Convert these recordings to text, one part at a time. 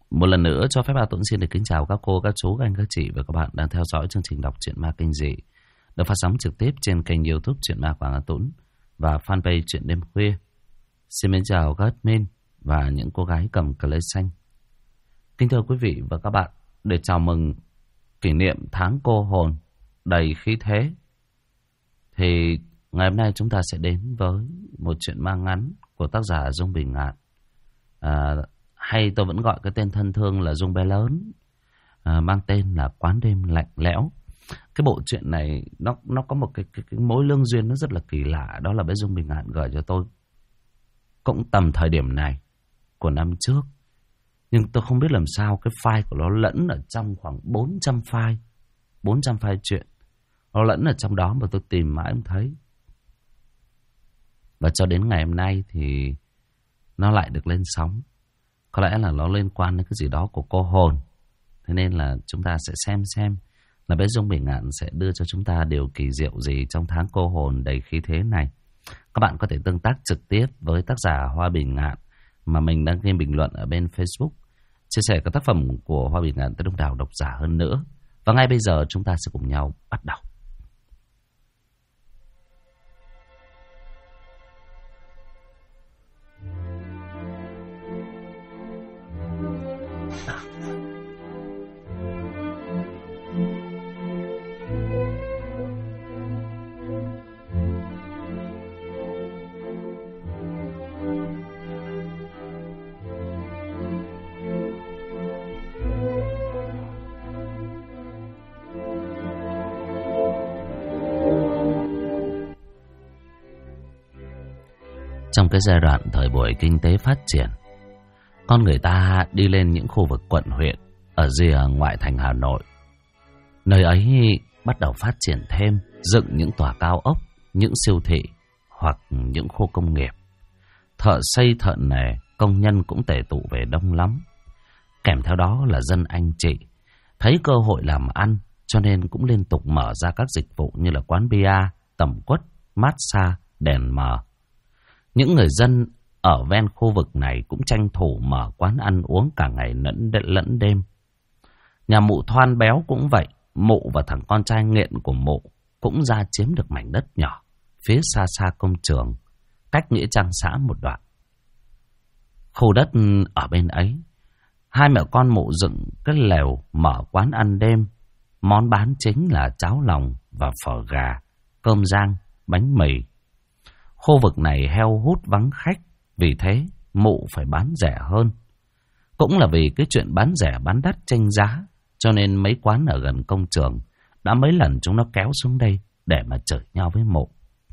Một lần nữa cho phép bà Tuấn xin được kính chào các cô, các chú, các anh, các chị và các bạn đang theo dõi chương trình đọc truyện ma kinh dị được phát sóng trực tiếp trên kênh YouTube Truyện Ma Quảng Hà Tuấn và fanpage Truyện Đêm Khuya. Xin mến chào các admin và những cô gái cầm cờ lê xanh. Kính thưa quý vị và các bạn, để chào mừng kỷ niệm tháng cô hồn đầy khí thế, thì ngày hôm nay chúng ta sẽ đến với một chuyện ma ngắn của tác giả Dung Bình Ngạn. Hay tôi vẫn gọi cái tên thân thương là Dung Bé Lớn, mang tên là Quán Đêm Lạnh Lẽo. Cái bộ truyện này nó có một cái mối lương duyên nó rất là kỳ lạ. Đó là bé Dung Bình Ngạn gửi cho tôi cũng tầm thời điểm này của năm trước. Nhưng tôi không biết làm sao cái file của nó lẫn ở trong khoảng 400 file chuyện. Nó lẫn ở trong đó mà tôi tìm mãi không thấy. Và cho đến ngày hôm nay thì nó lại được lên sóng. Có lẽ là nó liên quan đến cái gì đó của cô hồn. Thế nên là chúng ta sẽ xem là bé Dung Bình Ngạn sẽ đưa cho chúng ta điều kỳ diệu gì trong tháng cô hồn đầy khí thế này. Các bạn có thể tương tác trực tiếp với tác giả Hoa Bình Ngạn mà mình đang ghi bình luận ở bên Facebook, chia sẻ các tác phẩm của Hoa Bình Ngạn tới đông đảo độc giả hơn nữa. Và ngay bây giờ chúng ta sẽ cùng nhau bắt đầu. Trong cái giai đoạn thời buổi kinh tế phát triển, con người ta đi lên những khu vực quận huyện ở rìa ngoại thành Hà Nội. Nơi ấy bắt đầu phát triển thêm, dựng những tòa cao ốc, những siêu thị hoặc những khu công nghiệp. Thợ xây, thợ nề, công nhân cũng tề tụ về đông lắm. Kèm theo đó là dân anh chị thấy cơ hội làm ăn, cho nên cũng liên tục mở ra các dịch vụ như là quán bia, tẩm quất, massage, đèn mờ. Những người dân ở ven khu vực này cũng tranh thủ mở quán ăn uống cả ngày lẫn đêm. Nhà mụ Thoan Béo cũng vậy. Mụ và thằng con trai nghiện của mụ cũng ra chiếm được mảnh đất nhỏ phía xa xa công trường, cách nghĩa trang xã một đoạn. Khu đất ở bên ấy, hai mẹ con mụ dựng cái lều mở quán ăn đêm. Món bán chính là cháo lòng và phở gà, cơm rang, bánh mì. Khu vực này heo hút vắng khách, vì thế mụ phải bán rẻ hơn. Cũng là vì cái chuyện bán rẻ bán đắt chênh giá, cho nên mấy quán ở gần công trường đã mấy lần chúng nó kéo xuống đây để mà chửi nhau với mụ.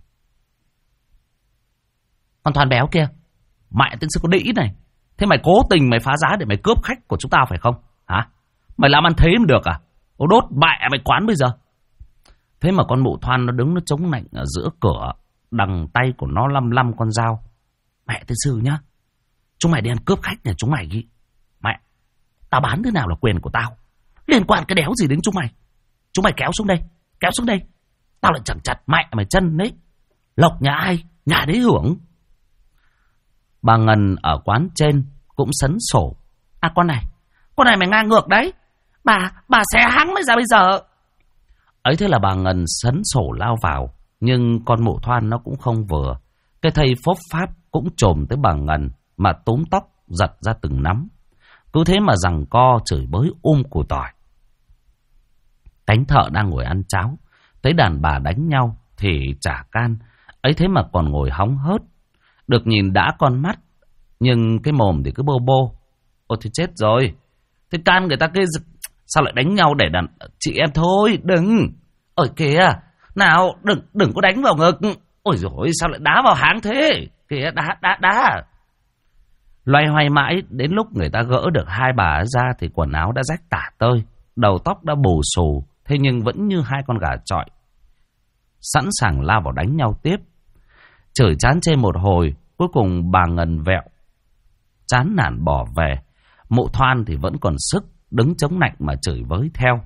Con Thoan Béo kia, mẹ tên sư có đĩ này, thế mày cố tình mày phá giá để mày cướp khách của chúng tao phải không? Hả? Mày làm ăn thế mà được à? Ô đốt mẹ mày quán bây giờ. Thế mà con mụ Thoan nó đứng nó chống nạnh ở giữa cửa, đằng tay của nó lăm con dao. Mẹ tên sư nhá, chúng mày đi ăn cướp khách nhà chúng mày ghi. Mẹ, tao bán thế nào là quyền của tao, liên quan cái đéo gì đến chúng mày. Chúng mày kéo xuống đây, tao lại chẳng chặt mẹ mày chân đấy. Lộc nhà ai, nhà đấy hưởng. Bà Ngân ở quán trên cũng sấn sổ. À con này mày ngang ngược đấy. Bà xé hắng mới ra bây giờ. Ấy thế là bà Ngân sấn sổ lao vào. Nhưng con mụ Thoan nó cũng không vừa. Cái thây phốp pháp cũng trồm tới bà Ngân mà túm tóc giật ra từng nắm. Cứ thế mà giằng co chửi bới củ tỏi. Cánh thợ đang ngồi ăn cháo thấy đàn bà đánh nhau thì chả can. Ấy thế mà còn ngồi hóng hớt. Được nhìn đã con mắt, nhưng cái mồm thì cứ bô bô. Ôi thì chết rồi. Thế can người ta kia sao lại đánh nhau để đàn chị em thôi. Đừng. Ở kìa. Nào, đừng có đánh vào ngực. Ôi dồi, sao lại đá vào háng thế? Kìa, đá. Loay hoay mãi, đến lúc người ta gỡ được hai bà ra thì quần áo đã rách tả tơi, đầu tóc đã bù xù, thế nhưng vẫn như hai con gà chọi, sẵn sàng lao vào đánh nhau tiếp. Chửi chán chê một hồi, cuối cùng bà Ngân vẹo, chán nản bỏ về. Mụ Thoan thì vẫn còn sức, đứng chống nạnh mà chửi với theo.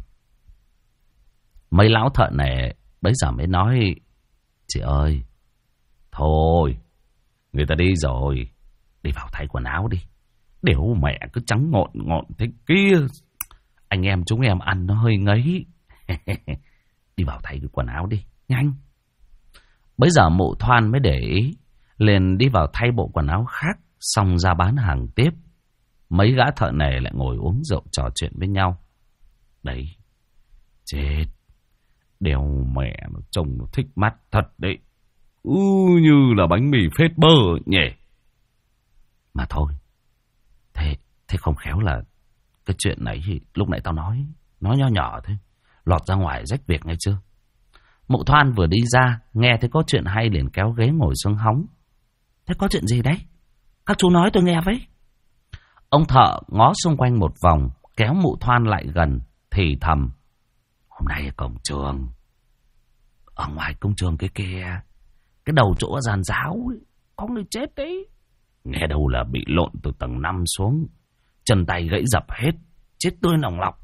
Mấy lão thợ này bấy giờ mới nói: chị ơi, thôi, người ta đi rồi, đi vào thay quần áo đi, Đều mẹ cứ trắng ngộn ngộn thế kia. Anh em chúng em ăn nó hơi ngấy. Đi vào thay cái quần áo đi, nhanh. Bây giờ Mụ Thoan mới để ý, liền đi vào thay bộ quần áo khác, xong ra bán hàng tiếp. Mấy gã thợ nề lại ngồi uống rượu trò chuyện với nhau. Đấy, chết, đeo mẹ nó trông nó thích mắt thật đấy. Như là bánh mì phết bơ nhỉ. Mà thôi, thế không khéo là cái chuyện này thì lúc nãy tao nói nhỏ nhỏ thế, lọt ra ngoài rách việc nghe chưa. Mụ Thoan vừa đi ra, nghe thấy có chuyện hay liền kéo ghế ngồi xuống hóng. Thế có chuyện gì đấy? Các chú nói tôi nghe với. Ông thợ ngó xung quanh một vòng, kéo Mụ Thoan lại gần, thì thầm. Hôm nay ở cổng trường, ở ngoài công trường kia, cái đầu chỗ giàn giáo ấy, có người chết đấy. Nghe đâu là bị lộn từ tầng 5 xuống, chân tay gãy dập hết, chết tươi nòng lọc.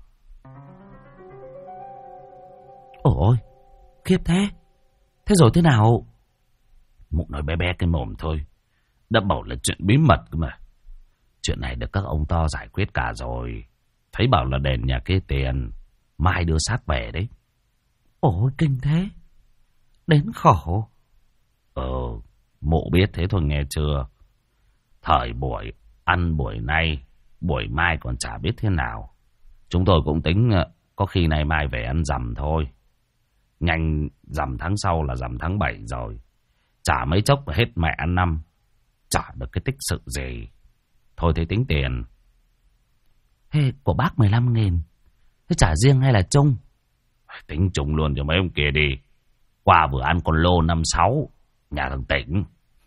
Ôi, khiếp thế. Thế rồi thế nào? Mụ nói bé bé cái mồm thôi, đã bảo là chuyện bí mật cơ mà. Chuyện này được các ông to giải quyết cả rồi. Thấy bảo là đền nhà kê tiền, mai đưa xác về đấy. Ôi, kinh thế. Đến khổ. Mụ biết thế thôi nghe chưa. Thời buổi ăn buổi nay, buổi mai còn chả biết thế nào. Chúng tôi cũng tính có khi nay mai về ăn rằm thôi. Nhanh rằm tháng sau là rằm tháng 7 rồi. Chả mấy chốc hết mẹ ăn năm. Chả được cái tích sự gì. Thôi thì tính tiền. Thế của bác 15.000. Thế trả riêng hay là chung? Tính chung luôn cho mấy ông kia đi. Qua vừa ăn con lô 5-6 nhà thằng Tỉnh.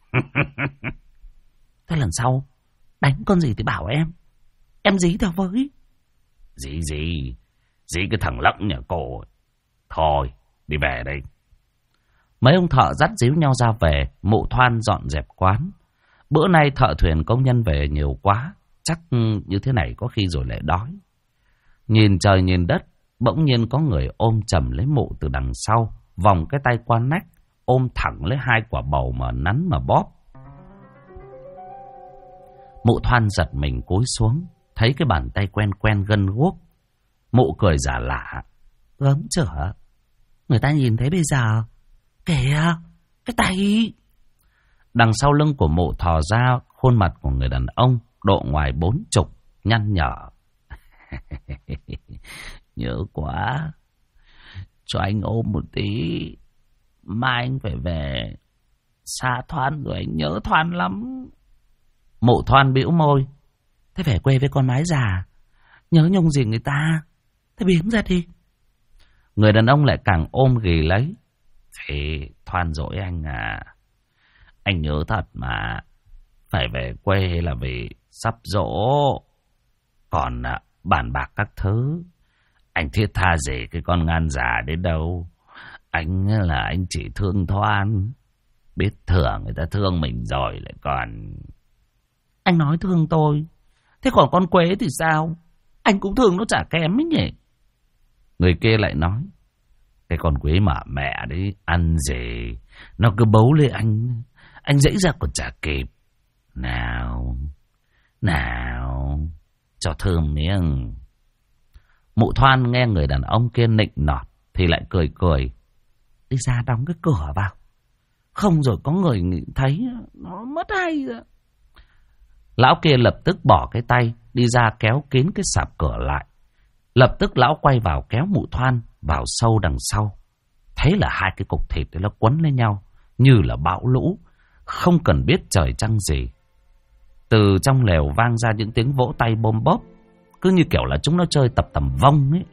Thế lần sau đánh con gì thì bảo em. Em dí theo với. Dí cái thằng lẫn nhà cô. Thôi đi về đây. Mấy ông thợ dắt díu nhau ra về. Mụ Thoan dọn dẹp quán. Bữa nay thợ thuyền công nhân về nhiều quá. Chắc như thế này có khi rồi lại đói. Nhìn trời nhìn đất, bỗng nhiên có người ôm chầm lấy Mụ từ đằng sau, vòng cái tay qua nách, ôm thẳng lấy 2 quả bầu mà nắn mà bóp. Mụ Thoan giật mình cúi xuống, thấy cái bàn tay quen quen gân guốc. Mụ cười giả lạ. Gớm chửa, người ta nhìn thấy bây giờ. Kìa, cái tay. Đằng sau lưng của Mụ thò ra khuôn mặt của người đàn ông, độ ngoài 40, nhăn nhở. Nhớ quá. Cho anh ôm một tí. Mai anh phải về. Xa Thoan rồi, anh nhớ Thoan lắm. Mụ Thoan bĩu môi. Thế về quê với con mái già, nhớ nhung gì người ta. Thế biến ra đi. Người đàn ông lại càng ôm ghì lấy. Thì Thoan dỗi anh à. Anh nhớ thật mà. Phải về quê là vì sắp giỗ. Còn bàn bạc các thứ, anh thiết tha gì cái con ngan già đến đâu. Anh là anh chỉ thương Thoan. Biết thừa người ta thương mình rồi lại còn. Anh nói thương tôi, thế còn con Quế thì sao? Anh cũng thương nó chả kém ấy nhỉ. Người kia lại nói. Cái con Quế mà mẹ đấy, ăn gì nó cứ bấu lên anh dãy ra còn chả kịp. Nào cho thơm miếng. Mụ Thoan nghe người đàn ông kia nịnh nọt thì lại cười cười. Đi ra đóng cái cửa vào, không rồi có người thấy nó mất hay rồi. Lão kia lập tức bỏ cái tay đi ra kéo kín cái sạp cửa lại. Lập tức lão quay vào kéo Mụ Thoan vào sâu đằng sau. Thế là 2 cái cục thịt đấy nó quấn lên nhau như là bão lũ, không cần biết trời trăng gì. Từ trong lều vang ra những tiếng vỗ tay bôm bốp, cứ như kiểu là chúng nó chơi tập tầm vong ấy.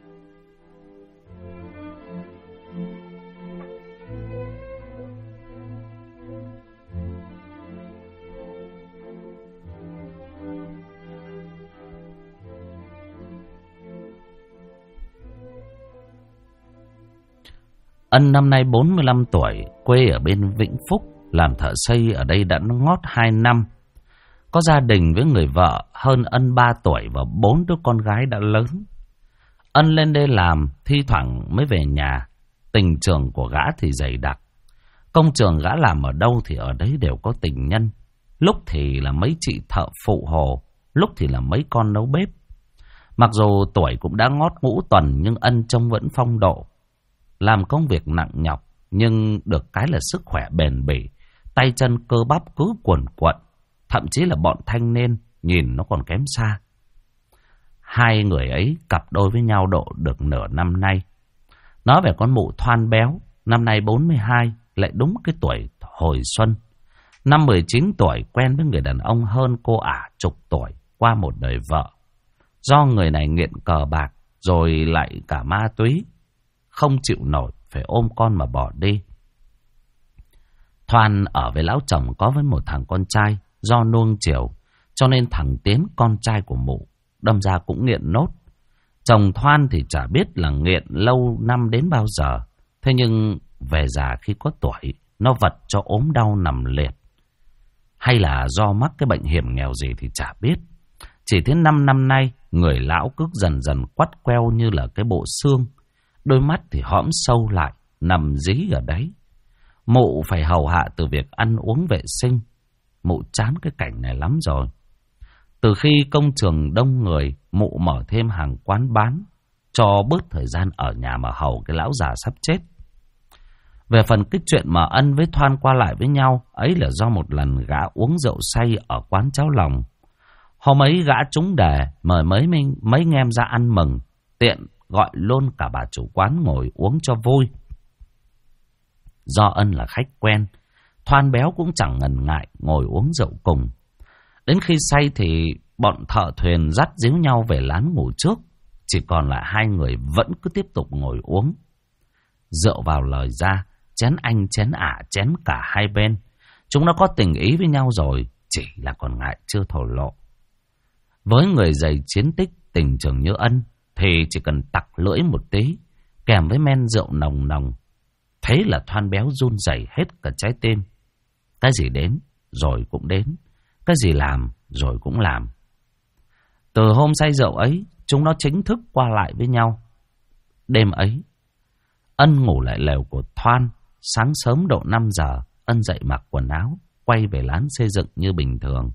Ân năm nay 45 tuổi, quê ở bên Vĩnh Phúc, làm thợ xây ở đây đã ngót 2 năm. Có gia đình với người vợ hơn Ân 3 tuổi và 4 đứa con gái đã lớn. Ân lên đây làm, thi thoảng mới về nhà. Tình trường của gã thì dày đặc. Công trường gã làm ở đâu thì ở đấy đều có tình nhân. Lúc thì là mấy chị thợ phụ hồ, lúc thì là mấy con nấu bếp. Mặc dù tuổi cũng đã ngót ngũ tuần nhưng Ân trông vẫn phong độ. Làm công việc nặng nhọc nhưng được cái là sức khỏe bền bỉ, tay chân cơ bắp cứ quần quận. Thậm chí là bọn thanh niên nhìn nó còn kém xa. Hai người ấy cặp đôi với nhau độ được nửa năm nay. Nói về con mụ Thoan béo, năm nay 42, lại đúng cái tuổi hồi xuân. Năm 19 tuổi quen với người đàn ông hơn cô ả chục tuổi qua một đời vợ. Do người này nghiện cờ bạc rồi lại cả ma túy, không chịu nổi phải ôm con mà bỏ đi. Thoan ở với lão chồng có với một thằng con trai, do nuông chiều cho nên thằng Tiến con trai của mụ đâm ra cũng nghiện nốt. Chồng Thoan thì chả biết là nghiện lâu năm đến bao giờ. Thế nhưng về già khi có tuổi, nó vật cho ốm đau nằm liệt. Hay là do mắc cái bệnh hiểm nghèo gì thì chả biết. Chỉ đến 5 năm nay, người lão cứ dần dần quắt queo như là cái bộ xương. Đôi mắt thì hõm sâu lại, nằm dí ở đấy. Mụ phải hầu hạ từ việc ăn uống vệ sinh. Mụ chán cái cảnh này lắm rồi. Từ khi công trường đông người, mụ mở thêm hàng quán bán, cho bớt thời gian ở nhà mà hầu cái lão già sắp chết. Về phần cái chuyện mà Ân với Thoan qua lại với nhau, ấy là do một lần gã uống rượu say ở quán cháo lòng. Hôm ấy gã trúng đề, mời mấy anh em ra ăn mừng, tiện gọi luôn cả bà chủ quán ngồi uống cho vui. Do Ân là khách quen, Thoan béo cũng chẳng ngần ngại ngồi uống rượu cùng. Đến khi say thì bọn thợ thuyền dắt díu nhau về lán ngủ trước. Chỉ còn lại hai người vẫn cứ tiếp tục ngồi uống. Rượu vào lời ra, chén anh chén ả chén cả hai bên. Chúng nó có tình ý với nhau rồi, chỉ là còn ngại chưa thổ lộ. Với người dày chiến tích tình trường như Ân thì chỉ cần tặc lưỡi một tí, kèm với men rượu nồng nồng, thế là Thoan béo run rẩy hết cả trái tim. Cái gì đến rồi cũng đến, cái gì làm rồi cũng làm. Từ hôm say rượu ấy, chúng nó chính thức qua lại với nhau. Đêm ấy, Ân ngủ lại lều của Thoan. Sáng sớm độ 5 giờ, Ân dậy mặc quần áo, quay về lán xây dựng như bình thường.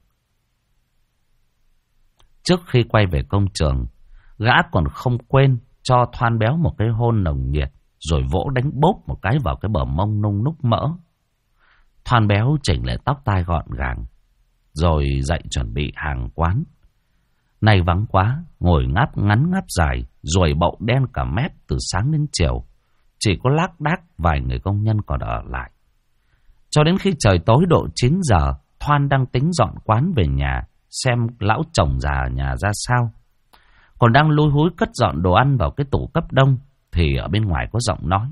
Trước khi quay về công trường, gã còn không quên cho Thoan béo một cái hôn nồng nhiệt, rồi vỗ đánh bốp một cái vào cái bờ mông nung núc mỡ. Thoan béo chỉnh lại tóc tai gọn gàng, rồi dậy chuẩn bị hàng quán. Nay vắng quá, ngồi ngáp ngắn ngáp dài, ruồi bậu đen cả mép từ sáng đến chiều. Chỉ có lác đác vài người công nhân còn ở lại. Cho đến khi trời tối độ 9 giờ, Thoan đang tính dọn quán về nhà, xem lão chồng già nhà ra sao. Còn đang lúi húi cất dọn đồ ăn vào cái tủ cấp đông, thì ở bên ngoài có giọng nói.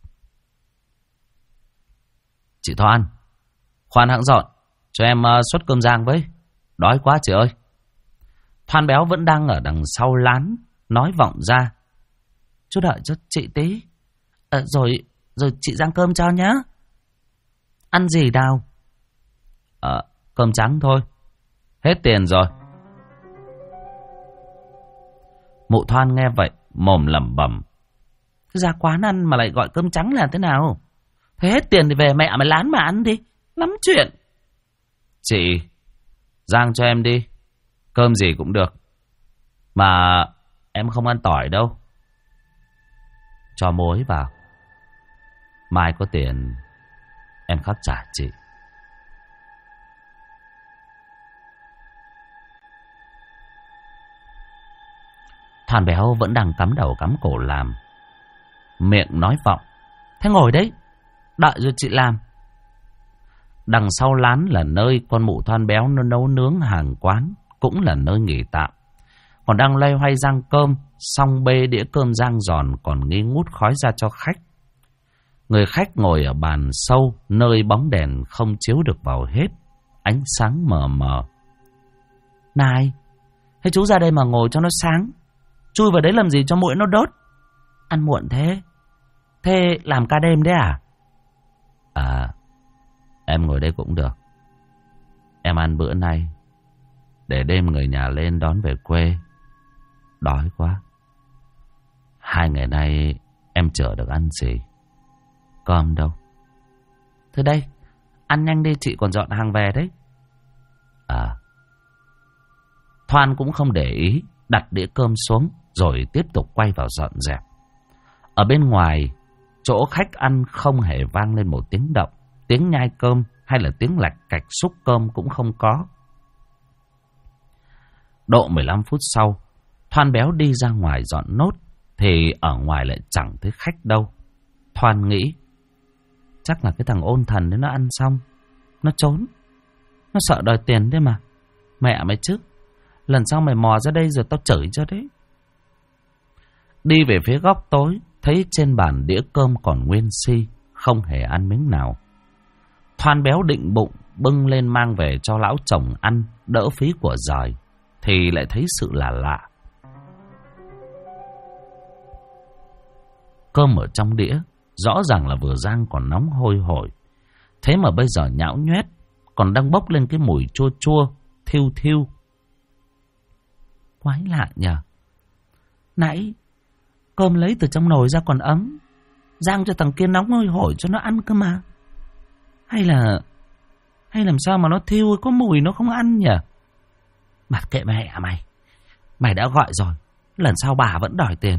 Chị Thoan, khoan hãng dọn, cho em suất cơm rang với. Đói quá chị ơi. Thoan béo vẫn đang ở đằng sau lán, nói vọng ra. Chú đợi cho chị tí. Rồi chị rang cơm cho nhá. Ăn gì nào? Cơm trắng thôi. Hết tiền rồi. Mụ Thoan nghe vậy, mồm lẩm bẩm. Ra quán ăn mà lại gọi cơm trắng là thế nào? Thế hết tiền thì về mẹ mày lán mà ăn đi. Lắm chuyện. Chị, rang cho em đi. Cơm gì cũng được. Mà em không ăn tỏi đâu. Cho muối vào. Mai có tiền em khắc trả chị. Thoan béo vẫn đang cắm đầu cắm cổ làm, miệng nói vọng. Thế ngồi đấy, đợi rồi chị làm. Đằng sau lán là nơi con mụ Thoan béo nó nấu nướng hàng quán, cũng là nơi nghỉ tạm. Còn đang loay hoay rang cơm, xong bê đĩa cơm rang giòn còn nghi ngút khói ra cho khách. Người khách ngồi ở bàn sâu, nơi bóng đèn không chiếu được vào hết, ánh sáng mờ mờ. Này, thế chú ra đây mà ngồi cho nó sáng. Chui vào đấy làm gì cho muỗi nó đốt. Ăn muộn thế. Thế làm ca đêm đấy à? Em ngồi đây cũng được. Em ăn bữa nay để đêm người nhà lên đón về quê. Đói quá. 2 ngày nay em chưa được ăn gì. Cơm đâu? Thế đây, ăn nhanh đi, chị còn dọn hàng về đấy. Thoan cũng không để ý, đặt đĩa cơm xuống rồi tiếp tục quay vào dọn dẹp. Ở bên ngoài, chỗ khách ăn không hề vang lên một tiếng động, tiếng nhai cơm hay là tiếng lạch cạch xúc cơm cũng không có. Độ 15 phút sau, Thoan béo đi ra ngoài dọn nốt, thì ở ngoài lại chẳng thấy khách đâu. Thoan nghĩ, chắc là cái thằng ôn thần đấy nó ăn xong, nó trốn. Nó sợ đòi tiền đấy mà. Mẹ mày chứ, lần sau mày mò ra đây rồi tao chửi cho đấy. Đi về phía góc tối, thấy trên bàn đĩa cơm còn nguyên si, không hề ăn miếng nào. Thoan béo định bụng bưng lên mang về cho lão chồng ăn, đỡ phí của giời, thì lại thấy sự là lạ. Cơm ở trong đĩa rõ ràng là vừa rang còn nóng hôi hổi, thế mà bây giờ nhão nhoét, còn đang bốc lên cái mùi chua chua, thiêu thiêu. Quái lạ nhờ. Nãy cơm lấy từ trong nồi ra còn ấm, rang cho thằng kia nóng hôi hổi cho nó ăn cơ mà. Hay làm sao mà nó thiêu có mùi nó không ăn nhỉ? Mặc kệ mẹ mày, mày đã gọi rồi, lần sau bà vẫn đòi tiền.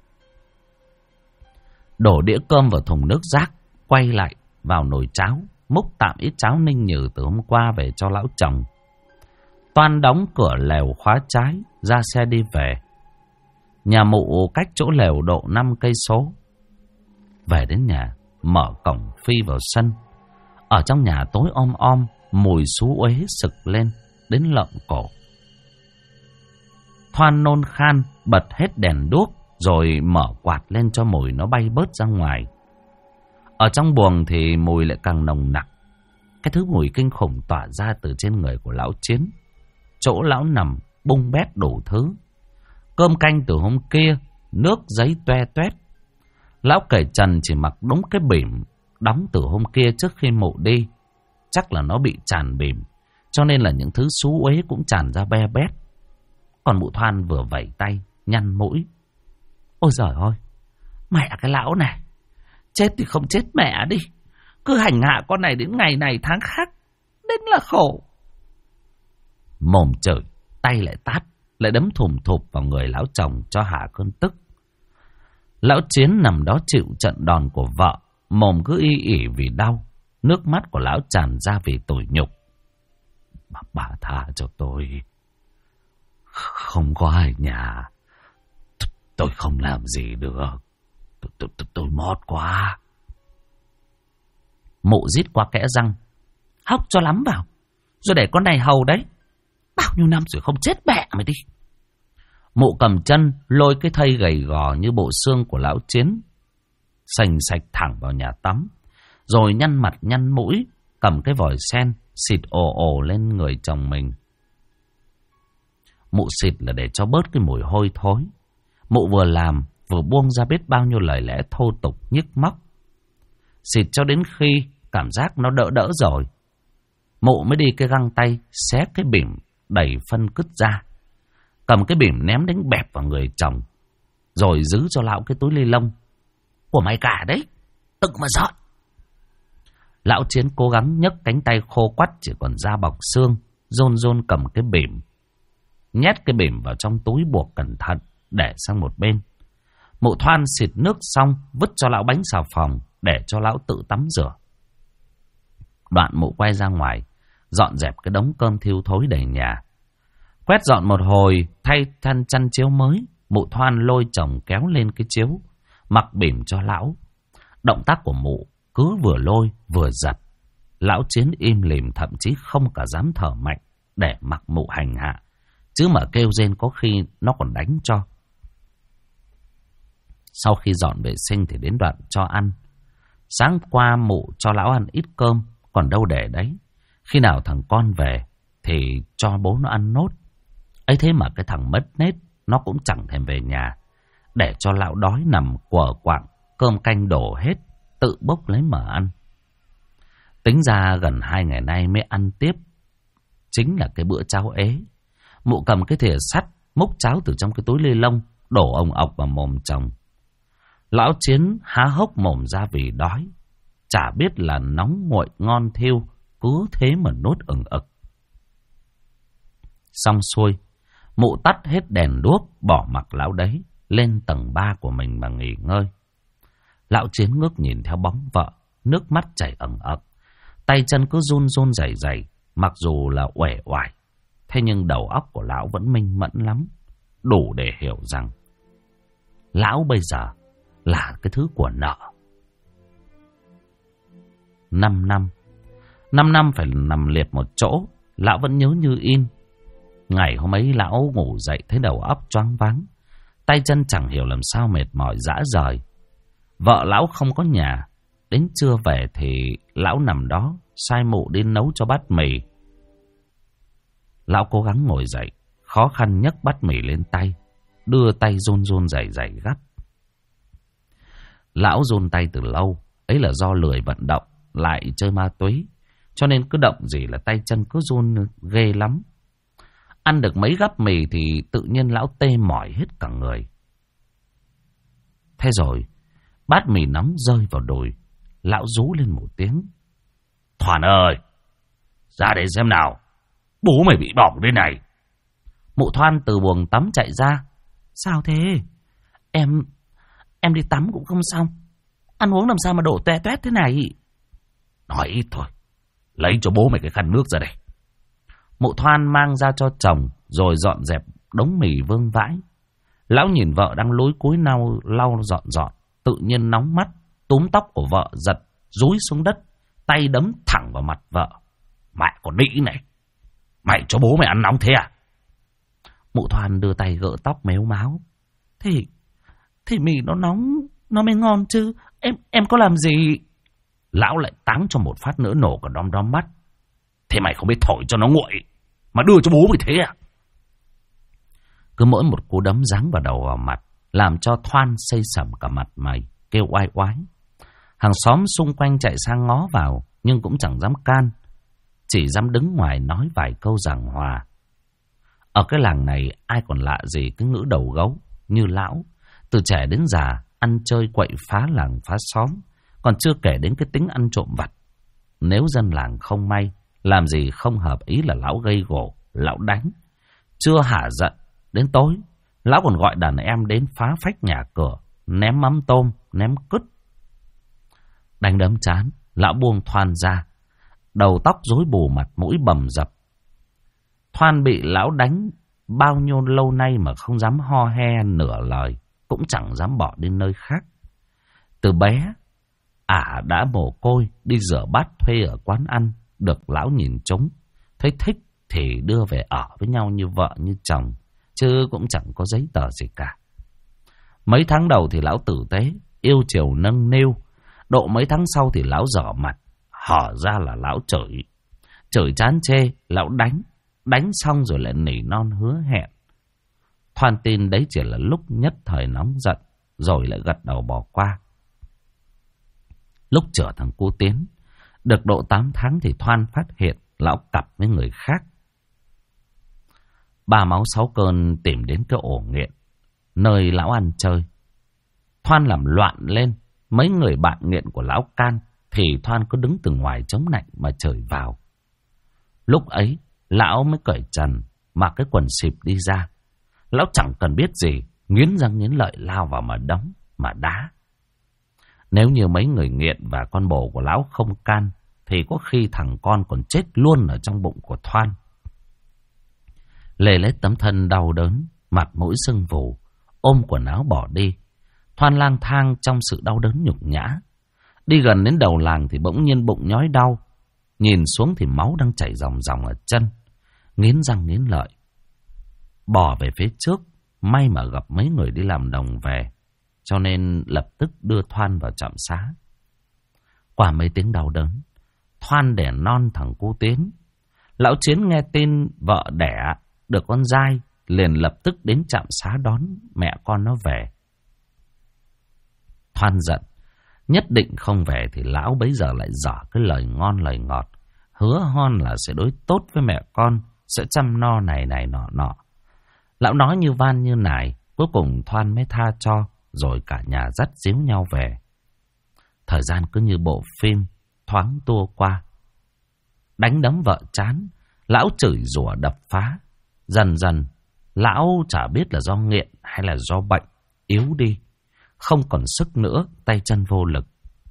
Đổ đĩa cơm vào thùng nước rác, quay lại vào nồi cháo, múc tạm ít cháo ninh nhừ từ hôm qua về cho lão chồng. Toan đóng cửa lều khóa trái, ra xe đi về. Nhà mụ cách chỗ lều độ 5 cây số. Về đến nhà, mở cổng phi vào sân. Ở trong nhà tối om om, mùi xú uế sực lên đến lợm cổ. Thoan nôn khan, bật hết đèn đuốc rồi mở quạt lên cho mùi nó bay bớt ra ngoài. Ở trong buồng thì mùi lại càng nồng nặc. Cái thứ mùi kinh khủng tỏa ra từ trên người của lão Chiến. Chỗ lão nằm bung bét đủ thứ. Cơm canh từ hôm kia, nước giấy toe toét. Lão cởi trần chỉ mặc đúng cái bỉm đóng từ hôm kia trước khi mụ đi. Chắc là nó bị tràn bỉm, cho nên là những thứ xú uế cũng tràn ra be bét. Còn mụ Thoan vừa vẩy tay, nhăn mũi. Ôi giời ơi, mẹ cái lão này, chết thì không chết mẹ đi, cứ hành hạ con này đến ngày này tháng khác, đến là khổ. Mồm chửi, tay lại tát, lại đấm thùm thụp vào người lão chồng cho hạ cơn tức. Lão Chiến nằm đó chịu trận đòn của vợ, mồm cứ y ỉ vì đau, nước mắt của lão tràn ra vì tủi nhục. Bà tha cho tôi, không có ai nhà, tôi không làm gì được, tôi mót quá. Mụ rít qua kẽ răng, hóc cho lắm vào, rồi để con này hầu đấy, bao nhiêu năm rồi không chết mẹ mày đi. Mụ cầm chân lôi cái thây gầy gò như bộ xương của lão Chiến, sành sạch thẳng vào nhà tắm, rồi nhăn mặt nhăn mũi, cầm cái vòi sen xịt ồ ồ lên người chồng mình. Mụ xịt là để cho bớt cái mùi hôi thối. Mụ vừa làm vừa buông ra biết bao nhiêu lời lẽ thô tục nhức móc. Xịt cho đến khi cảm giác nó đỡ đỡ rồi, mụ mới đi cái găng tay xé cái bỉm đầy phân cứt ra, cầm cái bỉm ném đánh bẹp vào người chồng, rồi giữ cho lão cái túi ni lông. Của mày cả đấy, tự mà dọn. Lão Chiến cố gắng nhấc cánh tay khô quắt chỉ còn da bọc xương, rôn rôn cầm cái bỉm, nhét cái bỉm vào trong túi buộc cẩn thận, để sang một bên. Mụ Thoan xịt nước xong vứt cho lão bánh xà phòng để cho lão tự tắm rửa. Đoạn mụ quay ra ngoài dọn dẹp cái đống cơm thiêu thối đầy nhà. Quét dọn một hồi, thay chăn chiếu mới, mụ Thoan lôi chồng kéo lên cái chiếu, mặc bỉm cho lão. Động tác của mụ cứ vừa lôi vừa giật. Lão Chiến im lìm, thậm chí không cả dám thở mạnh để mặc mụ hành hạ, chứ mà kêu rên có khi nó còn đánh cho. Sau khi dọn vệ sinh thì đến đoạn cho ăn. Sáng qua mụ cho lão ăn ít cơm, còn đâu để đấy. Khi nào thằng con về thì cho bố nó ăn nốt. Ấy thế mà cái thằng mất nết nó cũng chẳng thèm về nhà, để cho lão đói nằm quờ quạng, cơm canh đổ hết, tự bốc lấy mà ăn. Tính ra gần 2 ngày nay mới ăn tiếp, chính là cái bữa cháo ế. Mụ cầm cái thìa sắt múc cháo từ trong cái túi ni lông, đổ ồng ọc vào mồm chồng. Lão Chiến há hốc mồm ra vì đói, chả biết là nóng nguội ngon thiêu, cứ thế mà nuốt ừng ực. Xong xuôi, Mụ tắt hết đèn đuốc, bỏ mặc lão đấy, lên tầng 3 của mình mà nghỉ ngơi. Lão Chiến ngước nhìn theo bóng vợ, nước mắt chảy ẩn ẩn, tay chân cứ run run rẩy rẩy, mặc dù là uể oải, thế nhưng đầu óc của lão vẫn minh mẫn lắm, đủ để hiểu rằng lão bây giờ là cái thứ của nợ. 5 năm phải nằm liệt một chỗ, lão vẫn nhớ như in. Ngày hôm ấy lão ngủ dậy thấy đầu óc choáng váng, tay chân chẳng hiểu làm sao mệt mỏi rã rời. Vợ lão không có nhà, đến trưa về thì lão nằm đó, sai mụ đi nấu cho bát mì. Lão cố gắng ngồi dậy, khó khăn nhấc bát mì lên tay, đưa tay run run rẩy rẩy gắp. Lão run tay từ lâu, ấy là do lười vận động, lại chơi ma túy, cho nên cứ động gì là tay chân cứ run ghê lắm. Ăn được mấy gắp mì thì tự nhiên lão tê mỏi hết cả người. Thế rồi, bát mì nóng rơi vào đùi, lão rú lên một tiếng. Thoàn ơi, ra đây xem nào, bố mày bị bỏng đây này. Mụ Thoan từ buồng tắm chạy ra. Sao thế? Em đi tắm cũng không xong, ăn uống làm sao mà đổ toe toét thế này? Nói ít thôi, lấy cho bố mày cái khăn nước ra đây. Mụ Thoan mang ra cho chồng, rồi dọn dẹp đống mì vương vãi. Lão nhìn vợ đang lúi cúi lau dọn, tự nhiên nóng mắt, túm tóc của vợ giật, dúi xuống đất, tay đấm thẳng vào mặt vợ. Mẹ con đĩ này, mày cho bố mày ăn nóng thế à? Mụ Thoan đưa tay gỡ tóc méo máu. Thì mì nó nóng, nó mới ngon chứ, em có làm gì? Lão lại táng cho một phát nữa nổ cả đom mắt. Thế mày không biết thổi cho nó nguội mà đưa cho bố mày thế à? Cứ mỗi một cú đấm giáng vào đầu vào mặt, làm cho Thoan xây sẩm cả mặt mày, kêu oai oái. Hàng xóm xung quanh chạy sang ngó vào, nhưng cũng chẳng dám can, chỉ dám đứng ngoài nói vài câu giảng hòa. Ở cái làng này ai còn lạ gì cái ngữ đầu gấu như lão, từ trẻ đến già ăn chơi quậy phá làng phá xóm, còn chưa kể đến cái tính ăn trộm vặt. Nếu dân làng không may làm gì không hợp ý là lão gây gổ, lão đánh. Chưa hả giận, đến tối lão còn gọi đàn em đến phá phách nhà cửa, ném mắm tôm, ném cứt. Đánh đấm chán, lão buông Thoan ra, đầu tóc rối bù, mặt mũi bầm dập. Thoan bị lão đánh bao nhiêu lâu nay mà không dám ho he nửa lời, cũng chẳng dám bỏ đi nơi khác. Từ bé đã mồ côi, đi rửa bát thuê ở quán ăn, được lão nhìn trúng, thấy thích thì đưa về ở với nhau như vợ như chồng, chứ cũng chẳng có giấy tờ gì cả. Mấy tháng đầu thì lão tử tế, yêu chiều nâng niu. Độ mấy tháng sau thì lão dở mặt, hở ra là lão chửi chán chê, lão đánh xong rồi lại nỉ non hứa hẹn. Thoan tin đấy chỉ là lúc nhất thời nóng giận, rồi lại gật đầu bỏ qua. Lúc chở thằng cu Tiến được độ 8 tháng thì Thoan phát hiện lão cặp với người khác. Ba máu sáu cơn tìm đến cái ổ nghiện, nơi lão ăn chơi. Thoan làm loạn lên, mấy người bạn nghiện của lão can, thì Thoan cứ đứng từ ngoài chống lạnh mà chửi vào. Lúc ấy lão mới cởi trần, mặc cái quần xịp đi ra. Lão chẳng cần biết gì, nghiến răng nghiến lợi lao vào mà đấm, mà đá. Nếu như mấy người nghiện và con bồ của lão không can, thì có khi thằng con còn chết luôn ở trong bụng của Thoan. Lê lết tấm thân đau đớn, mặt mũi sưng vù, ôm quần áo bỏ đi. Thoan lang thang trong sự đau đớn nhục nhã. Đi gần đến đầu làng thì bỗng nhiên bụng nhói đau. Nhìn xuống thì máu đang chảy ròng ròng ở chân. Nghiến răng nghiến lợi, bỏ về phía trước. May mà gặp mấy người đi làm đồng về, cho nên lập tức đưa Thoan vào trạm xá. Qua mấy tiếng đau đớn, Thoan đẻ non thằng cu Tiến. Lão Chiến nghe tin vợ đẻ được con dai, liền lập tức đến trạm xá đón mẹ con nó về. Thoan giận, nhất định không về thì lão bấy giờ lại dở cái lời ngon lời ngọt, hứa hon là sẽ đối tốt với mẹ con, sẽ chăm no này nọ. Lão nói như van như nài, cuối cùng Thoan mới tha cho, rồi cả nhà dắt díu nhau về. Thời gian cứ như bộ phim thoáng tua qua. Đánh đấm vợ chán, lão chửi rủa đập phá. Dần dần, Lão chả biết là do nghiện hay là do bệnh, yếu đi, không còn sức nữa, tay chân vô lực.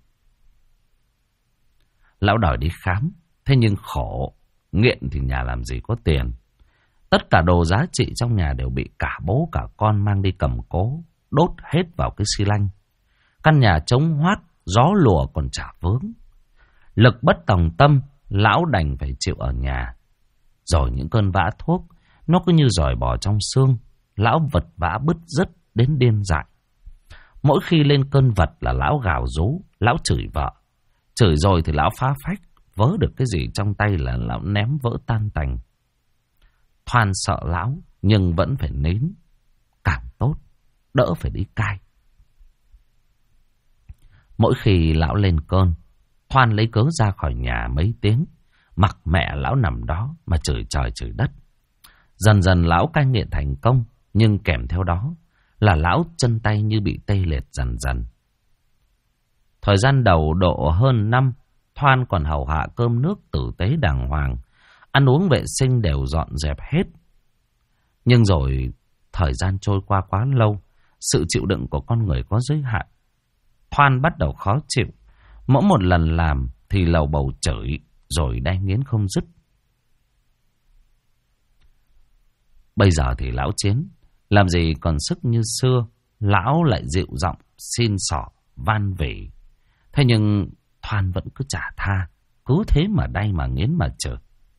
Lão đòi đi khám, thế nhưng khổ, nghiện thì nhà làm gì có tiền. Tất cả đồ giá trị trong nhà đều bị cả bố cả con mang đi cầm cố, đốt hết vào cái xi lanh. Căn nhà trống hoác, gió lùa còn chả vướng. Lực bất tòng tâm, lão đành phải chịu ở nhà. Rồi những cơn vã thuốc, nó cứ như giỏi bò trong xương. Lão vật vã bứt rứt đến điên dại. Mỗi khi lên cơn vật là lão gào rú, lão chửi vợ. Chửi rồi thì lão phá phách, vớ được cái gì trong tay là lão ném vỡ tan tành. Thoan sợ lão, nhưng vẫn phải nín. Càng tốt, đỡ phải đi cai. Mỗi khi lão lên cơn, Thoan lấy cớ ra khỏi nhà mấy tiếng, mặc mẹ lão nằm đó mà chửi trời chửi đất. Dần dần lão cai nghiện thành công, nhưng kèm theo đó là lão chân tay như bị tê liệt dần dần. Thời gian đầu độ hơn năm, Thoan còn hầu hạ cơm nước tử tế đàng hoàng, ăn uống vệ sinh đều dọn dẹp hết. Nhưng rồi thời gian trôi qua quá lâu, sự chịu đựng của con người có giới hạn. Thoan bắt đầu khó chịu, mỗi một lần làm thì lầu bầu chửi, rồi đay nghiến không dứt. Bây giờ thì lão Chiến làm gì còn sức như xưa, lão lại dịu giọng xin xỏ van vỉ. Thế nhưng Thoan vẫn cứ chả tha, cứ thế mà đay mà nghiến mà chửi.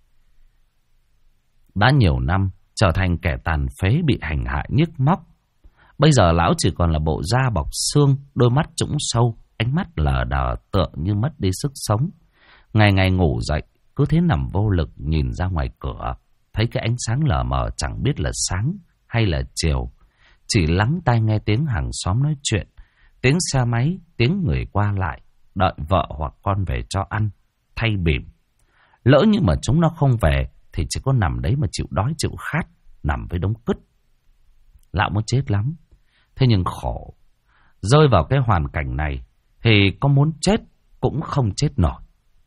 Đã nhiều năm trở thành kẻ tàn phế bị hành hạ nhức móc. Bây giờ lão chỉ còn là bộ da bọc xương, đôi mắt trũng sâu, ánh mắt lờ đờ tựa như mất đi sức sống. Ngày ngày ngủ dậy, cứ thế nằm vô lực nhìn ra ngoài cửa, thấy cái ánh sáng lờ mờ chẳng biết là sáng hay là chiều. Chỉ lắng tai nghe tiếng hàng xóm nói chuyện, tiếng xe máy, tiếng người qua lại, đợi vợ hoặc con về cho ăn, thay bỉm. Lỡ như mà chúng nó không về thì chỉ có nằm đấy mà chịu đói chịu khát, nằm với đống cứt. Lão muốn chết lắm, thế nhưng khổ. Rơi vào cái hoàn cảnh này thì có muốn chết cũng không chết nổi.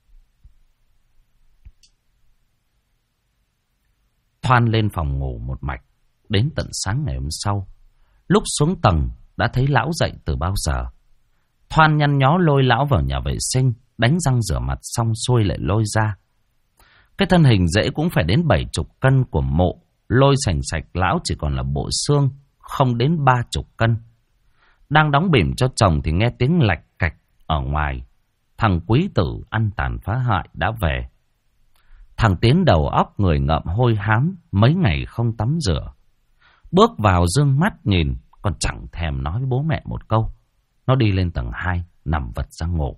Thoan lên phòng ngủ một mạch, đến tận sáng ngày hôm sau. Lúc xuống tầng đã thấy lão dậy từ bao giờ. Thoan nhăn nhó lôi lão vào nhà vệ sinh, đánh răng rửa mặt xong xuôi lại lôi ra. Cái thân hình dễ cũng phải đến 70 cân của Mộ, lôi sành sạch lão chỉ còn là bộ xương, không đến 30 cân. Đang đóng bỉm cho chồng thì nghe tiếng lạch cạch ở ngoài. Thằng quý tử ăn tàn phá hại đã về. Thằng Tiến đầu óc người ngợm hôi hám, mấy ngày không tắm rửa. Bước vào dương mắt nhìn, còn chẳng thèm nói với bố mẹ một câu. Nó đi lên tầng 2, nằm vật ra ngủ.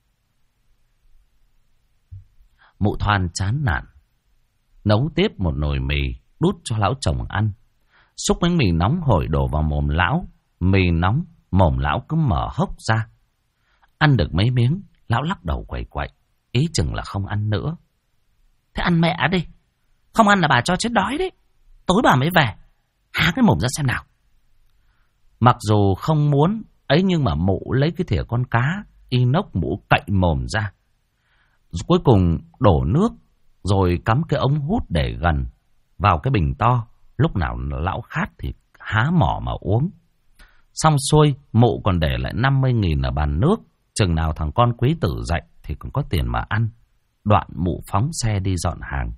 Mụ Thoan chán nản, nấu tiếp một nồi mì, đút cho lão chồng ăn. Xúc bánh mì nóng hổi đổ vào mồm lão. Mì nóng, mồm lão cứ mở hốc ra. Ăn được mấy miếng, lão lắc đầu quẩy quậy, ý chừng là không ăn nữa. Thế ăn mẹ đi, không ăn là bà cho chết đói đấy. Tối bà mới về, há cái mồm ra xem nào. Mặc dù không muốn ấy nhưng mà mụ lấy cái thìa con cá inox mụ cậy mồm ra. Cuối cùng đổ nước rồi cắm cái ống hút để gần vào cái bình to. Lúc nào lão khát thì há mỏ mà uống. Xong xuôi mụ còn để lại 50.000 ở bàn nước. Chừng nào thằng con quý tử dậy thì còn có tiền mà ăn. Đoạn mụ phóng xe đi dọn hàng.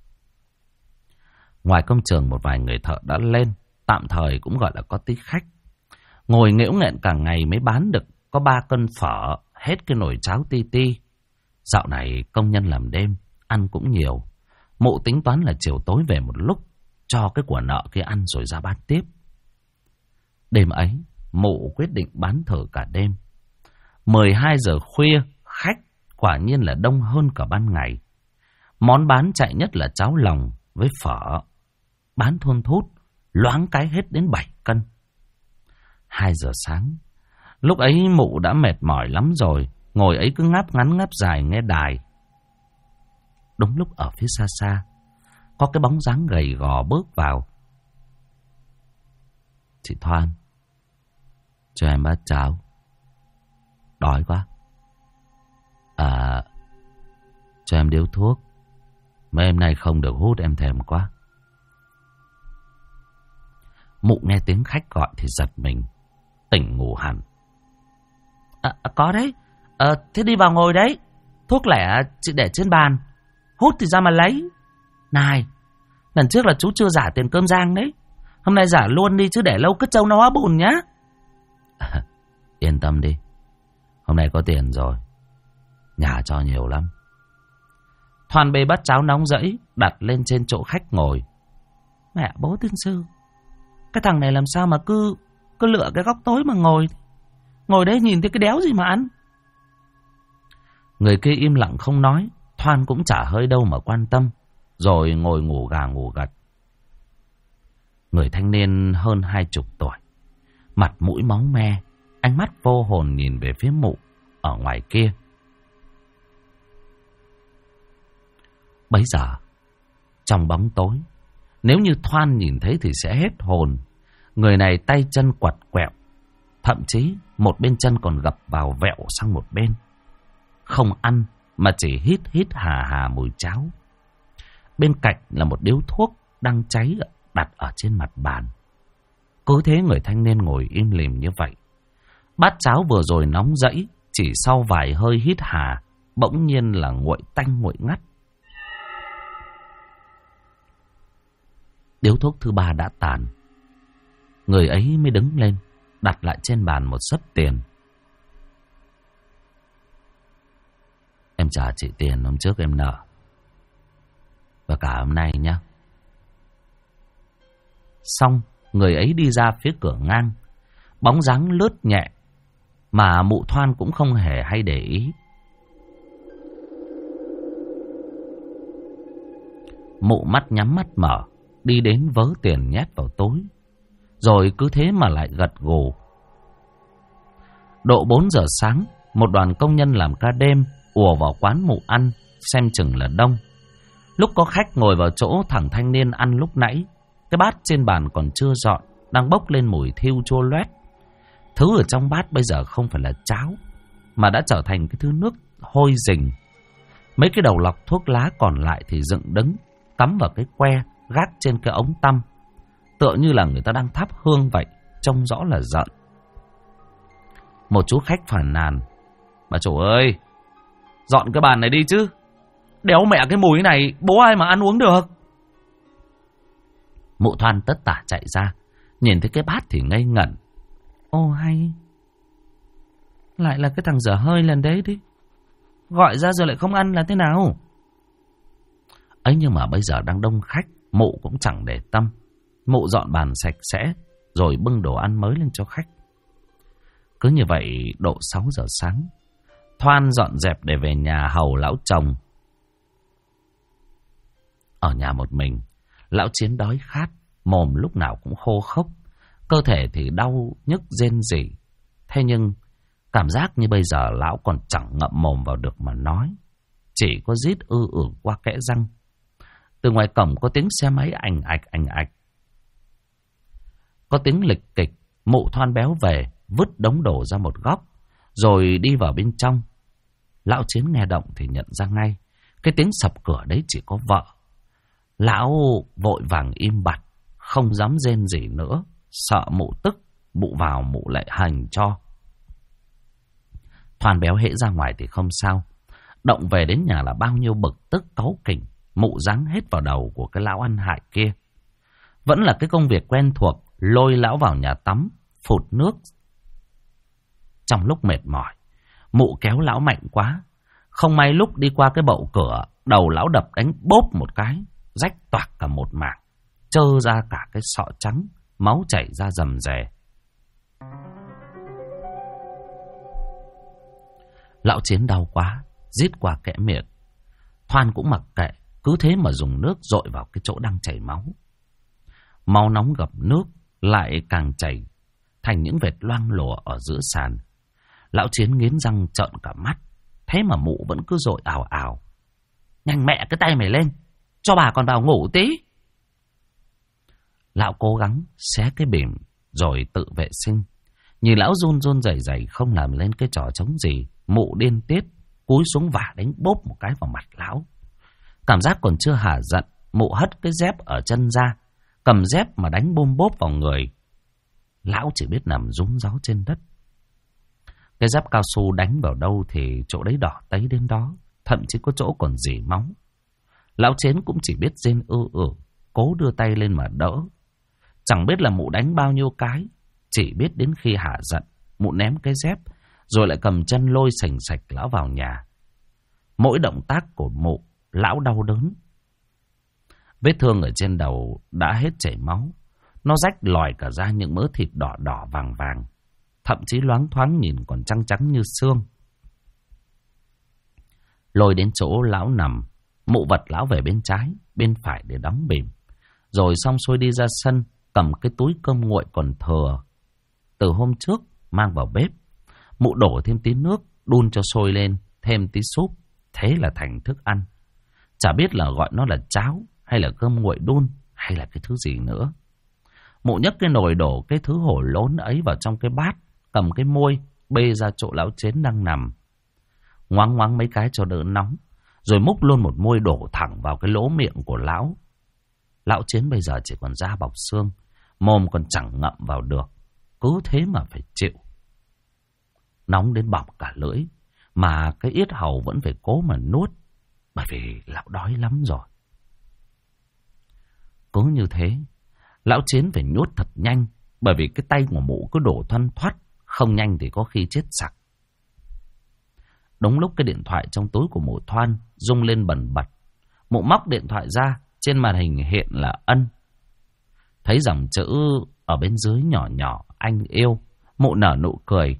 Ngoài công trường một vài người thợ đã lên, tạm thời cũng gọi là có tí khách. Ngồi nghễu nghẹn cả ngày mới bán được có 3 cân phở, hết cái nồi cháo ti ti. Dạo này công nhân làm đêm, ăn cũng nhiều. Mụ tính toán là chiều tối về một lúc, cho cái của nợ kia ăn rồi ra bán tiếp. Đêm ấy, mụ quyết định bán thử cả đêm. 12 giờ khuya, khách quả nhiên là đông hơn cả ban ngày. Món bán chạy nhất là cháo lòng với phở. Bán thun thút, loáng cái hết đến 7 cân. 2 giờ sáng, lúc ấy mụ đã mệt mỏi lắm rồi, ngồi ấy cứ ngáp ngắn ngáp dài nghe đài. Đúng lúc ở phía xa xa, có cái bóng dáng gầy gò bước vào. Chị Thoan, cho em bát cháo. Đói quá. À, cho em điếu thuốc. Mấy em nay không được hút em thèm quá. Mụ nghe tiếng khách gọi thì giật mình, tỉnh ngủ hẳn. Có đấy. Thế đi vào ngồi đấy. Thuốc lẻ chị để trên bàn. Hút thì ra mà lấy. Này, lần trước là chú chưa giả tiền cơm rang đấy. Hôm nay giả luôn đi chứ để lâu cứ trâu nó hóa bùn nhá. Yên tâm đi. Hôm nay có tiền rồi. Nhà cho nhiều lắm. Thoan bê bát cháo nóng rẫy đặt lên trên chỗ khách ngồi. Mẹ bố tiên sư, cái thằng này làm sao mà cứ lựa cái góc tối mà ngồi. Ngồi đấy nhìn thấy cái đéo gì mà ăn. Người kia im lặng không nói. Thoan cũng chả hơi đâu mà quan tâm, rồi ngồi ngủ gà ngủ gật. Người thanh niên hơn 20 tuổi, mặt mũi máu me, ánh mắt vô hồn nhìn về phía mụ ở ngoài kia. Bấy giờ, trong bóng tối, nếu như Thoan nhìn thấy thì sẽ hết hồn. Người này tay chân quặt quẹo, thậm chí một bên chân còn gập vào vẹo sang một bên. Không ăn mà chỉ hít hà mùi cháo. Bên cạnh là một điếu thuốc đang cháy đặt ở trên mặt bàn. Cứ thế người thanh niên ngồi im lìm như vậy. Bát cháo vừa rồi nóng rẫy, chỉ sau vài hơi hít hà, bỗng nhiên là nguội tanh nguội ngắt. Điếu thuốc thứ ba đã tàn. Người ấy mới đứng lên, đặt lại trên bàn một xấp tiền. Em trả chị tiền hôm trước em nợ, và cả hôm nay nhé. Xong, người ấy đi ra phía cửa ngang. Bóng dáng lướt nhẹ, mà mụ Thoan cũng không hề hay để ý. Mụ mắt nhắm mắt mở, đi đến vớ tiền nhét vào túi, rồi cứ thế mà lại gật gù. Độ 4 giờ sáng, một đoàn công nhân làm ca đêm ùa vào quán mụ ăn, xem chừng là đông. Lúc có khách ngồi vào chỗ thằng thanh niên ăn lúc nãy, cái bát trên bàn còn chưa dọn, đang bốc lên mùi thiêu chua loét. Thứ ở trong bát bây giờ không phải là cháo, mà đã trở thành cái thứ nước hôi rình. Mấy cái đầu lọc thuốc lá còn lại thì dựng đứng, cắm vào cái que gác trên cái ống tăm, tựa như là người ta đang thắp hương vậy, trông rõ là giận. Một chú khách phàn nàn: "Bà chủ ơi, dọn cái bàn này đi chứ. Đéo mẹ cái mùi này, bố ai mà ăn uống được." Mụ Thoan tất tả chạy ra, nhìn thấy cái bát thì ngây ngẩn. Ô hay, lại là cái thằng dở hơi lần đấy đi. Gọi ra rồi lại không ăn là thế nào? Ấy nhưng mà bây giờ đang đông khách, mụ cũng chẳng để tâm. Mụ dọn bàn sạch sẽ, rồi bưng đồ ăn mới lên cho khách. Cứ như vậy độ 6 giờ sáng, Thoan dọn dẹp để về nhà hầu lão chồng. Ở nhà một mình, lão Chiến đói khát, mồm lúc nào cũng khô khốc, cơ thể thì đau nhức rên rỉ. Thế nhưng cảm giác như bây giờ lão còn chẳng ngậm mồm vào được mà nói, chỉ có rít qua kẽ răng. Từ ngoài cổng có tiếng xe máy ành ạch. Có tiếng lịch kịch. Mụ Thoan béo về, vứt đống đồ ra một góc, rồi đi vào bên trong. Lão Chiến nghe động thì nhận ra ngay, cái tiếng sập cửa đấy chỉ có vợ. Lão vội vàng im bặt, không dám rên gì nữa, sợ mụ tức, mụ vào mụ lại hành cho. Thoan béo hễ ra ngoài thì không sao, động về đến nhà là bao nhiêu bực tức cáu kỉnh, mụ giáng hết vào đầu của cái lão ăn hại kia. Vẫn là cái công việc quen thuộc, lôi lão vào nhà tắm, phụt nước. Trong lúc mệt mỏi, mụ kéo lão mạnh quá, không may lúc đi qua cái bậu cửa, đầu lão đập đánh bốp một cái, rách toạc cả một mảng, trơ ra cả cái sọ trắng, máu chảy ra rầm rề. Lão Chiến đau quá, rít qua kẽ miệng. Thoan cũng mặc kệ, cứ thế mà dùng nước dội vào cái chỗ đang chảy máu. Máu nóng gặp nước lại càng chảy thành những vệt loang lổ ở giữa sàn. Lão Chiến nghiến răng trợn cả mắt, thế mà mụ vẫn cứ dội ào ào. Nhanh mẹ cái tay mày lên, cho bà còn vào ngủ tí. Lão cố gắng xé cái bìm rồi tự vệ sinh. Nhìn lão run run rẩy rẩy không làm lên cái trò chống gì, mụ điên tiết cúi xuống vả đánh bốp một cái vào mặt lão. Cảm giác còn chưa hả giận, mụ hất cái dép ở chân ra, cầm dép mà đánh bôm bốp vào người lão chỉ biết nằm rúm ráu trên đất. Cái giáp cao su đánh vào đâu thì chỗ đấy đỏ tấy đến đó, thậm chí có chỗ còn rỉ máu. Lão Chến cũng chỉ biết rên cố đưa tay lên mà đỡ. Chẳng biết là mụ đánh bao nhiêu cái, chỉ biết đến khi hạ giận, mụ ném cái dép, rồi lại cầm chân lôi sành sạch lão vào nhà. Mỗi động tác của mụ, lão đau đớn. Vết thương ở trên đầu đã hết chảy máu, nó rách lòi cả ra những mớ thịt đỏ đỏ vàng vàng, thậm chí loáng thoáng nhìn còn trắng trắng như xương. Lôi đến chỗ lão nằm, mụ vật lão về bên trái, bên phải để đóng bìm. Rồi xong xuôi đi ra sân, cầm cái túi cơm nguội còn thừa từ hôm trước mang vào bếp. Mụ đổ thêm tí nước, đun cho sôi lên, thêm tí súp, thế là thành thức ăn. Chả biết là gọi nó là cháo, hay là cơm nguội đun, hay là cái thứ gì nữa. Mụ nhấc cái nồi đổ cái thứ hổ lốn ấy vào trong cái bát, cầm cái môi, bê ra chỗ lão Chến đang nằm. Ngoáng ngoáng mấy cái cho đỡ nóng, rồi múc luôn một môi đổ thẳng vào cái lỗ miệng của lão. Lão Chến bây giờ chỉ còn da bọc xương, mồm còn chẳng ngậm vào được, cứ thế mà phải chịu. Nóng đến bỏng cả lưỡi, mà cái yết hầu vẫn phải cố mà nuốt, bởi vì lão đói lắm rồi. Cứ như thế, lão Chến phải nhốt thật nhanh, bởi vì cái tay của mụ cứ đổ thoăn thoắt, không nhanh thì có khi chết sặc. Đúng lúc cái điện thoại trong túi của mụ Thoan rung lên bần bật, mụ móc điện thoại ra, trên màn hình hiện là Ân. Thấy dòng chữ ở bên dưới nhỏ nhỏ anh yêu, mụ nở nụ cười.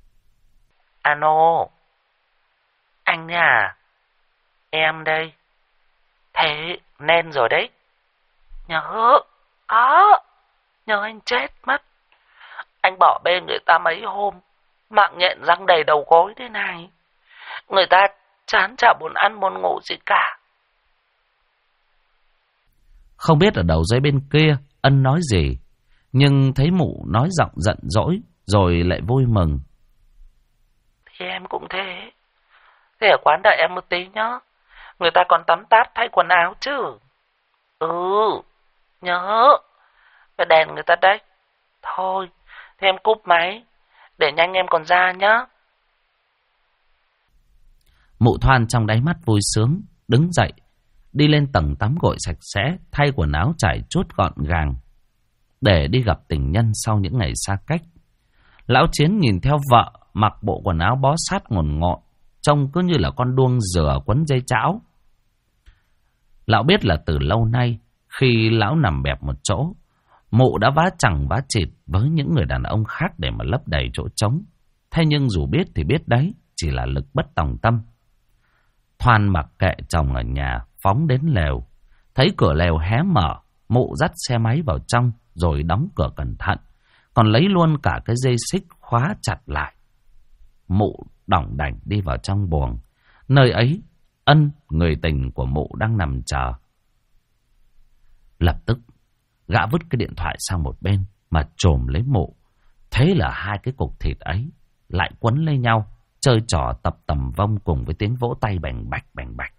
Alo, anh à, em đây. Thế nên rồi đấy. Nhớ anh chết mất. Anh bỏ bê người ta mấy hôm, mạng nhện răng đầy đầu gối thế này. Người ta chán chả buồn ăn buồn ngủ gì cả. Không biết ở đầu dây bên kia Ân nói gì, nhưng thấy mụ nói giọng giận dỗi, rồi lại vui mừng. Thì em cũng thế. Thế ở quán đợi em một tí nhá. Người ta còn tắm táp thay quần áo chứ. Nhớ. Cái đèn người ta đấy. Thôi, thế em cúp máy, để nhanh em còn ra nhá. Mụ Thoan trong đáy mắt vui sướng, đứng dậy, đi lên tầng tắm gội sạch sẽ, thay quần áo trải chuốt gọn gàng, để đi gặp tình nhân sau những ngày xa cách. Lão Chiến nhìn theo vợ mặc bộ quần áo bó sát ngổn ngộn, trông cứ như là con đuông dừa quấn dây chảo. Lão biết là từ lâu nay, khi lão nằm bẹp một chỗ, mụ đã vá chằng vá chịt với những người đàn ông khác để mà lấp đầy chỗ trống. Thế nhưng dù biết thì biết đấy, chỉ là lực bất tòng tâm. Thoan mặc kệ chồng ở nhà, phóng đến lều. Thấy cửa lều hé mở, mụ dắt xe máy vào trong, rồi đóng cửa cẩn thận, còn lấy luôn cả cái dây xích khóa chặt lại. Mụ đỏng đảnh đi vào trong buồng. Nơi ấy, Ân, người tình của mụ đang nằm chờ. Lập tức, gã vứt cái điện thoại sang một bên mà chồm lấy mụ. Thế là hai cái cục thịt ấy lại quấn lấy nhau, chơi trò tập tầm vong cùng với tiếng vỗ tay bành bạch bành bạch.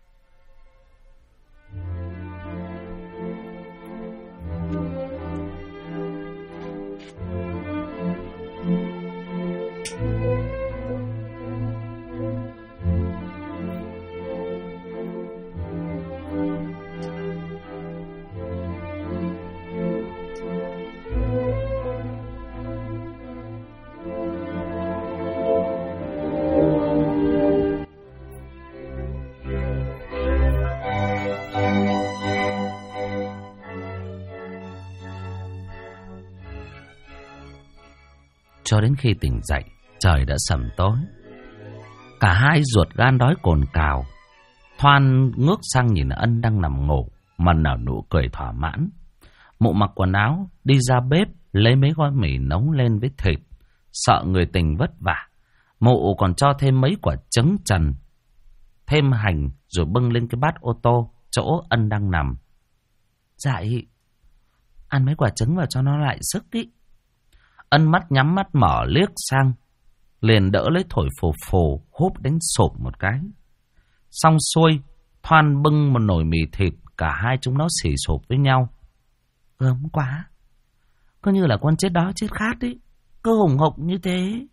Cho đến khi tỉnh dậy, trời đã sẩm tối. Cả hai ruột gan đói cồn cào. Thoan ngước sang nhìn Ân đang nằm ngủ mà nở nụ cười thỏa mãn. Mụ mặc quần áo, đi ra bếp lấy mấy gói mì nấu lên với thịt. Sợ người tình vất vả, mụ còn cho thêm mấy quả trứng trần, thêm hành, rồi bưng lên cái bát ô tô chỗ Ân đang nằm. Dậy, ăn mấy quả trứng vào cho nó lại sức ý. Ân mắt nhắm mắt mở liếc sang, liền đỡ lấy thổi phù phù, húp đánh sụp một cái. Xong xuôi, Thoan bưng một nồi mì thịt, cả hai chúng nó xì sụp với nhau. Gớm quá, Cứ như là con chết đói chết khát ấy. Cứ hùng hục như thế.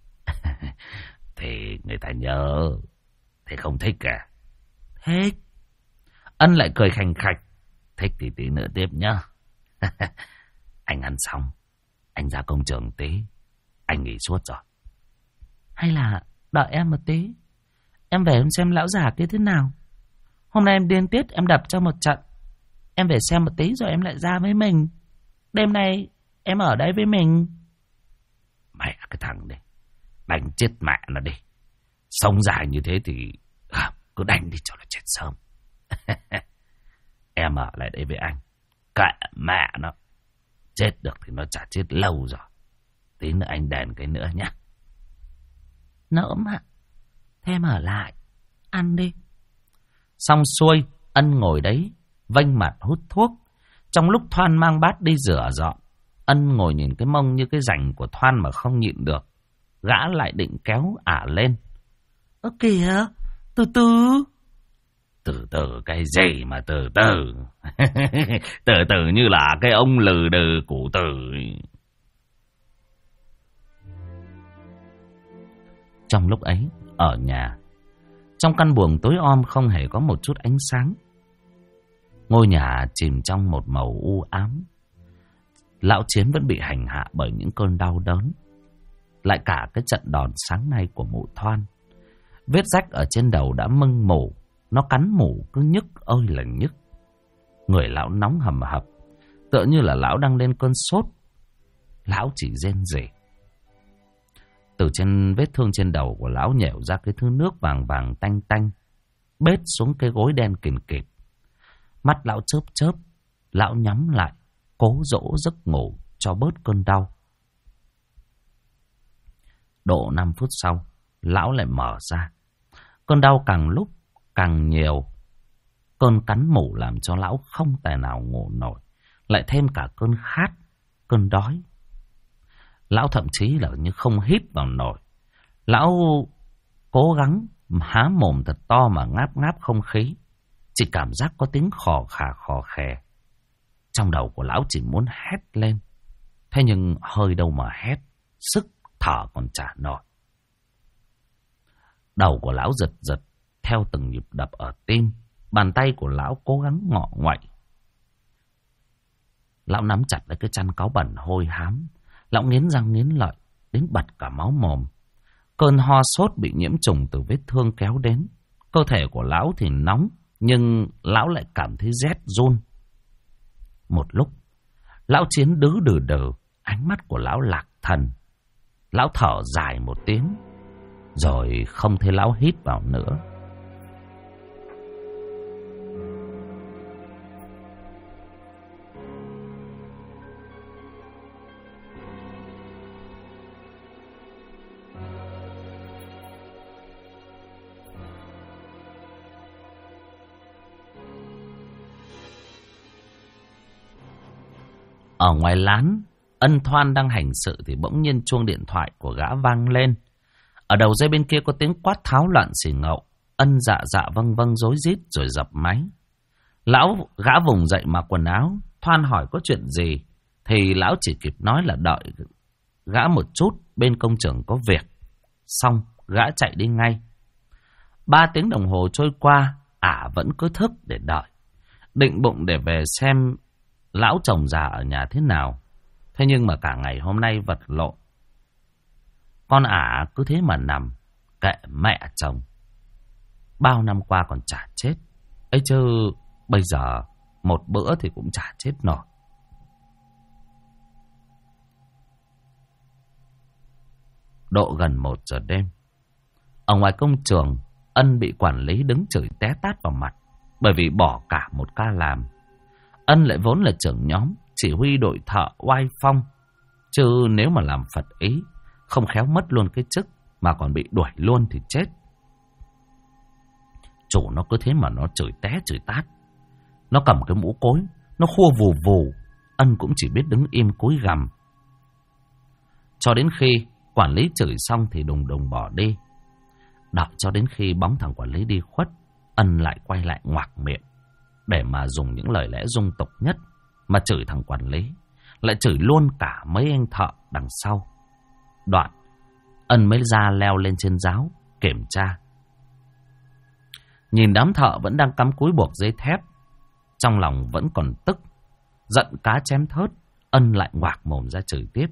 Thì người ta nhớ. Thế không thích à? Thích. Ân lại cười khành khạch. Thích thì tí nữa tiếp nhá. Anh ăn xong, anh ra công trường tí. Anh nghỉ suốt rồi. Hay là đợi em một tí. Em về em xem lão già kia thế nào. Hôm nay em điên tiết em đập cho một trận. Em về xem một tí rồi em lại ra với mình. Đêm nay em ở đây với mình. Mẹ cái thằng này, đánh chết mẹ nó đi. Sống dài như thế thì cứ đánh đi cho nó chết sớm. Em ở lại đây với anh. Kệ mẹ nó. Chết được thì nó chả chết lâu rồi. Tí nữa anh đền cái nữa nhé. Nỡm ạ. Thế em ở lại. Ăn đi. Xong xuôi, Ân ngồi đấy, vênh mặt hút thuốc. Trong lúc Thoan mang bát đi rửa dọn, Ân ngồi nhìn cái mông như cái rành của Thoan mà không nhịn được. Gã lại định kéo ả lên. Ơ kìa, từ từ. Từ từ cái gì mà từ từ. Từ từ như là cái ông lừ đừ cụ tử. Trong lúc ấy, ở nhà, trong căn buồng tối om không hề có một chút ánh sáng. Ngôi nhà chìm trong một màu u ám. Lão Chiến vẫn bị hành hạ bởi những cơn đau đớn. Lại cả cái trận đòn sáng nay của mụ Thoan. Vết rách ở trên đầu đã mưng mủ. Nó cắn mủ cứ nhức ơi là nhức. Người lão nóng hầm hập, tựa như là lão đang lên cơn sốt. Lão chỉ rên rỉ. Từ trên vết thương trên đầu của lão nhẻo ra cái thứ nước vàng vàng tanh tanh, bết xuống cái gối đen kìn kịt. Mắt lão chớp chớp. Lão nhắm lại, cố dỗ giấc ngủ cho bớt cơn đau. Độ 5 phút sau, lão lại mở ra. Cơn đau càng lúc càng nhiều. Cơn cắn mủ làm cho lão không tài nào ngủ nổi. Lại thêm cả cơn khát, cơn đói. Lão thậm chí là như không hít vào nổi. Lão cố gắng há mồm thật to mà ngáp ngáp không khí. Chỉ cảm giác có tiếng khò khè. Trong đầu của lão chỉ muốn hét lên. Thế nhưng hơi đâu mà hét. Sức thở còn chả nổi. Đầu của lão giật giật theo từng nhịp đập ở tim. Bàn tay của lão cố gắng ngọ ngoậy. Lão nắm chặt lấy cái chăn cáu bẩn hôi hám. Lão nghiến răng nghiến lợi đến bật cả máu mồm. Cơn ho sốt bị nhiễm trùng từ vết thương kéo đến. Cơ thể của lão thì nóng, nhưng lão lại cảm thấy rét run. Một lúc, lão Chiến đứ đừ đừ, ánh mắt của lão lạc thần. Lão thở dài một tiếng, rồi không thấy lão hít vào nữa. Ở ngoài lán, Ân Thoan đang hành sự thì bỗng nhiên chuông điện thoại của gã vang lên. Ở đầu dây bên kia có tiếng quát tháo loạn xì ngậu. Ân dạ dạ vâng vâng rối rít rồi dập máy. Gã vùng dậy mặc quần áo. Thoan hỏi có chuyện gì thì lão chỉ kịp nói là đợi gã một chút, bên công trường có việc. Xong gã chạy đi ngay. 3 tiếng đồng hồ trôi qua, ả vẫn cứ thức để đợi. Định bụng để về xem lão chồng già ở nhà thế nào. Thế nhưng mà cả ngày hôm nay vật lộn. Con ả cứ thế mà nằm, kệ mẹ chồng. Bao năm qua còn chả chết. Ấy chứ bây giờ một bữa thì cũng chả chết nổi. Độ gần 1 giờ đêm, ở ngoài công trường, Ân bị quản lý đứng chửi té tát vào mặt. Bởi vì bỏ cả một ca làm. Ân lại vốn là trưởng nhóm, chỉ huy đội thợ oai phong. Chứ nếu mà làm phật ý, không khéo mất luôn cái chức, mà còn bị đuổi luôn thì chết. Chủ nó cứ thế mà nó chửi té chửi tát. Nó cầm cái mũ cối, nó khua vù vù. Ân cũng chỉ biết đứng im cúi gằm. Cho đến khi quản lý chửi xong thì đùng đùng bỏ đi. Đợi cho đến khi bóng thằng quản lý đi khuất, Ân lại quay lại ngoạc miệng để mà dùng những lời lẽ dung tục nhất mà chửi thằng quản lý. lại chửi luôn cả mấy anh thợ đằng sau. Đoạn Ân mới ra leo lên trên giáo kiểm tra. Nhìn đám thợ vẫn đang cắm cúi buộc dây thép, trong lòng vẫn còn tức, giận cá chém thớt. Ân lại ngoạc mồm ra chửi tiếp.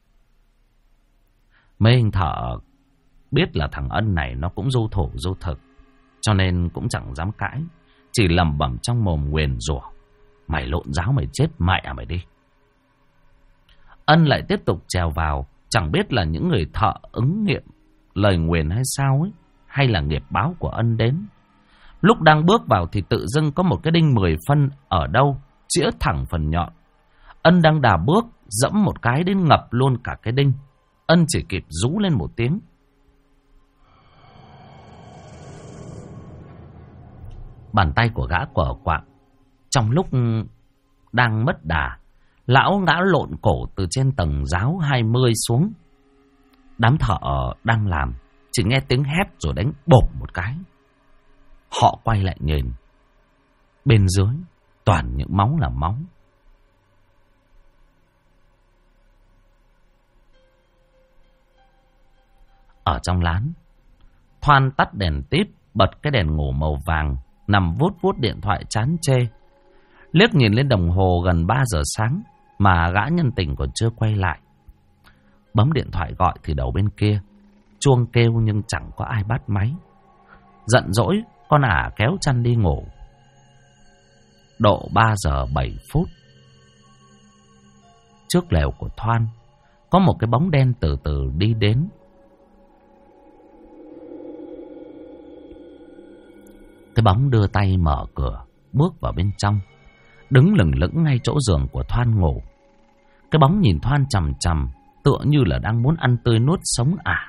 Mấy anh thợ biết là thằng Ân này nó cũng du thủ du thực, cho nên cũng chẳng dám cãi, chỉ lẩm bẩm trong mồm nguyền rủa: mày lộn giáo mày chết mẹ mày đi. Ân lại tiếp tục trèo vào, chẳng biết là những người thợ ứng nghiệm lời nguyền hay sao ấy, hay là nghiệp báo của Ân đến. Lúc đang bước vào thì tự dưng có một cái đinh 10 phân ở đâu chĩa thẳng phần nhọn. Ân đang đà bước, dẫm một cái đến ngập luôn cả cái đinh. Ân chỉ kịp rú lên một tiếng. Bàn tay của gã quờ quạng. Trong lúc đang mất đà, lão ngã lộn cổ từ trên tầng giáo 20 xuống. Đám thợ đang làm chỉ nghe tiếng hét rồi đánh bộp một cái. Họ quay lại nhìn, bên dưới toàn những máu là máu. Ở trong lán, Thoan tắt đèn tít, bật cái đèn ngủ màu vàng, nằm vuốt vuốt điện thoại chán chê. Liếc nhìn lên đồng hồ gần 3 giờ sáng mà gã nhân tình còn chưa quay lại. Bấm điện thoại gọi thì đầu bên kia chuông kêu nhưng chẳng có ai bắt máy. Giận dỗi, con ả kéo chăn đi ngủ. Độ 3 giờ 7 phút, trước lều của Thoan có một cái bóng đen từ từ đi đến. Cái bóng đưa tay mở cửa, bước vào bên trong, đứng lửng lững ngay chỗ giường của Thoan ngủ. Cái bóng nhìn Thoan chằm chằm, tựa như là đang muốn ăn tươi nuốt sống ả.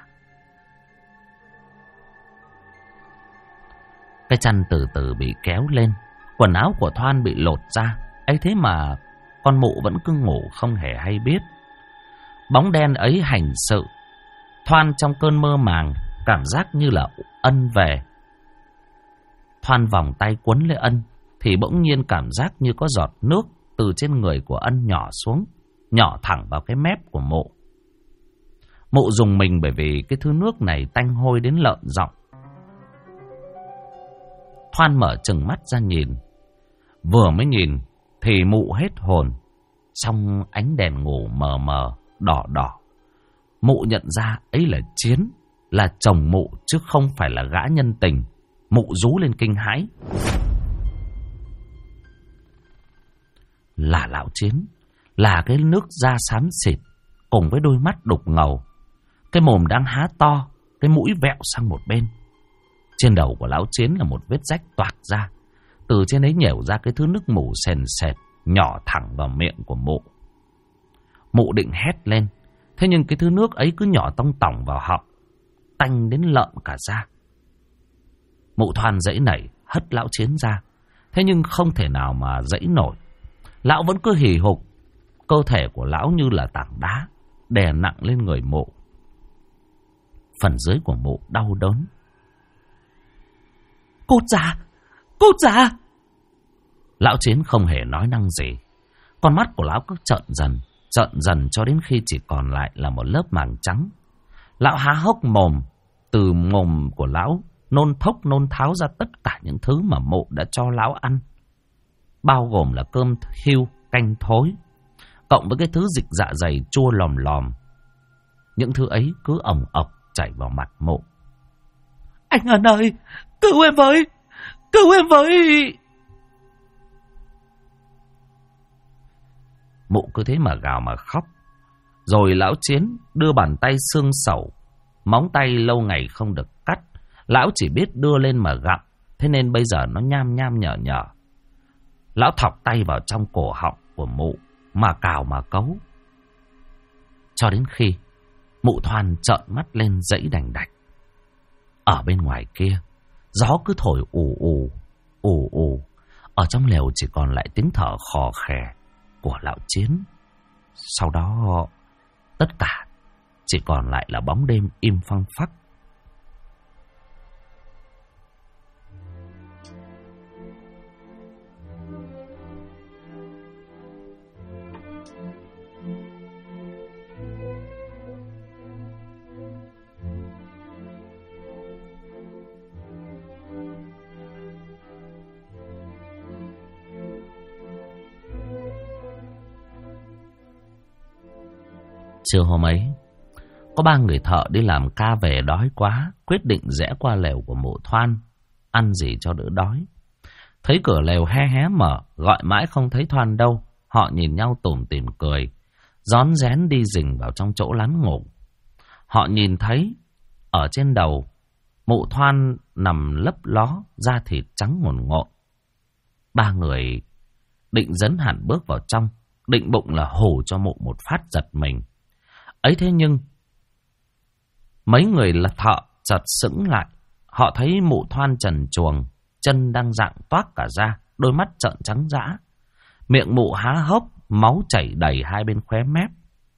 Cái chăn từ từ bị kéo lên, quần áo của Thoan bị lột ra. Ấy thế mà con mụ vẫn cứ ngủ không hề hay biết. Bóng đen ấy hành sự. Thoan trong cơn mơ màng cảm giác như là Ân về. Thoan vòng tay quấn lấy Ân thì bỗng nhiên cảm giác như có giọt nước từ trên người của Ân nhỏ xuống, nhỏ thẳng vào cái mép của mụ. Mụ rùng mình bởi vì cái thứ nước này tanh hôi đến lợn giọng. Thoan mở trừng mắt ra nhìn. Vừa mới nhìn thì mụ hết hồn. Trong ánh đèn ngủ mờ mờ, đỏ đỏ, mụ nhận ra ấy là Chiến, là chồng mụ chứ không phải là gã nhân tình. Mụ rú lên kinh hãi. Là lão Chiến, là cái nước da xám xịt cùng với đôi mắt đục ngầu, cái mồm đang há to, cái mũi vẹo sang một bên. Trên đầu của lão Chiến là một vết rách toạc ra, từ trên ấy nhểu ra cái thứ nước mù sền sệt nhỏ thẳng vào miệng của mụ. Mụ định hét lên, thế nhưng cái thứ nước ấy cứ nhỏ tông tỏng vào họng, tanh đến lợm cả da. Mụ Thoan giãy nảy hất lão Chiến ra, thế nhưng không thể nào mà giãy nổi. Lão vẫn cứ hì hục, cơ thể của lão như là tảng đá đè nặng lên người mụ. Phần dưới của mụ đau đớn. Cút ra, cút ra! Lão Chiến không hề nói năng gì. Con mắt của lão cứ trợn dần cho đến khi chỉ còn lại là một lớp màng trắng. Lão há hốc mồm, từ mồm của lão nôn thốc nôn tháo ra tất cả những thứ mà mụ đã cho lão ăn, bao gồm là cơm thiêu canh thối, cộng với cái thứ dịch dạ dày chua lòm lòm. Những thứ ấy cứ ồng ọc chảy vào mặt mụ. Anh Ân ơi, cứu em với, cứu em với! Mụ cứ thế mà gào mà khóc. Rồi lão Chiến đưa bàn tay xương sẩu, móng tay lâu ngày không được cắt, lão chỉ biết đưa lên mà gặm, thế nên bây giờ nó nham nham nhở nhở. Lão thọc tay vào trong cổ họng của mụ mà cào mà cấu, cho đến khi mụ Thoan trợn mắt lên giãy đành đạch. Ở bên ngoài kia, gió cứ thổi ù ù, ù ù. Ở trong lều chỉ còn lại tiếng thở khò khè của lão Chiến. Sau đó, tất cả chỉ còn lại là bóng đêm im phăng phắc. Trưa hôm ấy, có 3 người thợ đi làm ca về đói quá, quyết định rẽ qua lều của mụ Thoan, ăn gì cho đỡ đói. Thấy cửa lều hé hé mở, gọi mãi không thấy Thoan đâu. Họ nhìn nhau tủm tỉm cười, rón rén đi rình vào trong chỗ lán ngủ. Họ nhìn thấy ở trên đầu mụ Thoan nằm lấp ló, da thịt trắng ngổn ngộn. 3 người định dấn hẳn bước vào trong, định bụng là hù cho mụ một phát giật mình. Ấy thế nhưng mấy người là thợ chợt sững lại. Họ thấy mụ Thoan trần truồng, chân đang rạng toác cả ra, đôi mắt trợn trắng dã, miệng mụ há hốc, máu chảy đầy hai bên khóe mép.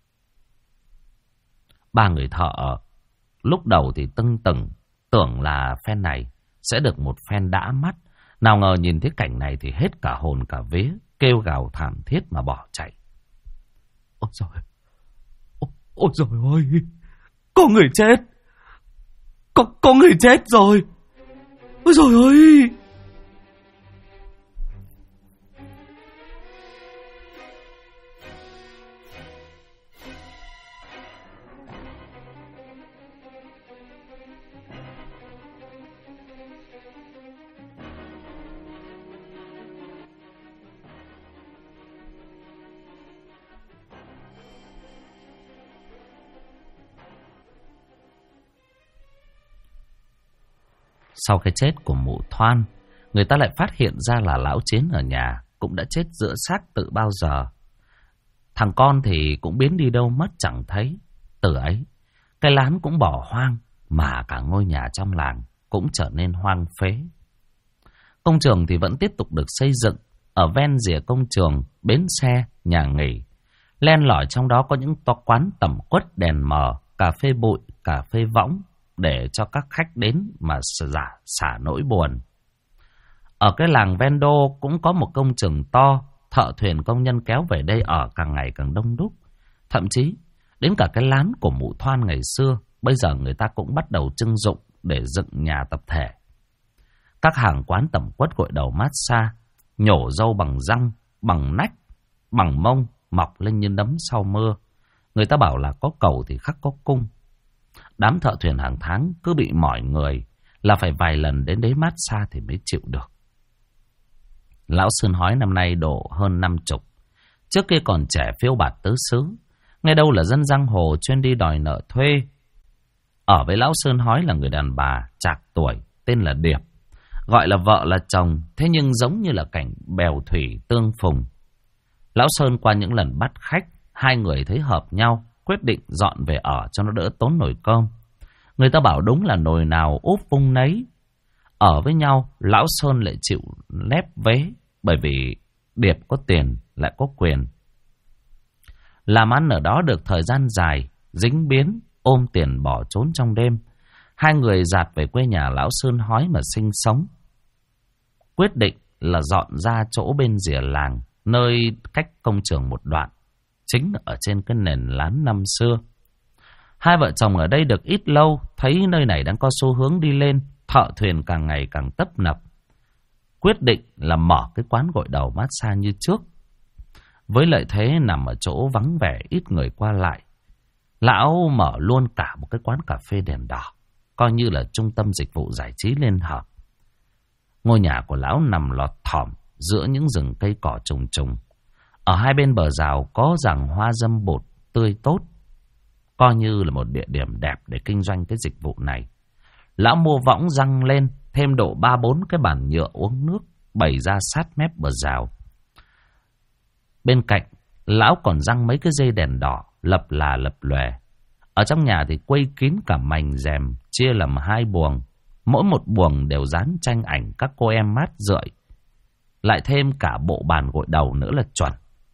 3 người thợ lúc đầu thì tưng tửng, tưởng là phen này sẽ được một phen đã mắt. Nào ngờ nhìn thấy cảnh này thì hết cả hồn cả vía, kêu gào thảm thiết mà bỏ chạy. Ôi trời, ôi trời ơi, có người chết, có người chết rồi. Ôi trời ơi. Sau cái chết của mụ Thoan, người ta lại phát hiện ra là lão Chiến ở nhà cũng đã chết giữa xác từ bao giờ. Thằng con thì cũng biến đi đâu mất chẳng thấy. Từ ấy, cái lán cũng bỏ hoang, mà cả ngôi nhà trong làng cũng trở nên hoang phế. Công trường thì vẫn tiếp tục được xây dựng. Ở ven rìa công trường, bến xe, nhà nghỉ, len lỏi trong đó có những quán tẩm quất đèn mờ, cà phê bụi, cà phê võng, để cho các khách đến mà xả nỗi buồn. Ở cái làng ven đô cũng có một công trường to, thợ thuyền công nhân kéo về đây ở càng ngày càng đông đúc. Thậm chí, đến cả cái lán của mụ Thoan ngày xưa, bây giờ người ta cũng bắt đầu trưng dụng để dựng nhà tập thể. Các hàng quán tẩm quất gội đầu massage, nhổ râu bằng răng, bằng nách, bằng mông, mọc lên như nấm sau mưa. Người ta bảo là có cầu thì khắc có cung. Đám thợ thuyền hàng tháng cứ bị mỏi người là phải vài lần đến đấy massage thì mới chịu được. Lão Sơn Hói năm nay độ hơn 50. Trước kia còn trẻ phiêu bạt tứ xứ, nghe đâu là dân giang hồ chuyên đi đòi nợ thuê. Ở với Lão Sơn Hói là người đàn bà trạc tuổi tên là Điệp, gọi là vợ là chồng, thế nhưng giống như là cảnh bèo thủy tương phùng. Lão Sơn qua những lần bắt khách, hai người thấy hợp nhau, quyết định dọn về ở cho nó đỡ tốn nồi cơm. Người ta bảo đúng là nồi nào úp vung nấy. Ở với nhau, Lão Sơn lại chịu lép vế, bởi vì Điệp có tiền lại có quyền. Làm ăn ở đó được thời gian dài, dính biến, ôm tiền bỏ trốn trong đêm. Hai người dạt về quê nhà Lão Sơn Hói mà sinh sống. Quyết định là dọn ra chỗ bên rìa làng, nơi cách công trường một đoạn, chính ở trên cái nền lán năm xưa. Hai vợ chồng ở đây được ít lâu, thấy nơi này đang có xu hướng đi lên, thợ thuyền càng ngày càng tấp nập. Quyết định là mở cái quán gội đầu massage như trước. Với lợi thế nằm ở chỗ vắng vẻ ít người qua lại, lão mở luôn cả một cái quán cà phê đèn đỏ, coi như là trung tâm dịch vụ giải trí liên hợp. Ngôi nhà của lão nằm lọt thỏm giữa những rừng cây cỏ trùng trùng. Ở hai bên bờ rào có giàn hoa dâm bụt tươi tốt, coi như là một địa điểm đẹp để kinh doanh cái dịch vụ này. Lão mua võng răng lên, thêm độ 3-4 cái bàn nhựa uống nước, bày ra sát mép bờ rào. Bên cạnh, lão còn răng mấy cái dây đèn đỏ, lập là lập lòe. Ở trong nhà thì quây kín cả mành rèm, chia làm 2 buồng. Mỗi một buồng đều dán tranh ảnh các cô em mát rượi. Lại thêm cả bộ bàn gội đầu nữa là chuẩn.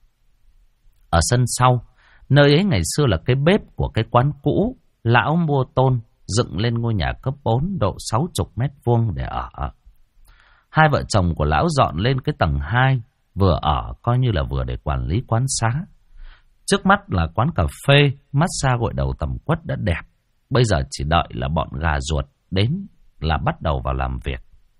Ở sân sau, nơi ấy ngày xưa là cái bếp của cái quán cũ, lão mua tôn, dựng lên ngôi nhà cấp 4 độ 60 mét vuông để ở. Hai vợ chồng của lão dọn lên cái tầng 2, vừa ở coi như là vừa để quản lý quán xá. Trước mắt là quán cà phê, massage gội đầu tầm quất đã đẹp. Bây giờ chỉ đợi là bọn gà ruột đến là bắt đầu vào làm việc.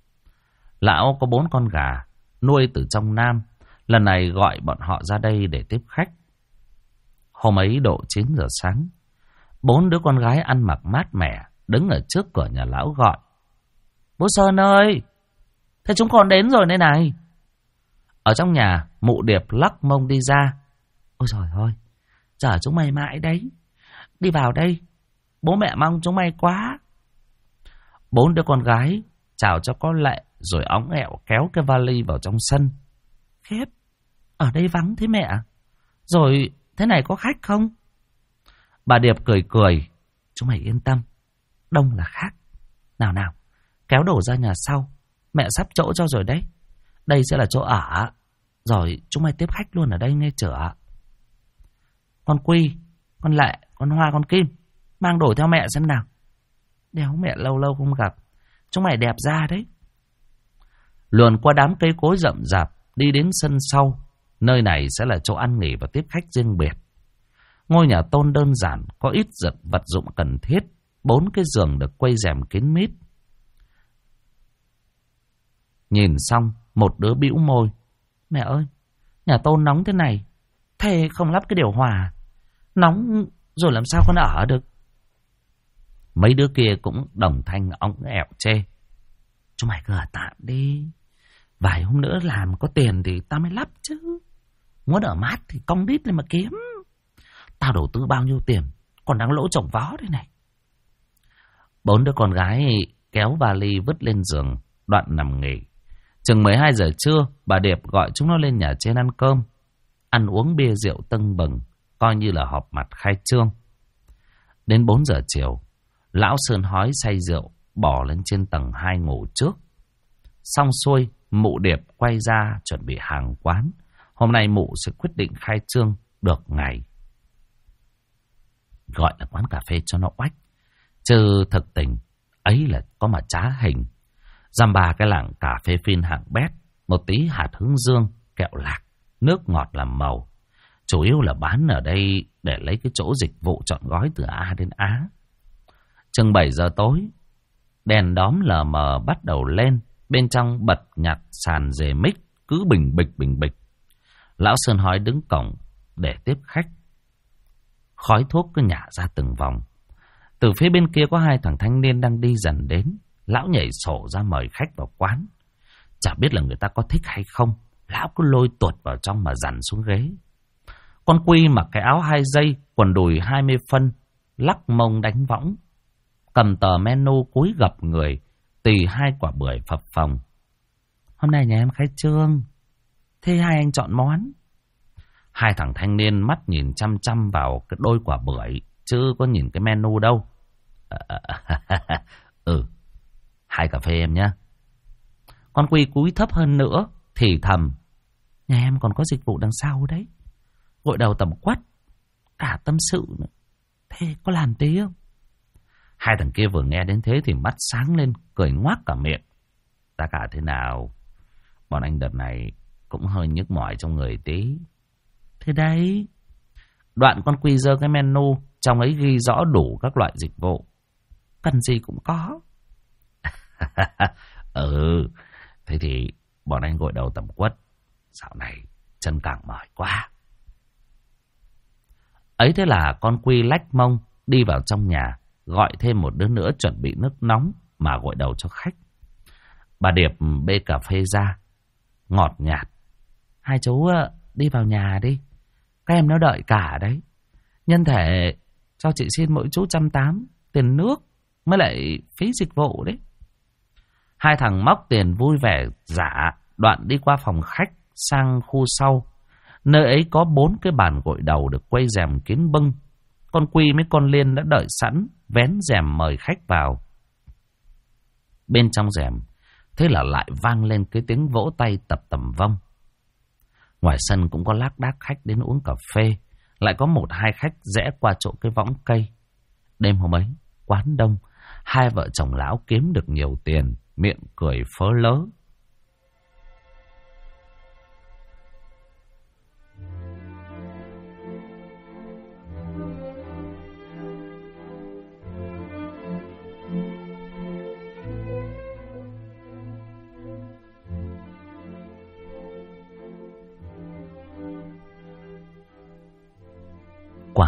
Lão có 4 con gà, nuôi từ trong Nam. Lần này gọi bọn họ ra đây để tiếp khách. Hôm ấy độ 9 giờ sáng, 4 đứa con gái ăn mặc mát mẻ đứng ở trước cửa nhà lão gọi: Bố Sơn ơi, thế chúng con đến rồi đây này. Ở trong nhà, mụ Điệp lắc mông đi ra: Ôi trời ơi, chờ chúng mày mãi đấy. Đi vào đây, bố mẹ mong chúng mày quá. 4 đứa con gái chào cho có lệ, rồi óng ẹo kéo cái vali vào trong sân. Khiếp, ở đây vắng thế mẹ. Rồi thế này có khách không? Bà Điệp cười cười: Chúng mày yên tâm, đông là khác. Nào nào, kéo đổ ra nhà sau, mẹ sắp chỗ cho rồi đấy. Đây sẽ là chỗ ở, rồi chúng mày tiếp khách luôn ở đây nghe chửa. Con Quy, con Lệ, con Hoa, con Kim, mang đồ theo mẹ xem nào. Đéo mẹ lâu lâu không gặp, chúng mày đẹp ra đấy. Luồn qua đám cây cối rậm rạp, đi đến sân sau. Nơi này sẽ là chỗ ăn nghỉ và tiếp khách riêng biệt. Ngôi nhà tôn đơn giản, có ít vật dụng cần thiết. 4 cái giường được quây rèm kín mít. Nhìn xong, một đứa bĩu môi: Mẹ ơi, nhà tôn nóng thế này, thế không lắp cái điều hòa, nóng rồi làm sao con ở được. Mấy đứa kia cũng đồng thanh óng ẹo chê: Chúng mày cứ ở tạm đi, vài hôm nữa làm có tiền thì tao mới lắp chứ. Muốn ở mát thì cong đít lên mà kiếm. Tao đầu tư bao nhiêu tiền, còn đang lỗ trồng vó đây này. 4 đứa con gái kéo vali vứt lên giường, đoạn nằm nghỉ. Chừng 12 giờ trưa, bà Điệp gọi chúng nó lên nhà trên ăn cơm. Ăn uống bia rượu tưng bừng, coi như là họp mặt khai trương. Đến 4 giờ chiều, lão Sơn hói say rượu, bỏ lên trên tầng 2 ngủ trước. Xong xuôi, mụ Điệp quay ra chuẩn bị hàng quán. Hôm nay mụ sẽ quyết định khai trương được ngày. Gọi là quán cà phê cho nó oách, chứ thực tình ấy là có mà trá hình. Dăm ba cái làng cà phê phin hạng bét, một tí hạt hướng dương, kẹo lạc, nước ngọt làm màu. Chủ yếu là bán ở đây để lấy cái chỗ dịch vụ trọn gói từ A đến Á. Chừng 7 giờ tối, đèn đóm lờ mờ bắt đầu lên. Bên trong bật nhạc sàn dề mic cứ bình bịch bình bịch. Lão Sơn hói đứng cổng để tiếp khách. Khói thuốc cứ nhả ra từng vòng. Từ phía bên kia có 2 thằng thanh niên đang đi dần đến. Lão nhảy sổ ra mời khách vào quán. Chả biết là người ta có thích hay không, lão cứ lôi tuột vào trong mà dằn xuống ghế. Con Quy mặc cái áo 2 dây, quần đùi 20 phân, lắc mông đánh võng, cầm tờ menu cúi gập người, tì 2 quả bưởi phập phồng. Hôm nay nhà em khai trương, thế hai anh chọn món. 2 thằng thanh niên mắt nhìn chăm chăm vào cái đôi quả bưởi, chứ có nhìn cái menu đâu. 2 cà phê em nhé. Con Quy cúi thấp hơn nữa, thì thầm: Nhà em còn có dịch vụ đằng sau đấy, gội đầu tầm quất, cả tâm sự nữa. Thế có làm tí không? 2 thằng kia vừa nghe đến thế thì mắt sáng lên, cười ngoác cả miệng. Giá cả thế nào? Bọn anh đợt này cũng hơi nhức mỏi trong người tí. Thế đấy. Đoạn con Quy giơ cái menu, trong ấy ghi rõ đủ các loại dịch vụ. Cần gì cũng có. Thế thì bọn anh gội đầu tầm quất. Dạo này chân càng mỏi quá. Ấy thế là con Quy lách mông đi vào trong nhà, gọi thêm một đứa nữa chuẩn bị nước nóng mà gội đầu cho khách. Bà Điệp bê cà phê ra, ngọt nhạt: Hai chú đi vào nhà đi, các em nó đợi cả đấy. Nhân thể cho chị xin mỗi chú 180 tiền nước mới lại phí dịch vụ đấy. 2 thằng móc tiền vui vẻ giả, đoạn đi qua phòng khách sang khu sau. Nơi ấy có 4 cái bàn gội đầu được quây rèm kín bưng. Con Quy với con Liên đã đợi sẵn, vén rèm mời khách vào. Bên trong rèm, thế là lại vang lên cái tiếng vỗ tay tập tầm vong. Ngoài sân cũng có lác đác khách đến uống cà phê. Lại có 1-2 khách rẽ qua chỗ cái võng cây. Đêm hôm ấy, quán đông, 2 vợ chồng lão kiếm được nhiều tiền, miệng cười phớ lớ.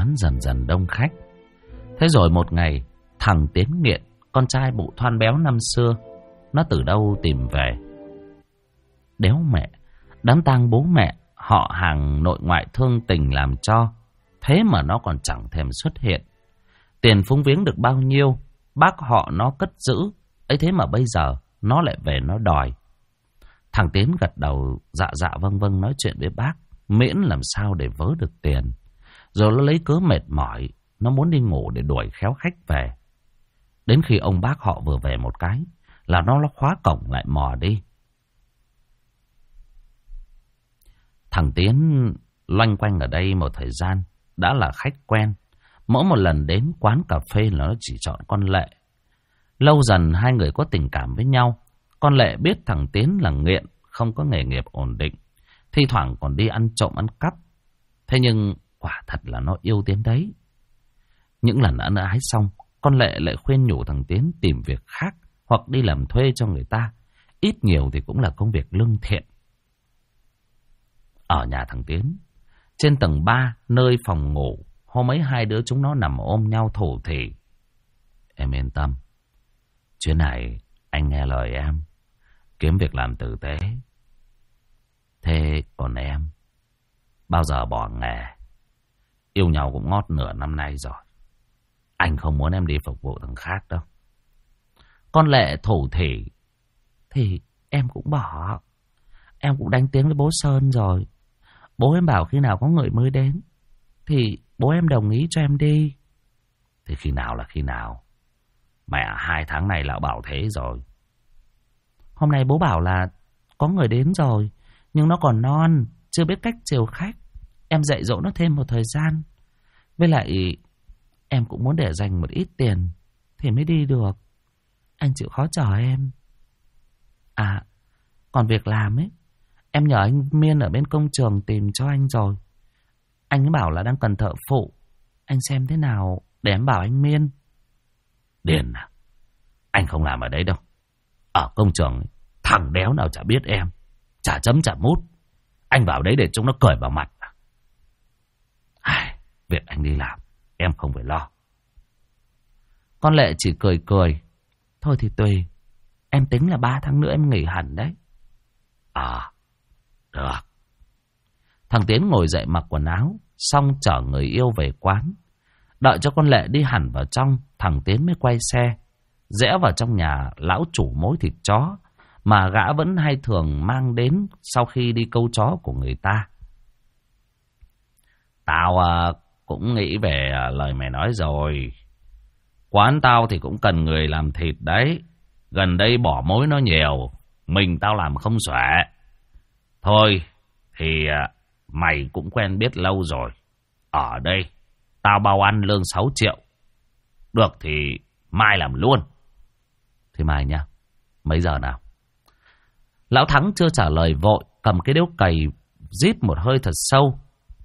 quán dần dần đông khách. Thế rồi một ngày, thằng Tiến nghiện, con trai bụ thoan béo năm xưa, nó từ đâu tìm về. Đéo mẹ, đám tang bố mẹ, họ hàng nội ngoại thương tình làm cho, thế mà nó còn chẳng thèm xuất hiện. Tiền phúng viếng được bao nhiêu, bác họ nó cất giữ, ấy thế mà bây giờ nó lại về nó đòi. Thằng Tiến gật đầu dạ dạ vâng vâng nói chuyện với bác, miễn làm sao để vớ được tiền. Rồi nó lấy cớ mệt mỏi, nó muốn đi ngủ để đuổi khéo khách về. Đến khi ông bác họ vừa về một cái, là nó khóa cổng lại mò đi. Thằng Tiến loanh quanh ở đây một thời gian, đã là khách quen. Mỗi một lần đến quán cà phê là nó chỉ chọn con Lệ. Lâu dần hai người có tình cảm với nhau. Con Lệ biết thằng Tiến là nghiện, không có nghề nghiệp ổn định, thi thoảng còn đi ăn trộm ăn cắp. Thế nhưng quả thật là nó yêu Tiến đấy. Những lần ân ái xong, con Lệ lại khuyên nhủ thằng Tiến tìm việc khác hoặc đi làm thuê cho người ta. Ít nhiều thì cũng là công việc lương thiện. Ở nhà thằng Tiến, trên tầng 3, nơi phòng ngủ, hôm ấy hai đứa chúng nó nằm ôm nhau thủ thỉ. Em yên tâm, chuyến này anh nghe lời em, kiếm việc làm tử tế. Thế còn em, bao giờ bỏ nghề? Yêu nhau cũng ngót nửa năm nay rồi. Anh không muốn em đi phục vụ thằng khác đâu. Con Lệ thủ thỉ. Thì em cũng bỏ. Em cũng đánh tiếng với bố Sơn rồi. Bố em bảo khi nào có người mới đến thì bố em đồng ý cho em đi. Thì khi nào là khi nào? Mẹ 2 tháng này lão bảo thế rồi. Hôm nay bố bảo là có người đến rồi, nhưng nó còn non, chưa biết cách chiều khách. Em dạy dỗ nó thêm một thời gian. Với lại em cũng muốn để dành một ít tiền thì mới đi được. Anh chịu khó chờ em. À, còn việc làm ấy, em nhờ anh Miên ở bên công trường tìm cho anh rồi. Anh ấy bảo là đang cần thợ phụ. Anh xem thế nào để em bảo anh Miên. Điền à, anh không làm ở đấy đâu. Ở công trường thằng đéo nào chả biết em, chả chấm chả mút. Anh vào đấy để chúng nó cười vào mặt. Việc anh đi làm em không phải lo. Con Lệ chỉ cười cười. Thôi thì tùy. Em tính là 3 tháng nữa em nghỉ hẳn đấy. À, được. Thằng Tiến ngồi dậy mặc quần áo, xong chở người yêu về quán. Đợi cho con Lệ đi hẳn vào trong, thằng Tiến mới quay xe, rẽ vào trong nhà lão chủ mối thịt chó mà gã vẫn hay thường mang đến sau khi đi câu chó của người ta. Tao cũng nghĩ về lời mày nói rồi. Quán tao thì cũng cần người làm thịt đấy. Gần đây bỏ mối nó nhiều, mình tao làm không xuể. Thôi thì mày cũng quen biết lâu rồi. Ở đây tao bao ăn lương 6 triệu. Được thì mai làm luôn. Thì mai nha. Mấy giờ nào? Lão Thắng chưa trả lời vội, cầm cái điếu cày rít một hơi thật sâu.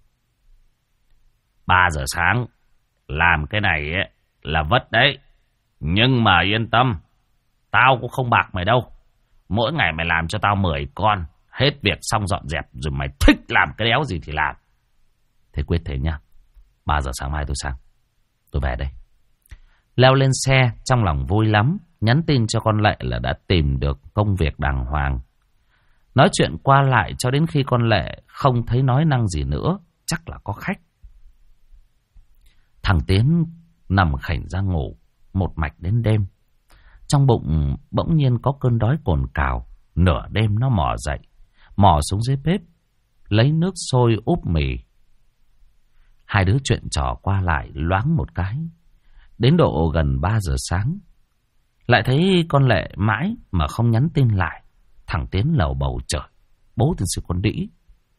3 giờ sáng. Làm cái này ấy là vất đấy. Nhưng mà yên tâm, tao cũng không bạc mày đâu. Mỗi ngày mày làm cho tao 10 con. Hết việc xong dọn dẹp, rồi mày thích làm cái đéo gì thì làm. Thế quyết thế nhá. 3 giờ sáng mai tôi sang. Tôi về đây. Leo lên xe, trong lòng vui lắm. Nhắn tin cho con Lệ là đã tìm được công việc đàng hoàng. Nói chuyện qua lại cho đến khi con Lệ không thấy nói năng gì nữa. Chắc là có khách. Thằng Tiến nằm khảnh ra ngủ một mạch đến đêm. Trong bụng bỗng nhiên có cơn đói cồn cào. Nửa đêm nó mò dậy, mò xuống dưới bếp, lấy nước sôi úp mì. Hai đứa chuyện trò qua lại loáng một cái. Đến độ gần 3 giờ sáng, lại thấy con Lệ mãi mà không nhắn tin lại. Thằng Tiến lầu bầu trời, bố thật sự con đĩ.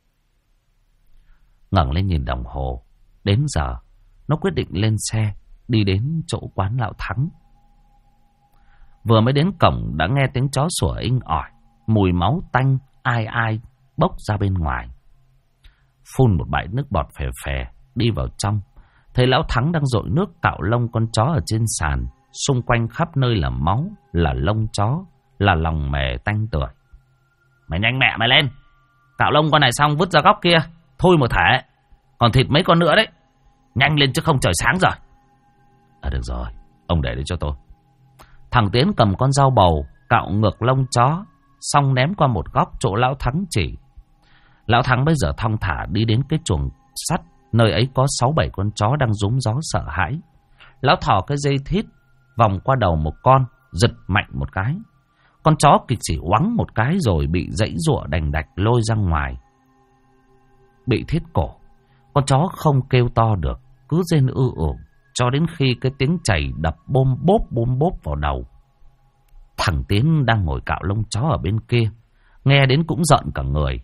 Ngẩng lên nhìn đồng hồ, đến giờ nó quyết định lên xe đi đến chỗ quán lão Thắng. Vừa mới đến cổng đã nghe tiếng chó sủa inh ỏi, mùi máu tanh ai ai bốc ra bên ngoài. Phun một bãi nước bọt phè phè, đi vào trong, thấy lão Thắng đang dội nước cạo lông con chó ở trên sàn. Xung quanh khắp nơi là máu, là lông chó, là lòng mề tanh tưởi. Mày nhanh mẹ mày lên, cạo lông con này xong vứt ra góc kia, thôi một thể. Còn thịt mấy con nữa đấy. Nhanh lên chứ không trời sáng rồi. Được rồi, ông để đấy cho tôi. Thằng Tiến cầm con dao bầu, cạo ngược lông chó, xong ném qua một góc chỗ Lão Thắng chỉ. Lão Thắng bây giờ thong thả đi đến cái chuồng sắt, nơi ấy có 6-7 con chó đang rúm gió sợ hãi. Lão thò cái dây thít vòng qua đầu một con, giật mạnh một cái. Con chó kịch chỉ oắng một cái rồi bị giãy giụa đành đạch lôi ra ngoài. Bị thiết cổ, con chó không kêu to được, cứ rên cho đến khi cái tiếng chày đập bôm bốp vào đầu. Thằng Tiến đang ngồi cạo lông chó ở bên kia, nghe đến cũng giận cả người.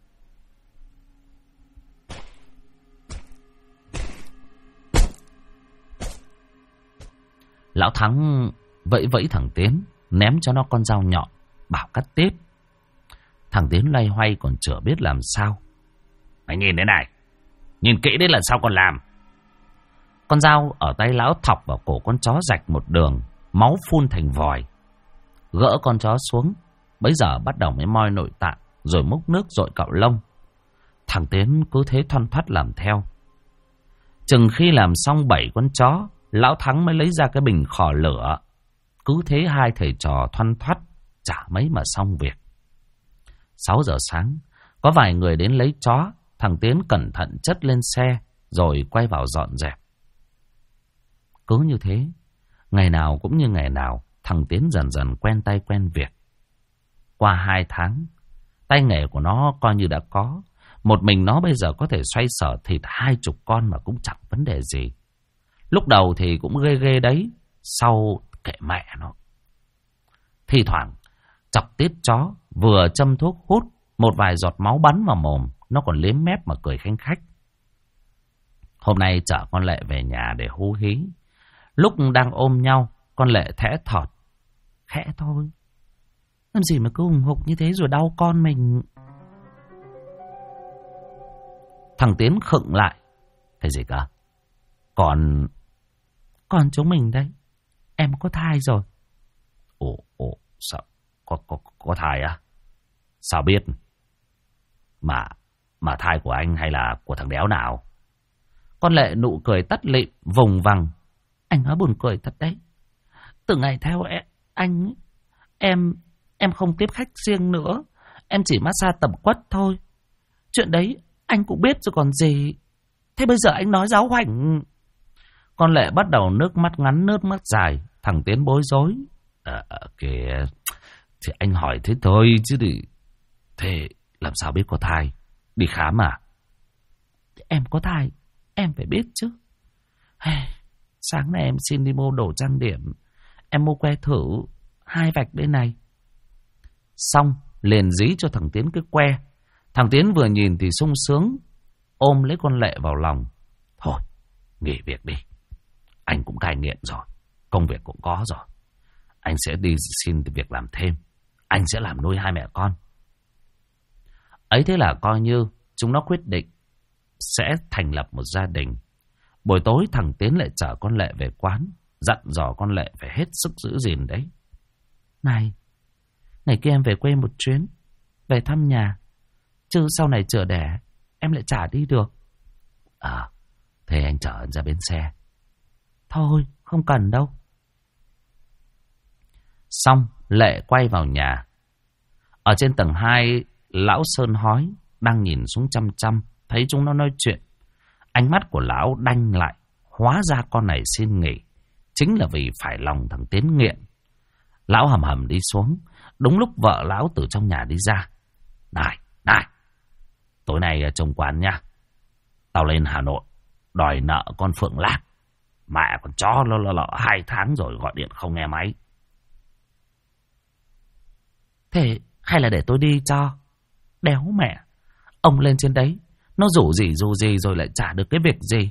Lão Thắng vẫy vẫy thằng Tiến, ném cho nó con dao nhọn, bảo cắt tiếp. Thằng Tiến loay hoay còn chưa biết làm sao. Mày nhìn thế này, nhìn kỹ đấy là sao còn làm. Con dao ở tay lão thọc vào cổ con chó rạch một đường, máu phun thành vòi. Gỡ con chó xuống, bấy giờ bắt đầu mới moi nội tạng, rồi múc nước dội cạo lông. Thằng Tiến cứ thế thoăn thoắt làm theo. Chừng khi làm xong 7 con chó, Lão Thắng mới lấy ra cái bình khỏ lửa. Cứ thế hai thầy trò thoăn thoắt, chả mấy mà xong việc. 6 giờ sáng, có vài người đến lấy chó. Thằng Tiến cẩn thận chất lên xe, rồi quay vào dọn dẹp. Cứ như thế, ngày nào cũng như ngày nào, thằng Tiến dần dần quen tay quen việc. Qua 2 tháng, tay nghề của nó coi như đã có. Một mình nó bây giờ có thể xoay sở thịt 20 con mà cũng chẳng vấn đề gì. Lúc đầu thì cũng ghê ghê đấy, sau kệ mẹ nó. Thì thoảng, chọc tiết chó, vừa châm thuốc hút, một vài giọt máu bắn vào mồm, nó còn liếm mép mà cười khanh khách. Hôm nay chở con Lệ về nhà để hú hí. Lúc đang ôm nhau, con Lệ thẽ thọt. Khẽ thôi, làm gì mà cứ hùng hục như thế rồi đau con mình. Thằng Tiến khựng lại. Cái gì cả? Còn chúng mình đây, em có thai rồi. Ồ, sao? Có thai à? Sao biết? Mà thai của anh hay là của thằng đéo nào? Con Lệ nụ cười tắt lịm, vùng vằng. Anh nói buồn cười thật đấy. Từ ngày theo anh, em không tiếp khách riêng nữa. Em chỉ massage tẩm quất thôi. Chuyện đấy anh cũng biết rồi còn gì. Thế bây giờ anh nói giáo hoành. Con Lệ bắt đầu nước mắt ngắn nước mắt dài. Thằng Tiến bối rối. Kìa, thì anh hỏi thế thôi chứ thì... Thế làm sao biết có thai? Đi khám à? Em có thai, em phải biết chứ. Sáng nay em xin đi mua đồ trang điểm. Em mua que thử 2 vạch đây này. Xong liền dí cho thằng Tiến cái que. Thằng Tiến vừa nhìn thì sung sướng, ôm lấy con Lệ vào lòng. Thôi, nghỉ việc đi. Anh cũng cai nghiện rồi, công việc cũng có rồi. Anh sẽ đi xin việc làm thêm. Anh sẽ làm nuôi 2 mẹ con. Ấy thế là coi như chúng nó quyết định sẽ thành lập một gia đình. Buổi tối thằng Tiến lại chở con Lệ về quán, dặn dò con Lệ phải hết sức giữ gìn đấy. Này, ngày kia em về quê một chuyến, về thăm nhà. Chứ sau này chữa đẻ, em lại chả đi được. Thế anh chở em ra bến xe. Thôi, không cần đâu. Xong, Lệ quay vào nhà. Ở trên tầng 2, lão Sơn Hói đang nhìn xuống chăm chăm, thấy chúng nó nói chuyện. Ánh mắt của lão đanh lại. Hóa ra con này xin nghỉ chính là vì phải lòng thằng Tiến nghiện. Lão hầm hầm đi xuống. Đúng lúc vợ lão từ trong nhà đi ra. Này, tối nay trông quán nha. Tao lên Hà Nội đòi nợ con Phượng Lạc. Mẹ con chó lợ 2 tháng rồi gọi điện không nghe máy. Thế hay là để tôi đi cho? Đéo mẹ, ông lên trên đấy, nó rủ gì rồi lại trả được cái việc gì.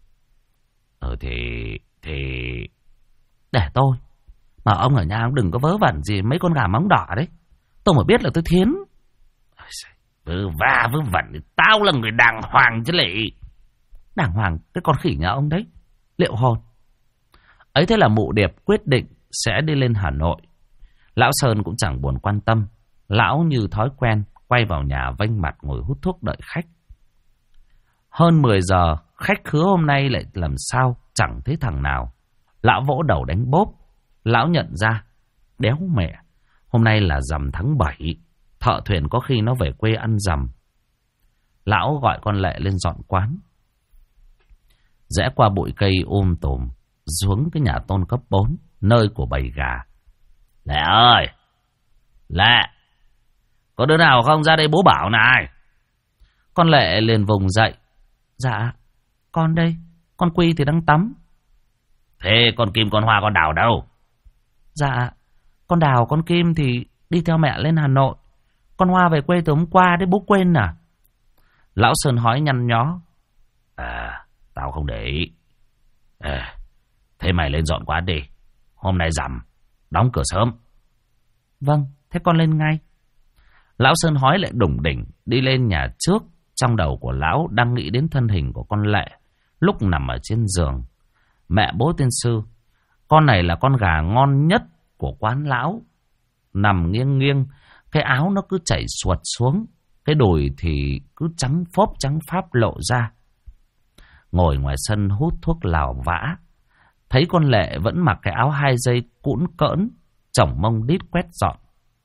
Thì để tôi. Mà ông ở nhà ông đừng có vớ vẩn gì mấy con gà móng đỏ đấy. Tôi mà biết là tôi thiến. Vớ vẩn, tao là người đàng hoàng chứ lị. Đàng hoàng cái con khỉ nhà ông đấy, liệu hồn. Ấy thế là mụ Điệp quyết định sẽ đi lên Hà Nội. Lão Sơn cũng chẳng buồn quan tâm. Lão như thói quen quay vào nhà vênh mặt ngồi hút thuốc đợi khách. Hơn 10 giờ khách khứa hôm nay lại làm sao chẳng thấy thằng nào. Lão vỗ đầu đánh bốp. Lão nhận ra, đéo mẹ, hôm nay là rằm tháng 7, thợ thuyền có khi nó về quê ăn rằm. Lão gọi con Lệ lên dọn quán. Rẽ qua bụi cây tùm xuống cái nhà tôn cấp 4, nơi của bầy gà. Lệ ơi! Lệ! Có đứa nào không, ra đây bố bảo này. Con Lệ liền vùng dậy. Dạ, con đây. Con Quy thì đang tắm. Thế con Kim, con Hoa, con Đào đâu? Dạ, con Đào, con Kim thì đi theo mẹ lên Hà Nội. Con Hoa về quê từ hôm qua đấy, bố quên à? Lão Sơn hói nhăn nhó. Tao không để ý. Thế mày lên dọn quán đi. Hôm nay rằm, đóng cửa sớm. Vâng, thế con lên ngay. Lão Sơn hói lại đủng đỉnh đi lên nhà trước. Trong đầu của lão đang nghĩ đến thân hình của con Lệ lúc nằm ở trên giường. Mẹ bố tiên sư, con này là con gà ngon nhất của quán lão. Nằm nghiêng nghiêng, cái áo nó cứ chảy xuột xuống, cái đùi thì cứ trắng phốp trắng pháp lộ ra. Ngồi ngoài sân hút thuốc lào vã, thấy con Lệ vẫn mặc cái áo 2 dây cũn cỡn, chổng mông đít quét dọn.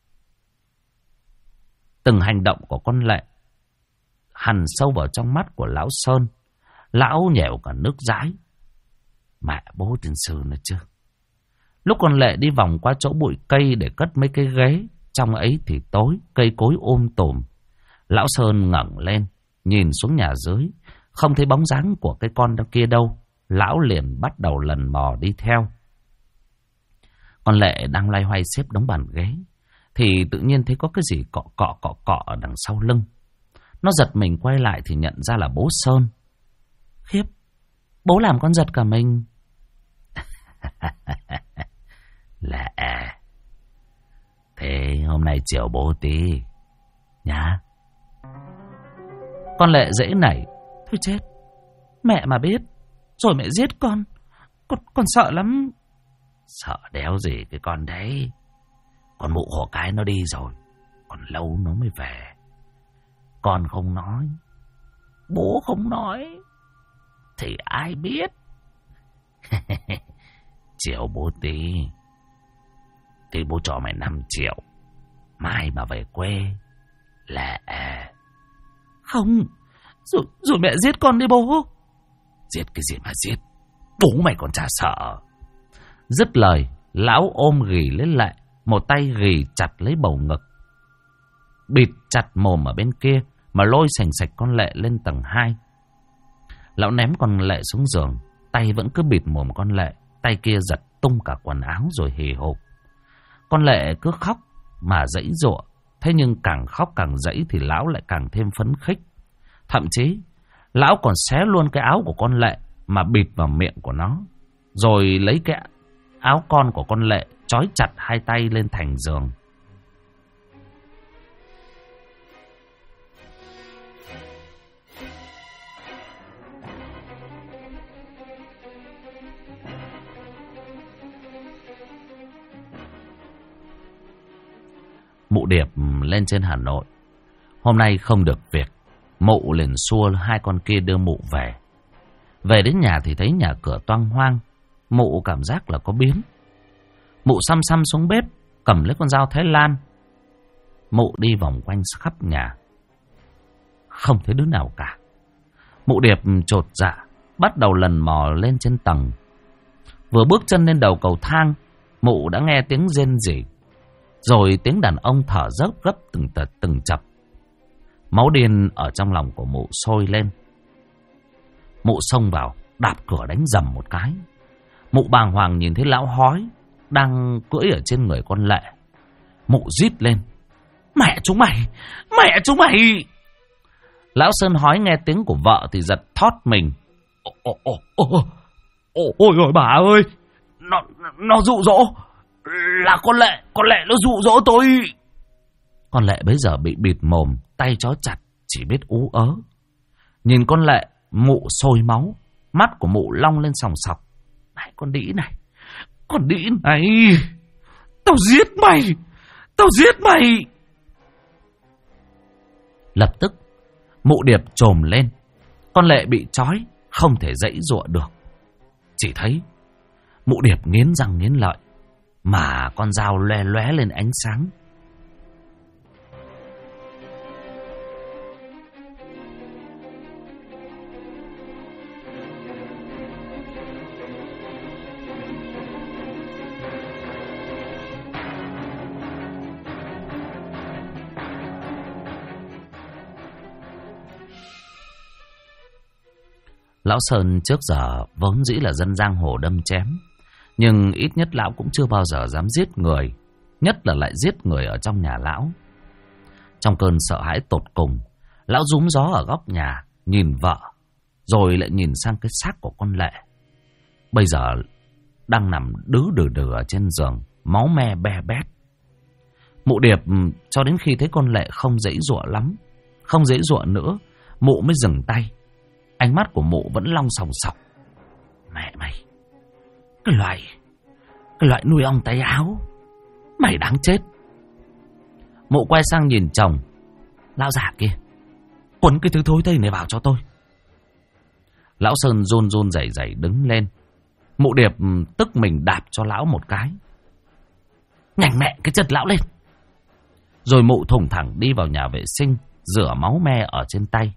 Từng hành động của con Lệ hằn sâu vào trong mắt của lão Sơn. Lão nhẻo cả nước dãi. Mẹ bố tiên sư nữa chứ. Lúc con Lệ đi vòng qua chỗ bụi cây để cất mấy cái ghế, trong ấy thì tối, cây cối tùm. Lão Sơn ngẩng lên, nhìn xuống nhà dưới, không thấy bóng dáng của cái con đó kia đâu. Lão liền bắt đầu lần mò đi theo. Con Lệ đang loay hoay xếp đống bàn ghế, thì tự nhiên thấy có cái gì cọ cọ ở đằng sau lưng. Nó giật mình quay lại thì nhận ra là bố Sơn. Khiếp, bố làm con giật cả mình. Lệ, thế hôm nay chiều bố tí nhá. Con Lệ dễ nảy. Thôi chết, mẹ mà biết rồi mẹ giết con sợ lắm. Sợ đéo gì cái con đấy. Con mụ hổ cái nó đi rồi, còn lâu nó mới về. Con không nói, bố không nói, thì ai biết. Chiều bố tí thì bố cho mày 5 triệu, mai mà về quê là không. Rồi mẹ giết con đi bố. Giết cái gì mà giết, bố mày còn chả sợ. Dứt lời, lão ôm ghì lấy Lệ, một tay ghì chặt lấy bầu ngực, bịt chặt mồm ở bên kia mà lôi sành sạch con Lệ lên tầng 2. Lão ném con Lệ xuống giường, tay vẫn cứ bịt mồm con Lệ, tay kia giật tung cả quần áo rồi hì hục. Con Lệ cứ khóc mà giãy giụa, thế nhưng càng khóc càng giãy thì lão lại càng thêm phấn khích. Thậm chí lão còn xé luôn cái áo của con Lệ mà bịt vào miệng của nó, rồi lấy cái áo con của con Lệ trói chặt 2 tay lên thành giường. Mụ Điệp lên trên Hà Nội. Hôm nay không được việc, mụ liền xua 2 con kia đưa mụ về. Về đến nhà thì thấy nhà cửa toang hoang. Mụ cảm giác là có biến. Mụ xăm xuống bếp, cầm lấy con dao Thái Lan. Mụ đi vòng quanh khắp nhà, không thấy đứa nào cả. Mụ Điệp chột dạ, bắt đầu lần mò lên trên tầng. Vừa bước chân lên đầu cầu thang, mụ đã nghe tiếng rên rỉ, rồi tiếng đàn ông thở dốc gấp từng chập. Máu điên ở trong lòng của mụ sôi lên. Mụ xông vào, đạp cửa đánh dầm một cái. Mụ bàng hoàng nhìn thấy lão hói đang cưỡi ở trên người con Lệ. Mụ rít lên: Mẹ chúng mày! Mẹ chúng mày! Lão Sơn hói nghe tiếng của vợ thì giật thót mình. Ôi ôi bà ơi! Nó dụ dỗ! Là con Lệ nó dụ dỗ tôi! Con Lệ bấy giờ bị bịt mồm, tay trói chặt, chỉ biết ú ớ. Nhìn con Lệ, mụ sôi máu, mắt của mụ long lên sòng sọc. Này con đĩ này! Con đĩ này! Tao giết mày! Tao giết mày! Lập tức, mụ Điệp trồm lên. Con Lệ bị trói, không thể giãy giụa được. Chỉ thấy Mụ Điệp nghiến răng nghiến lợi, mà con dao loe loé lên ánh sáng. Lão Sơn trước giờ vốn dĩ là dân giang hồ đâm chém, nhưng ít nhất lão cũng chưa bao giờ dám giết người, nhất là lại giết người ở trong nhà lão. Trong cơn sợ hãi tột cùng, lão rúm gió ở góc nhà, nhìn vợ, rồi lại nhìn sang cái xác của con Lệ. Bây giờ đang nằm đừ đừ ở trên giường, máu me be bét. Mụ Điệp cho đến khi thấy con Lệ không giãy giụa lắm, không giãy giụa nữa, mụ mới dừng tay. Ánh mắt của mụ vẫn long sòng sọc. Mẹ mày, cái loại nuôi ong tay áo, mày đáng chết. Mụ quay sang nhìn chồng. Lão già kia, quấn cái thứ thối tây này vào cho tôi. Lão Sơn run run rẩy rẩy đứng lên. Mụ Điệp tức mình đạp cho lão một cái. Nhảnh mẹ cái chất lão lên. Rồi mụ thùng thẳng đi vào nhà vệ sinh, rửa máu me ở trên tay.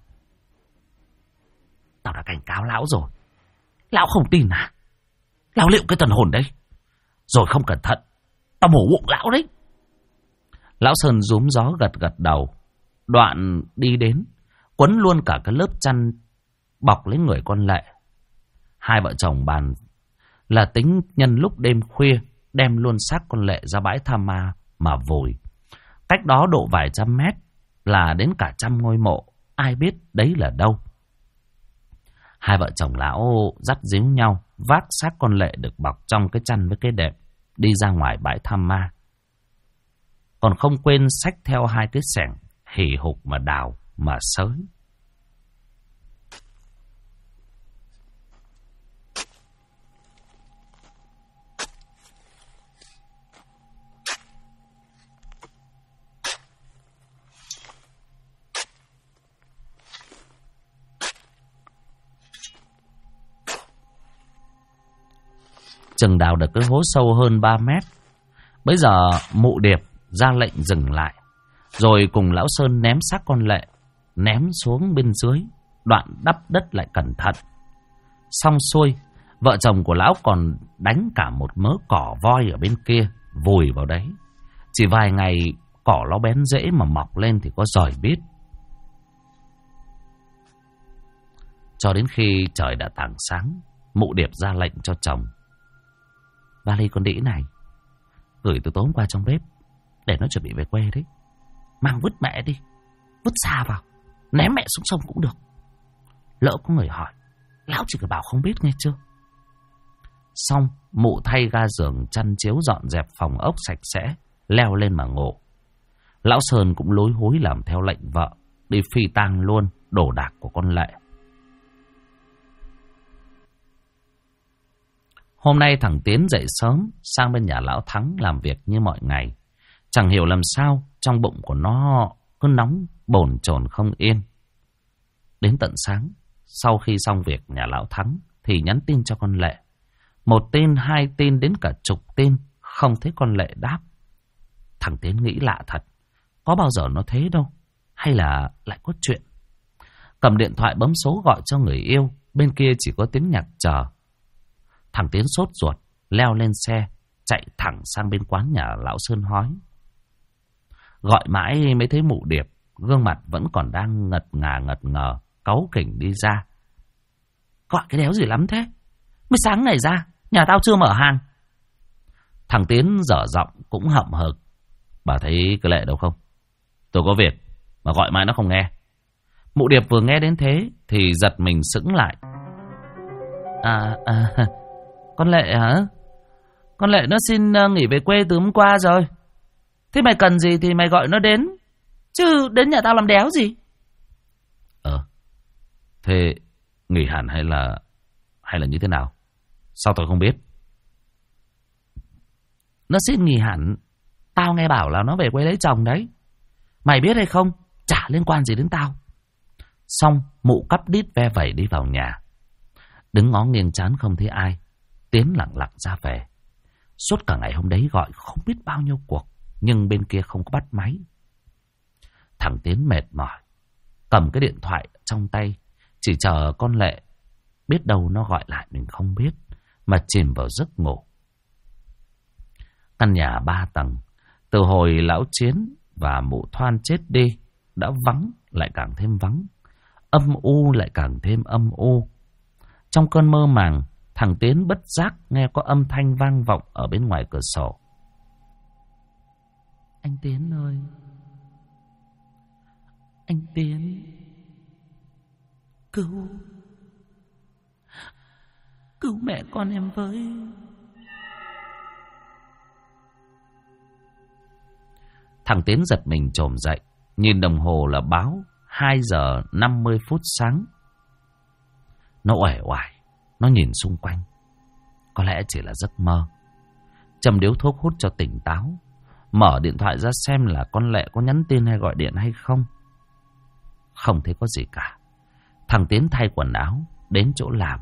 Tao đã cảnh cáo lão rồi, lão không tin à? Lão liệu cái thần hồn đấy, rồi không cẩn thận tao mổ bụng lão đấy. Lão Sơn rúm gió gật gật đầu, đoạn đi đến quấn luôn cả cái lớp chăn bọc lấy người con Lệ. Hai vợ chồng bàn là tính nhân lúc đêm khuya đem luôn xác con Lệ ra bãi Tha Ma mà vùi. Cách đó độ vài trăm mét là đến cả 100 ngôi mộ, ai biết đấy là đâu. Hai vợ chồng lão dắt díu nhau, vác xác con Lệ được bọc trong cái chăn với cái đệm, đi ra ngoài bãi Tha Ma. Còn không quên xách theo 2 cái xẻng, hì hục mà đào, mà xới. Chừng đào được cái hố sâu hơn 3 mét. Bây giờ Mụ Điệp ra lệnh dừng lại, rồi cùng lão Sơn ném xác con Lệ, ném xuống bên dưới, đoạn đắp đất lại cẩn thận. Xong xuôi, vợ chồng của lão còn đánh cả một mớ cỏ voi ở bên kia, vùi vào đấy. Chỉ vài ngày cỏ nó bén rễ mà mọc lên thì có giỏi biết. Cho đến khi trời đã tảng sáng, Mụ Điệp ra lệnh cho chồng. Vali con đĩ này gửi từ tối hôm qua trong bếp, để nó chuẩn bị về quê đấy. Mang vứt mẹ đi, vứt xa vào, ném mẹ xuống sông cũng được. Lỡ có người hỏi, lão chỉ cần bảo không biết nghe chưa. Xong, mụ thay ga giường chăn chiếu dọn dẹp phòng ốc sạch sẽ, leo lên mà ngủ. Lão Sơn cũng lối hối làm theo lệnh vợ, đi phi tang luôn đồ đạc của con Lệ. Hôm nay thằng Tiến dậy sớm sang bên nhà lão Thắng làm việc như mọi ngày. Chẳng hiểu làm sao trong bụng của nó cứ nóng bồn chồn không yên. Đến tận sáng, sau khi xong việc nhà lão Thắng thì nhắn tin cho con Lệ. 1 tin, 2 tin, đến cả 10 tin, không thấy con Lệ đáp. Thằng Tiến nghĩ lạ thật, có bao giờ nó thế đâu, hay là lại có chuyện. Cầm điện thoại bấm số gọi cho người yêu, bên kia chỉ có tiếng nhạc chờ. Thằng Tiến sốt ruột, leo lên xe, chạy thẳng sang bên quán nhà lão Sơn hói. Gọi mãi mới thấy Mụ Điệp, gương mặt vẫn còn đang ngật ngờ, cáu kỉnh đi ra. Gọi cái đéo gì lắm thế? Mới sáng này ra, nhà tao chưa mở hàng. Thằng Tiến dở giọng cũng hậm hực. Bà thấy cái Lệ đâu không? Tôi có việc, mà gọi mãi nó không nghe. Mụ Điệp vừa nghe đến thế thì giật mình sững lại. Con Lệ hả? Con Lệ nó xin nghỉ về quê từ hôm qua rồi. Thế mày cần gì thì mày gọi nó đến, chứ đến nhà tao làm đéo gì. Thế nghỉ hẳn hay là như thế nào? Sao tôi không biết? Nó xin nghỉ hẳn, tao nghe bảo là nó về quê lấy chồng đấy. Mày biết hay không, chả liên quan gì đến tao. Xong mụ cắp đít ve vẩy đi vào nhà. Đứng ngó nghiêng trán không thấy ai, Tiến lặng lặng ra về. Suốt cả ngày hôm đấy gọi không biết bao nhiêu cuộc, nhưng bên kia không có bắt máy. Thằng Tiến mệt mỏi, cầm cái điện thoại trong tay, chỉ chờ con Lệ. Biết đâu nó gọi lại mình không biết, mà chìm vào giấc ngủ. Căn nhà 3 tầng, từ hồi lão Chiến và mụ Thoan chết đi, đã vắng lại càng thêm vắng, âm u lại càng thêm âm u. Trong cơn mơ màng, thằng Tiến bất giác nghe có âm thanh vang vọng ở bên ngoài cửa sổ. Anh Tiến ơi! Anh Tiến! Cứu! Cứu mẹ con em với! Thằng Tiến giật mình chồm dậy, nhìn đồng hồ là báo 2 giờ 50 phút sáng. Nó uể oải, nó nhìn xung quanh. Có lẽ chỉ là giấc mơ. Châm điếu thuốc hút cho tỉnh táo, mở điện thoại ra xem là con Lệ có nhắn tin hay gọi điện hay không. Không thấy có gì cả. Thằng Tiến thay quần áo, đến chỗ làm.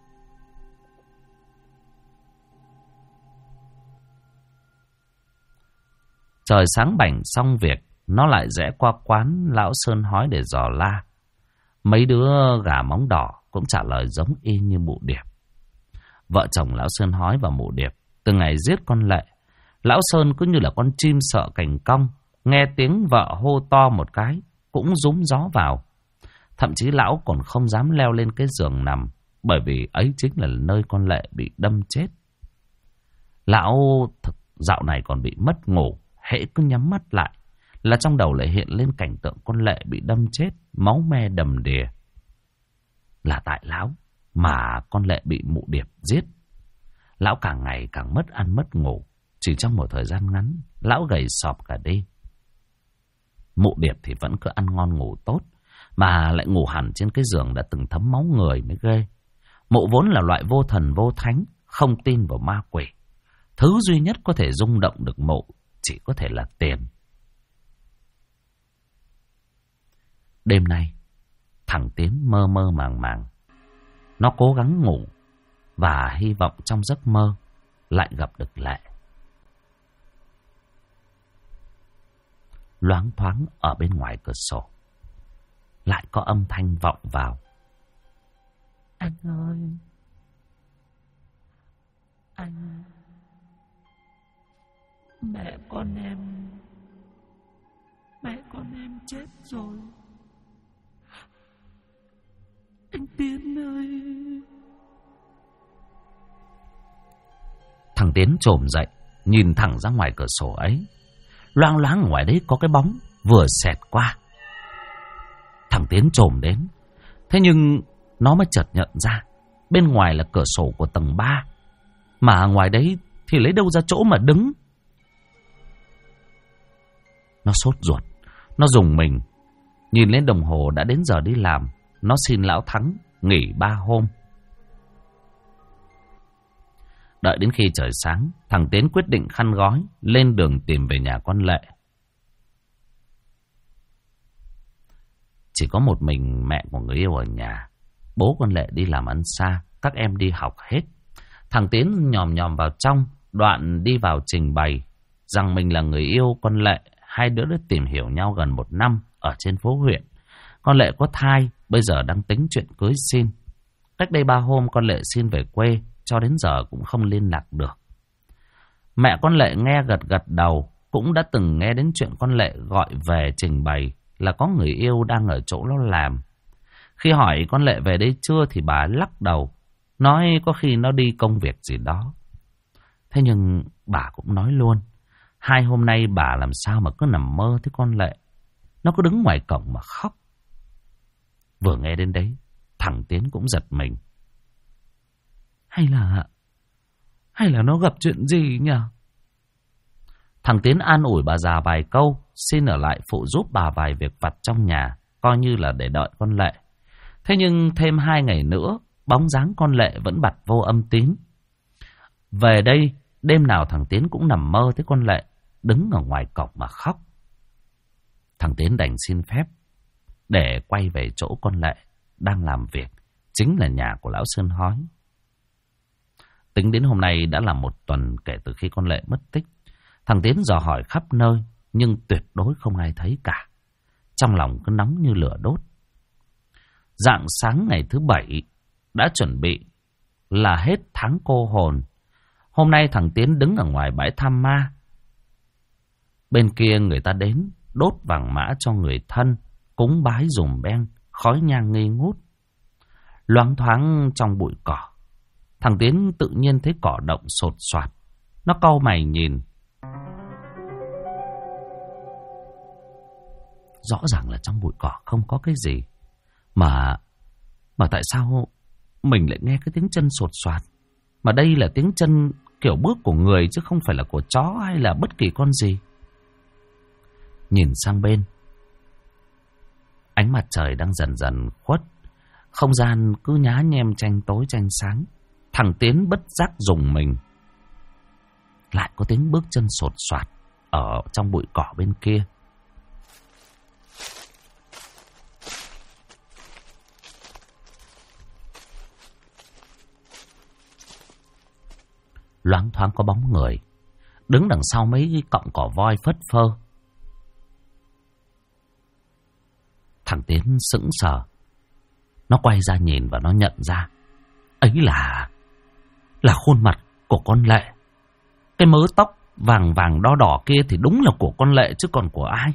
Trời sáng bảnh xong việc, nó lại rẽ qua quán lão Sơn Hói để dò la. Mấy đứa gà móng đỏ cũng trả lời giống y như mụ Điệp. Vợ chồng lão Sơn Hói và mụ Điệp từ ngày giết con Lệ, lão Sơn cứ như là con chim sợ cành cong, nghe tiếng vợ hô to một cái cũng rúm gió vào. Thậm chí lão còn không dám leo lên cái giường nằm, bởi vì ấy chính là nơi con Lệ bị đâm chết. Lão dạo này còn bị mất ngủ, hễ cứ nhắm mắt lại là trong đầu lại hiện lên cảnh tượng con Lệ bị đâm chết, máu me đầm đìa. Là tại lão mà con Lệ bị mụ Điệp giết. Lão càng ngày càng mất ăn mất ngủ. Chỉ trong một thời gian ngắn, lão gầy sọp cả đi. Mụ Điệp thì vẫn cứ ăn ngon ngủ tốt, mà lại ngủ hẳn trên cái giường đã từng thấm máu người mới ghê. Mụ vốn là loại vô thần vô thánh, không tin vào ma quỷ. Thứ duy nhất có thể rung động được mụ chỉ có thể là tiền. Đêm nay, thằng Tiến mơ mơ màng màng. Nó cố gắng ngủ và hy vọng trong giấc mơ lại gặp được Lệ. Loáng thoáng ở bên ngoài cửa sổ lại có âm thanh vọng vào. Anh ơi! Anh! Mẹ con em chết rồi. Anh Tiến ơi! Thằng Tiến chồm dậy, nhìn thẳng ra ngoài cửa sổ ấy. Loang loáng ở ngoài đấy có cái bóng vừa xẹt qua. Thằng Tiến chồm đến. Thế nhưng nó mới chợt nhận ra bên ngoài là cửa sổ của tầng 3, mà ngoài đấy thì lấy đâu ra chỗ mà đứng. Nó sốt ruột, nó rùng mình. Nhìn lên đồng hồ đã đến giờ đi làm. Nó xin lão Thắng nghỉ 3 hôm. Đợi đến khi trời sáng, thằng Tiến quyết định khăn gói lên đường tìm về nhà con Lệ. Chỉ có một mình mẹ của người yêu ở nhà. Bố con Lệ đi làm ăn xa, các em đi học hết. Thằng Tiến nhòm nhòm vào trong, đoạn đi vào trình bày rằng mình là người yêu con Lệ. Hai đứa đã tìm hiểu nhau gần 1 năm ở trên phố huyện. Con Lệ có thai, bây giờ đang tính chuyện cưới xin. Cách đây 3 hôm con Lệ xin về quê, cho đến giờ cũng không liên lạc được. Mẹ con Lệ nghe gật gật đầu, cũng đã từng nghe đến chuyện con Lệ gọi về trình bày là có người yêu đang ở chỗ nó làm. Khi hỏi con Lệ về đây chưa thì bà lắc đầu, nói có khi nó đi công việc gì đó. Thế nhưng bà cũng nói luôn, 2 hôm nay bà làm sao mà cứ nằm mơ thấy con Lệ. Nó cứ đứng ngoài cổng mà khóc. Vừa nghe đến đấy, thằng Tiến cũng giật mình. Hay là nó gặp chuyện gì nhỉ? Thằng Tiến an ủi bà già vài câu, xin ở lại phụ giúp bà vài việc vặt trong nhà, coi như là để đợi con Lệ. Thế nhưng thêm 2 ngày nữa, bóng dáng con Lệ vẫn bặt vô âm tín. Về đây, đêm nào thằng Tiến cũng nằm mơ thấy con Lệ đứng ở ngoài cổng mà khóc. Thằng Tiến đành xin phép để quay về chỗ con Lệ đang làm việc, chính là nhà của lão Sơn Hói. Tính đến hôm nay đã là 1 tuần kể từ khi con Lệ mất tích. Thằng Tiến dò hỏi khắp nơi, nhưng tuyệt đối không ai thấy cả. Trong lòng cứ nóng như lửa đốt. Rạng sáng ngày thứ 7, đã chuẩn bị là hết tháng cô hồn. Hôm nay thằng Tiến đứng ở ngoài bãi Tham Ma. Bên kia người ta đến đốt vàng mã cho người thân, cúng bái dùm beng, khói nhang nghi ngút. Loáng thoáng trong bụi cỏ, thằng Tiến tự nhiên thấy cỏ động sột soạt. Nó cau mày nhìn. Rõ ràng là trong bụi cỏ không có cái gì. Mà tại sao mình lại nghe cái tiếng chân sột soạt? Mà đây là tiếng chân kiểu bước của người chứ không phải là của chó hay là bất kỳ con gì. Nhìn sang bên, ánh mặt trời đang dần dần khuất. Không gian cứ nhá nhem tranh tối tranh sáng. Thằng Tiến bất giác rùng mình. Lại có tiếng bước chân sột soạt ở trong bụi cỏ bên kia. Loáng thoáng có bóng người đứng đằng sau mấy cái cọng cỏ voi phất phơ. Thằng Tiến sững sờ. Nó quay ra nhìn và nó nhận ra ấy là khuôn mặt của con Lệ. Cái mớ tóc vàng vàng đỏ đỏ kia thì đúng là của con Lệ chứ còn của ai.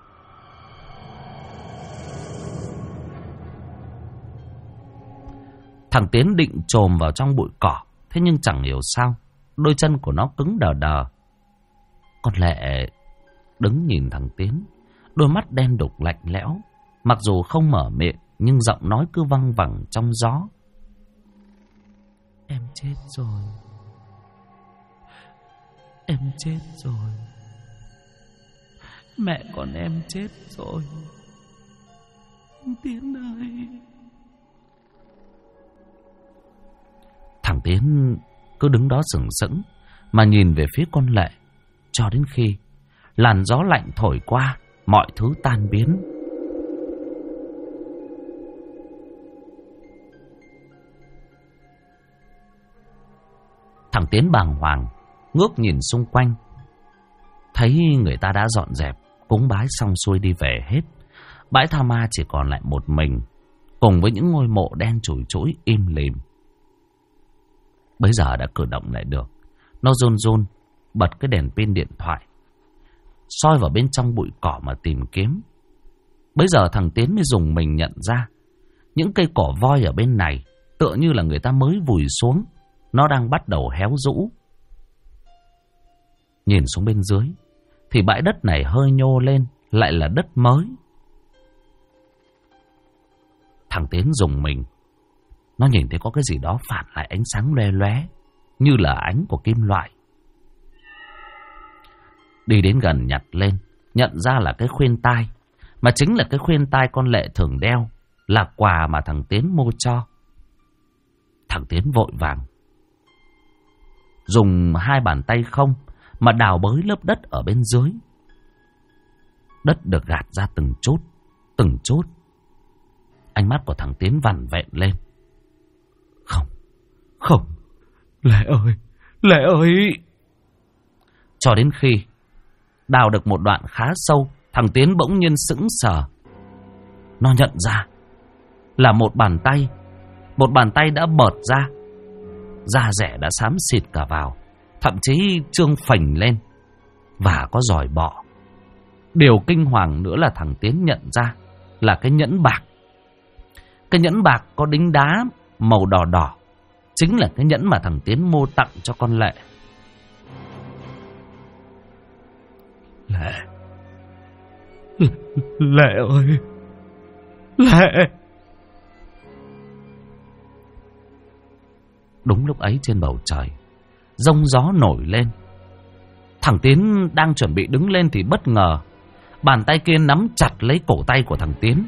Thằng Tiến định chồm vào trong bụi cỏ, thế nhưng chẳng hiểu sao đôi chân của nó cứng đờ đờ. Con Lệ đứng nhìn thằng Tiến, đôi mắt đen đục lạnh lẽo. Mặc dù không mở miệng nhưng giọng nói cứ văng vẳng trong gió. Em chết rồi. Em chết rồi. Mẹ con em chết rồi. Tiến ơi. Thằng Tiến cứ đứng đó sừng sững mà nhìn về phía con Lệ, cho đến khi làn gió lạnh thổi qua, mọi thứ tan biến. Thằng Tiến bàng hoàng ngước nhìn xung quanh, thấy người ta đã dọn dẹp cúng bái xong xuôi đi về hết. Bãi Tha Ma chỉ còn lại một mình, cùng với những ngôi mộ đen chùi chũi im lìm. Bây giờ đã cử động lại được. Nó run run bật cái đèn pin điện thoại, soi vào bên trong bụi cỏ mà tìm kiếm. Bây giờ thằng Tiến mới dùng mình nhận ra những cây cỏ voi ở bên này tựa như là người ta mới vùi xuống. Nó đang bắt đầu héo rũ. Nhìn xuống bên dưới thì bãi đất này hơi nhô lên, lại là đất mới. Thằng Tiến dùng mình. Nó nhìn thấy có cái gì đó phản lại ánh sáng loe loé, như là ánh của kim loại. Đi đến gần nhặt lên, nhận ra là cái khuyên tai, mà chính là cái khuyên tai con Lệ thường đeo, là quà mà thằng Tiến mua cho. Thằng Tiến vội vàng dùng 2 bàn tay không mà đào bới lớp đất ở bên dưới. Đất được gạt ra từng chút, từng chút. Ánh mắt của thằng Tiến vằn vẹn lên. Không, Lệ ơi. Cho đến khi đào được một đoạn khá sâu, thằng Tiến bỗng nhiên sững sờ. Nó nhận ra là một bàn tay đã bợt ra, da rẻ đã xám xịt cả vào, thậm chí trương phình lên và có giòi bọ. Điều kinh hoàng nữa là thằng Tiến nhận ra là cái nhẫn bạc. Cái nhẫn bạc có đính đá màu đỏ đỏ, chính là cái nhẫn mà thằng Tiến mua tặng cho con Lệ. Lệ ơi, Lệ. Đúng lúc ấy trên bầu trời giông gió nổi lên. Thằng Tiến đang chuẩn bị đứng lên thì bất ngờ bàn tay kia nắm chặt lấy cổ tay của thằng Tiến.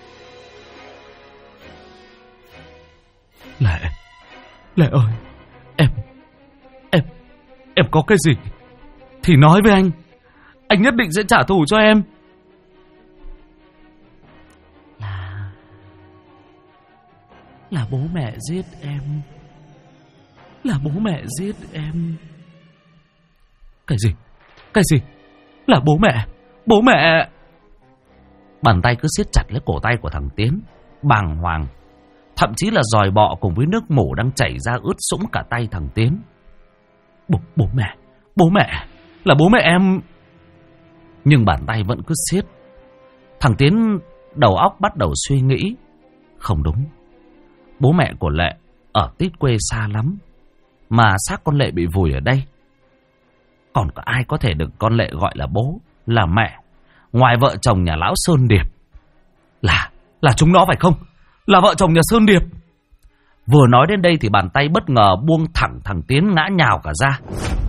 Lệ ơi, em có cái gì thì nói với anh nhất định sẽ trả thù cho em. Là bố mẹ giết em. Là bố mẹ giết em. Cái gì? Cái gì? Là bố mẹ. Bố mẹ. Bàn tay cứ siết chặt lấy cổ tay của thằng Tiến, bàng hoàng. Thậm chí là giòi bọ cùng với nước mủ đang chảy ra ướt sũng cả tay thằng Tiến. Bố mẹ. Bố mẹ. Là bố mẹ em. Nhưng bàn tay vẫn cứ siết. Thằng Tiến đầu óc bắt đầu suy nghĩ. Không đúng. Bố mẹ của Lệ ở tít quê xa lắm, mà xác con Lệ bị vùi ở đây. Còn có ai có thể được con Lệ gọi là bố, là mẹ, ngoài vợ chồng nhà lão Sơn Điệp? Là chúng nó phải không? Là vợ chồng nhà Sơn Điệp. Vừa nói đến đây thì bàn tay bất ngờ buông thẳng thằng Tiến ngã nhào cả ra.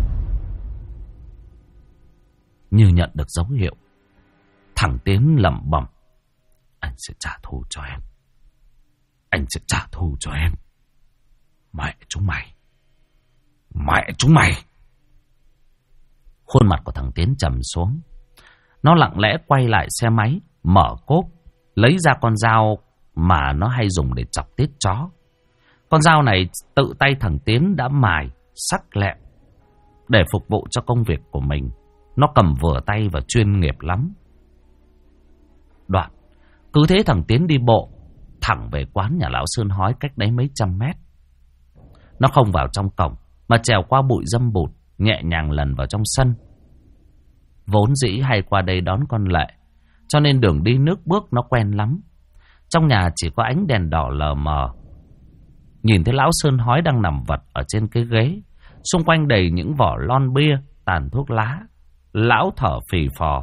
Như nhận được dấu hiệu, thằng Tiến lẩm bẩm: anh sẽ trả thù cho em. Anh sẽ trả thù cho em. Mẹ chúng mày. Mẹ chúng mày. Khuôn mặt của thằng Tiến trầm xuống. Nó lặng lẽ quay lại xe máy, mở cốp, lấy ra con dao mà nó hay dùng để chọc tiết chó. Con dao này tự tay thằng Tiến đã mài, sắc lẹm. Để phục vụ cho công việc của mình, nó cầm vừa tay và chuyên nghiệp lắm. Đoạn, cứ thế thằng Tiến đi bộ thẳng về quán nhà lão Sơn Hói cách đấy mấy trăm mét. Nó không vào trong cổng, mà trèo qua bụi dâm bụt, nhẹ nhàng lần vào trong sân. Vốn dĩ hay qua đây đón con Lệ, cho nên đường đi nước bước nó quen lắm. Trong nhà chỉ có ánh đèn đỏ lờ mờ. Nhìn thấy lão Sơn Hói đang nằm vật ở trên cái ghế, xung quanh đầy những vỏ lon bia, tàn thuốc lá. Lão thở phì phò.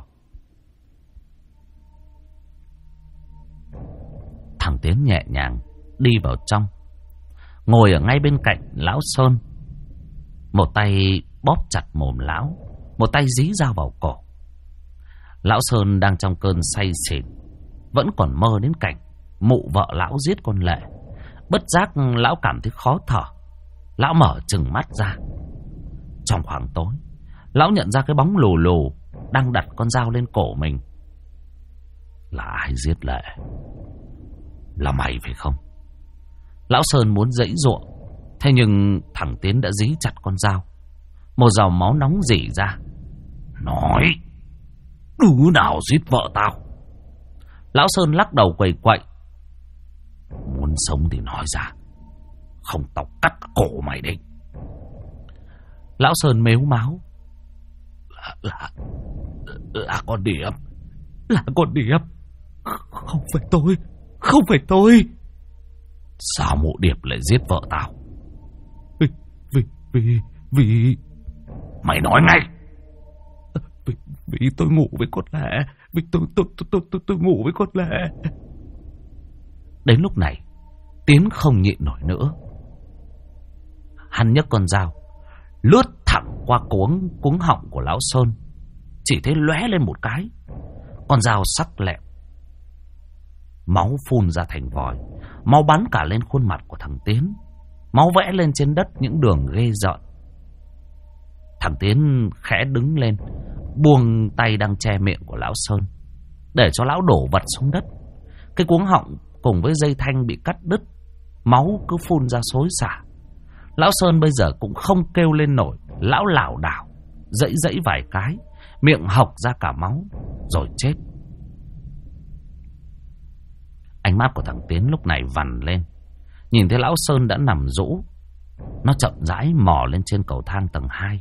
Thằng Tiến nhẹ nhàng đi vào trong, ngồi ở ngay bên cạnh lão Sơn. Một tay bóp chặt mồm lão, một tay dí dao vào cổ. Lão Sơn đang trong cơn say xỉn, vẫn còn mơ đến cảnh mụ vợ lão giết con Lệ. Bất giác lão cảm thấy khó thở. Lão mở trừng mắt ra. Trong khoảng tối, lão nhận ra cái bóng lù lù đang đặt con dao lên cổ mình. Là ai giết Lệ? Là mày phải không? Lão Sơn muốn giãy giụa, thế nhưng thằng Tiến đã dí chặt con dao. Một dòng máu nóng rỉ ra. Nói, đứa nào giết vợ tao? Lão Sơn lắc đầu quầy quậy. Muốn sống thì nói ra, không tao cắt cổ mày đi. Lão Sơn mếu máo. Là con Điệp. Là con Điệp. Không phải tôi. Không phải tôi. Sao mụ Điệp lại giết vợ tao? Vì mày nói ngay. Vì tôi ngủ với con Lệ. Vì tôi ngủ với con Lệ. Đến lúc này Tiến không nhịn nổi nữa. Hắn nhấc con dao, lướt thẳng qua cuống họng của lão Sơn. Chỉ thấy lóe lên một cái, con dao sắc lẹm. Máu phun ra thành vòi, máu bắn cả lên khuôn mặt của thằng Tiến. Máu vẽ lên trên đất những đường ghê rợn. Thằng Tiến khẽ đứng lên, buông tay đang che miệng của lão Sơn, để cho lão đổ vật xuống đất. Cái cuống họng cùng với dây thanh bị cắt đứt, máu cứ phun ra xối xả. Lão Sơn bây giờ cũng không kêu lên nổi. Lão lảo đảo dãy dãy vài cái, miệng hộc ra cả máu, rồi chết. Ánh mắt của thằng Tiến lúc này vằn lên. Nhìn thấy lão Sơn đã nằm rũ, nó chậm rãi mò lên trên cầu thang tầng 2.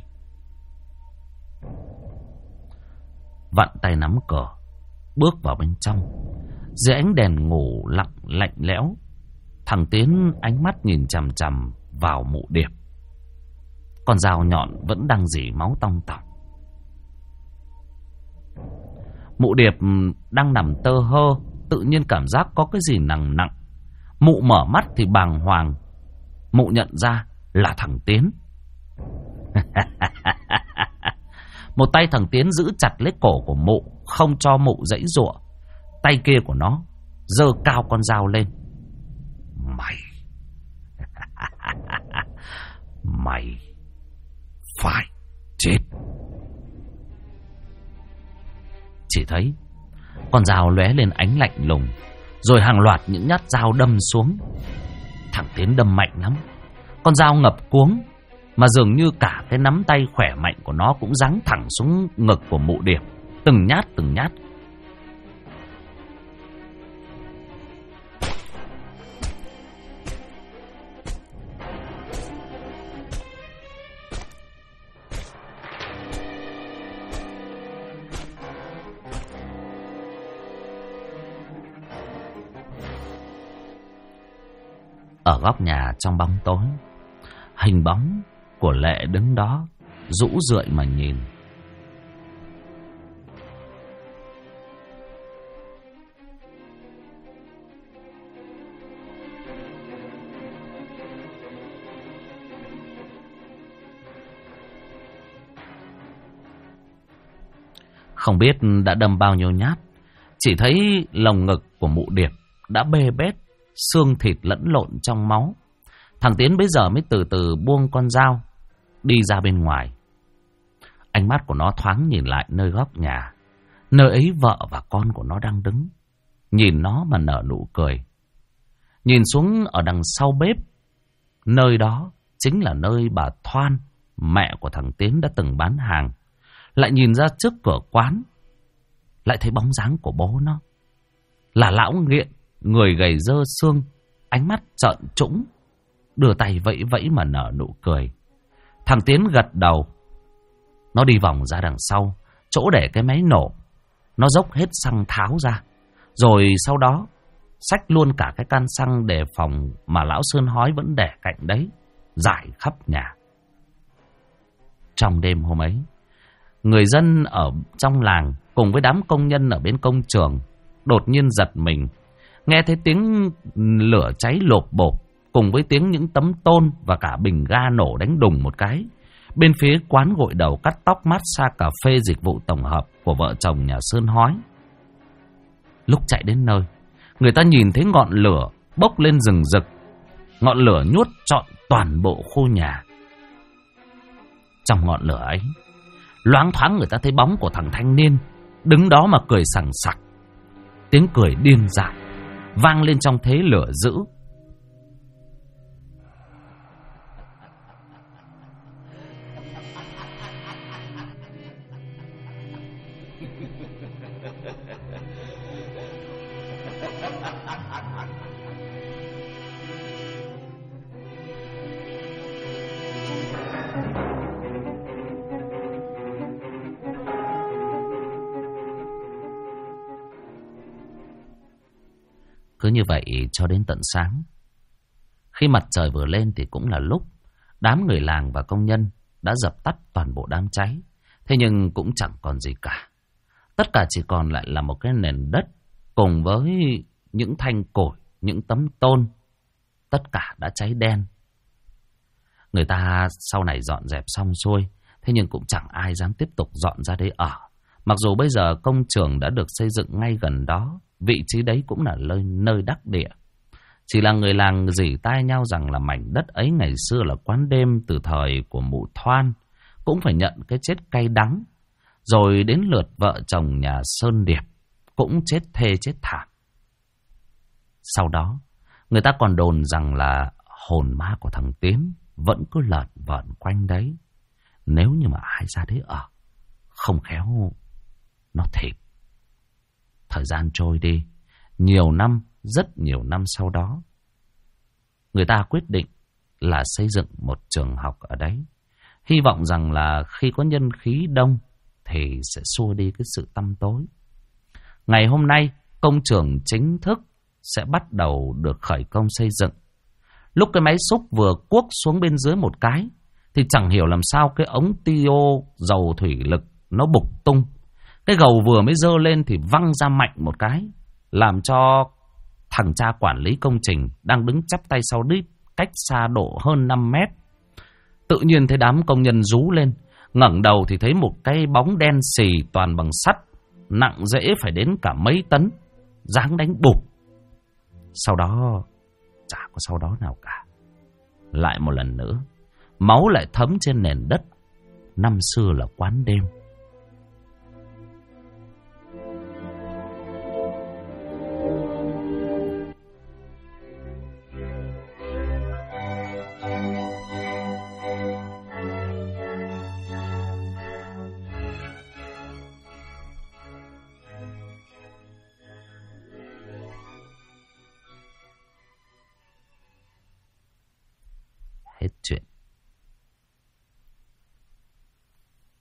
Vặn tay nắm cửa, bước vào bên trong. Dưới ánh đèn ngủ lạnh lẽo, thằng Tiến ánh mắt nhìn chằm chằm vào mụ Điệp. Con dao nhọn vẫn đang rỉ máu tong tỏng. Mụ Điệp đang nằm tơ hơ, tự nhiên cảm giác có cái gì nặng nặng. Mụ mở mắt thì bàng hoàng. Mụ nhận ra là thằng Tiến. Một tay thằng Tiến giữ chặt lấy cổ của mụ, không cho mụ giãy giụa. Tay kia của nó giơ cao con dao lên. Mày mày phải chết. Chỉ thấy con dao lóe lên ánh lạnh lùng, rồi hàng loạt những nhát dao đâm xuống. Tiến đâm mạnh lắm. Con dao ngập cuống, mà dường như cả cái nắm tay khỏe mạnh của nó cũng giáng thẳng xuống ngực của Mụ Điệp, từng nhát từng nhát. Ở góc nhà trong bóng tối, hình bóng của Lệ đứng đó, rũ rượi mà nhìn. Không biết đã đâm bao nhiêu nhát, chỉ thấy lồng ngực của Mụ Điệp đã bê bết, xương thịt lẫn lộn trong máu. Thằng Tiến bây giờ mới từ từ buông con dao, đi ra bên ngoài. Ánh mắt của nó thoáng nhìn lại nơi góc nhà, nơi ấy vợ và con của nó đang đứng. Nhìn nó mà nở nụ cười. Nhìn xuống ở đằng sau bếp, nơi đó chính là nơi bà Thoan, mẹ của thằng Tiến đã từng bán hàng. Lại nhìn ra trước cửa quán, lại thấy bóng dáng của bố nó, là lão nghiện, người gầy rơ xương, ánh mắt trợn trũng, đưa tay vẫy vẫy mà nở nụ cười. Thằng Tiến gật đầu. Nó đi vòng ra đằng sau, chỗ để cái máy nổ. Nó dốc hết xăng tháo ra, rồi sau đó xách luôn cả cái can xăng đề phòng mà lão Sơn Hói vẫn để cạnh đấy, rải khắp nhà. Trong đêm hôm ấy, người dân ở trong làng cùng với đám công nhân ở bên công trường đột nhiên giật mình, nghe thấy tiếng lửa cháy lộp bộp, cùng với tiếng những tấm tôn và cả bình ga nổ đánh đùng một cái. Bên phía quán gội đầu cắt tóc massage cà phê dịch vụ tổng hợp của vợ chồng nhà Sơn Hói. Lúc chạy đến nơi, người ta nhìn thấy ngọn lửa bốc lên rừng rực. Ngọn lửa nhuốt trọn toàn bộ khu nhà. Trong ngọn lửa ấy, loáng thoáng người ta thấy bóng của thằng thanh niên đứng đó mà cười sằng sặc. Tiếng cười điên dại vang lên trong thế lửa dữ. Cứ như vậy cho đến tận sáng. Khi mặt trời vừa lên thì cũng là lúc đám người làng và công nhân đã dập tắt toàn bộ đám cháy. Thế nhưng cũng chẳng còn gì cả. Tất cả chỉ còn lại là một cái nền đất cùng với những thanh củi, những tấm tôn. Tất cả đã cháy đen. Người ta sau này dọn dẹp xong xuôi, thế nhưng cũng chẳng ai dám tiếp tục dọn ra đấy ở. Mặc dù bây giờ công trường đã được xây dựng ngay gần đó, vị trí đấy cũng là nơi đắc địa. Chỉ là người làng rỉ tai nhau rằng là mảnh đất ấy ngày xưa là quán đêm từ thời của Mụ Thoan, cũng phải nhận cái chết cay đắng. Rồi đến lượt vợ chồng nhà Sơn Điệp cũng chết thê chết thảm. Sau đó, người ta còn đồn rằng là hồn ma của thằng Tiến vẫn cứ lợn vợn quanh đấy. Nếu như mà ai ra đấy ở, không khéo nó thịt. Thời gian trôi đi, nhiều năm, rất nhiều năm sau đó, người ta quyết định là xây dựng một trường học ở đấy. Hy vọng rằng là khi có nhân khí đông thì sẽ xua đi cái sự tăm tối. Ngày hôm nay, công trường chính thức sẽ bắt đầu được khởi công xây dựng. Lúc cái máy xúc vừa cuốc xuống bên dưới một cái, thì chẳng hiểu làm sao cái ống tiêu dầu thủy lực nó bục tung. Cái gầu vừa mới dơ lên thì văng ra mạnh một cái, làm cho thằng cha quản lý công trình đang đứng chắp tay sau đít, cách xa độ hơn 5 mét. Tự nhiên thấy đám công nhân rú lên, ngẩng đầu thì thấy một cái bóng đen xì toàn bằng sắt, nặng dễ phải đến cả mấy tấn, giáng đánh bụp. Sau đó, chả có sau đó nào cả. Lại một lần nữa, máu lại thấm trên nền đất năm xưa là quán đêm.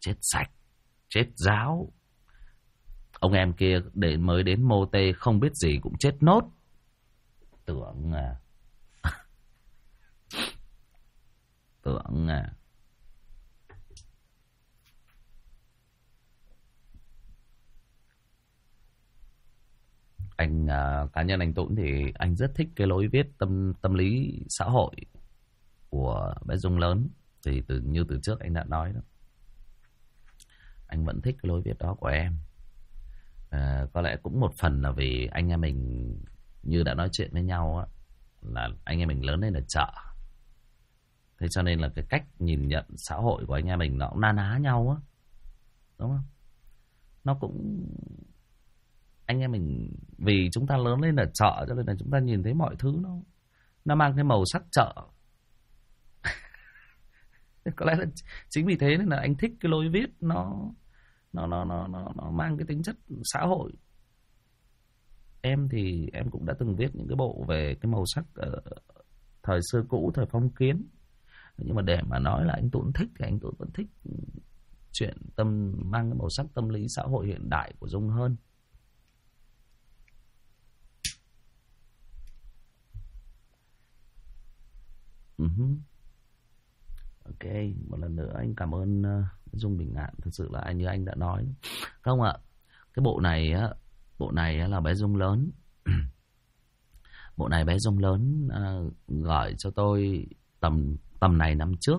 chết sạch, chết ráo. Ông em kia mới đến mô tê không biết gì cũng chết nốt. Tưởng anh cá nhân anh Tũng thì anh rất thích cái lối viết tâm lý xã hội của bé Dung lớn. Thì như từ trước anh đã nói đó, anh vẫn thích cái lối viết đó của em. Có lẽ cũng một phần là vì anh em mình như đã nói chuyện với nhau á, là anh em mình lớn lên ở chợ. Thế cho nên là cái cách nhìn nhận xã hội của anh em mình nó cũng na ná nhau á, đúng không? Nó cũng, anh em mình vì chúng ta lớn lên ở chợ cho nên là chúng ta nhìn thấy mọi thứ nó mang cái màu sắc chợ. Có lẽ là chính vì thế nên là anh thích cái lối viết nó mang cái tính chất xã hội. Em thì em cũng đã từng viết những cái bộ về cái màu sắc ở thời xưa cũ, thời phong kiến. Nhưng mà để mà nói là anh Tuấn thích thì anh Tuấn vẫn thích chuyện mang cái màu sắc tâm lý xã hội hiện đại của Dung hơn. Ok, một lần nữa anh cảm ơn Dung Bình Ngạn. Thực sự là như anh đã nói, không ạ, cái bộ này là bé Dung lớn. Bộ này bé Dung lớn gửi cho tôi tầm này năm trước.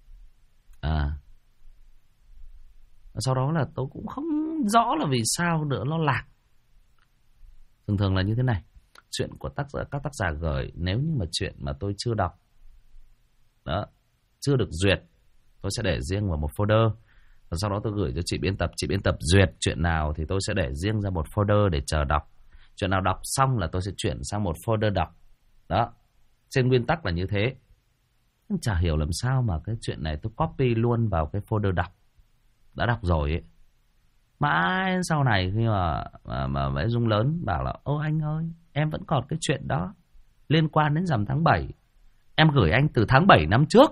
Sau đó là tôi cũng không rõ là vì sao nữa nó lạc. Thường là như thế này, chuyện của các tác giả gửi, nếu như mà chuyện mà tôi chưa đọc đó, chưa được duyệt, tôi sẽ để riêng vào một folder. Và sau đó tôi gửi cho chị biên tập duyệt chuyện nào thì tôi sẽ để riêng ra một folder để chờ đọc. Chuyện nào đọc xong là tôi sẽ chuyển sang một folder đọc. Đó, trên nguyên tắc là như thế. Nhưng chả hiểu làm sao mà cái chuyện này tôi copy luôn vào cái folder đọc. Đã đọc rồi ấy. Mãi sau này khi mà bé Dung lớn bảo là: ô anh ơi, em vẫn còn cái chuyện đó liên quan đến rằm tháng 7. Em gửi anh từ tháng 7 năm trước.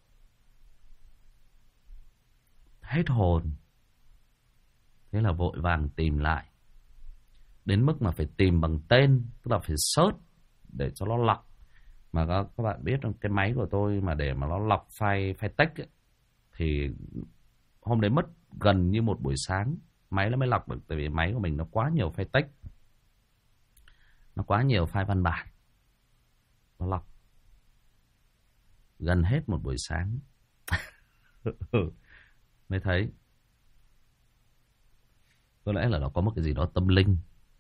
Hết hồn. Thế là vội vàng tìm lại. Đến mức mà phải tìm bằng tên, tức là phải search để cho nó lọc. Mà các bạn biết cái máy của tôi mà để mà nó lọc file text ấy, thì hôm đấy mất gần như một buổi sáng máy nó mới lọc được. Tại vì máy của mình nó quá nhiều file text, nó quá nhiều file văn bản, nó lọc gần hết một buổi sáng mới thấy. Có lẽ là nó có một cái gì đó tâm linh.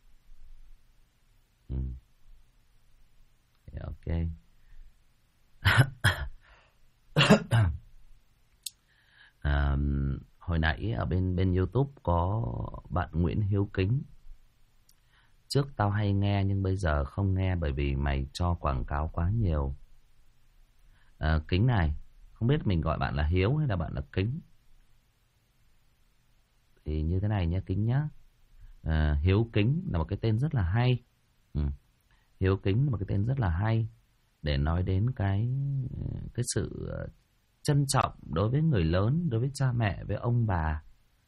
Ok. Hồi nãy ở bên YouTube có bạn Nguyễn Hiếu Kính. Trước tao hay nghe nhưng bây giờ không nghe bởi vì mày cho quảng cáo quá nhiều. Kính này, không biết mình gọi bạn là Hiếu hay là bạn là Kính. Thì như thế này nhé Kính nhá. Hiếu Kính là một cái tên rất là hay. Hiếu Kính là một cái tên rất là hay để nói đến cái sự trân trọng đối với người lớn, đối với cha mẹ, với ông bà,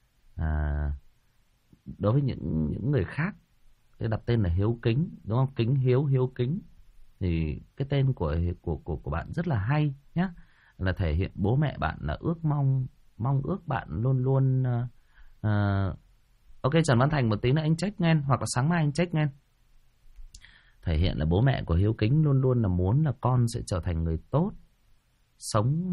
đối với những người khác. Thế đặt tên là Hiếu Kính, đúng không? Kính Hiếu, Hiếu Kính. Thì cái tên của bạn rất là hay nhé. Là thể hiện bố mẹ bạn là mong ước bạn luôn luôn ok, Trần Văn Thành một tí nữa anh check nghe, hoặc là sáng mai anh check nghe. Thể hiện là bố mẹ của Hiếu Kính luôn luôn là muốn là con sẽ trở thành người tốt, sống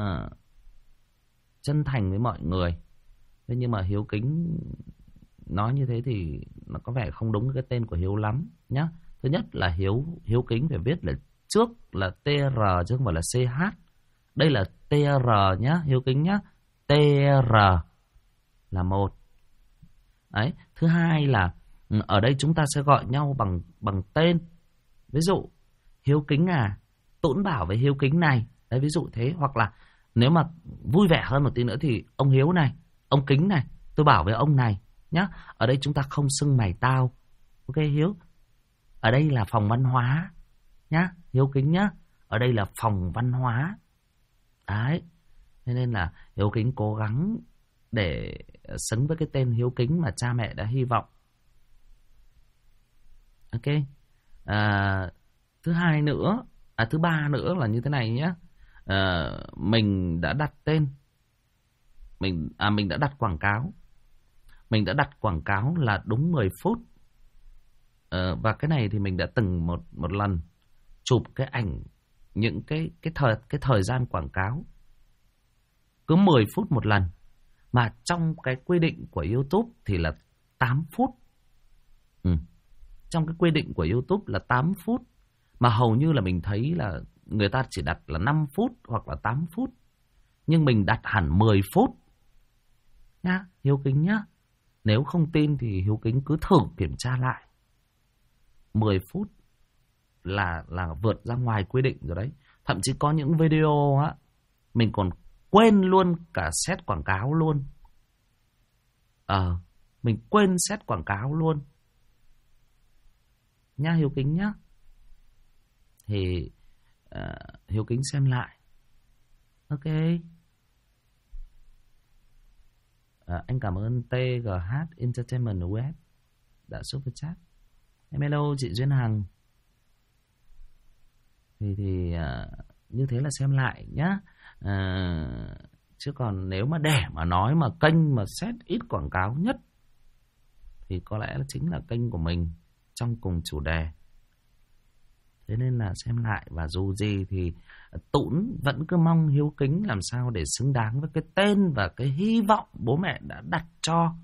chân thành với mọi người. Thế nhưng mà Hiếu Kính nói như thế thì nó có vẻ không đúng với cái tên của Hiếu lắm nhá. Thứ nhất là Hiếu Kính phải viết là trước là TR chứ không phải là CH. Đây là TR nhá, Hiếu Kính nhá. TR là một. Đấy, thứ hai là ở đây chúng ta sẽ gọi nhau bằng tên. Ví dụ Hiếu Kính à, Tũn bảo với Hiếu Kính này. Đấy, ví dụ thế. Hoặc là nếu mà vui vẻ hơn một tí nữa thì ông Hiếu này, ông Kính này, tôi bảo với ông này nhá. Ở đây chúng ta không xưng mày tao. Ok Hiếu, ở đây là phòng văn hóa nhá, Hiếu Kính nhá. Ở đây là phòng văn hóa. Đấy, thế nên là Hiếu Kính cố gắng để xứng với cái tên hiếu kính mà cha mẹ đã hy vọng. Ok. Thứ ba nữa là như thế này nhé. Mình đã đặt tên, mình đã đặt quảng cáo. Mình đã đặt quảng cáo là đúng 10 phút. Và cái này thì mình đã từng một lần chụp cái ảnh những cái thời gian quảng cáo cứ 10 phút một lần, mà trong cái quy định của YouTube thì là 8 phút. Trong cái quy định của YouTube là 8 phút, mà hầu như là mình thấy là người ta chỉ đặt là 5 phút hoặc là 8 phút. Nhưng mình đặt hẳn 10 phút. Nhá, hiếu kính nhá. Nếu không tin thì hiếu kính cứ thử kiểm tra lại. 10 phút là vượt ra ngoài quy định rồi đấy. Thậm chí có những video á, mình còn quên luôn cả set quảng cáo luôn. Mình quên set quảng cáo luôn. Nhá, hiếu kính nhá. Thì hiếu kính xem lại. Ok. Anh cảm ơn TGH Entertainment Web đã super chat. Em hello chị Duyên Hằng. Thì như thế là xem lại nhá. Chứ còn nếu mà để mà nói mà kênh mà set ít quảng cáo nhất thì có lẽ là chính là kênh của mình trong cùng chủ đề. Thế nên là xem lại. Và dù gì thì Tũn vẫn cứ mong hiếu kính làm sao để xứng đáng với cái tên và cái hy vọng bố mẹ đã đặt cho.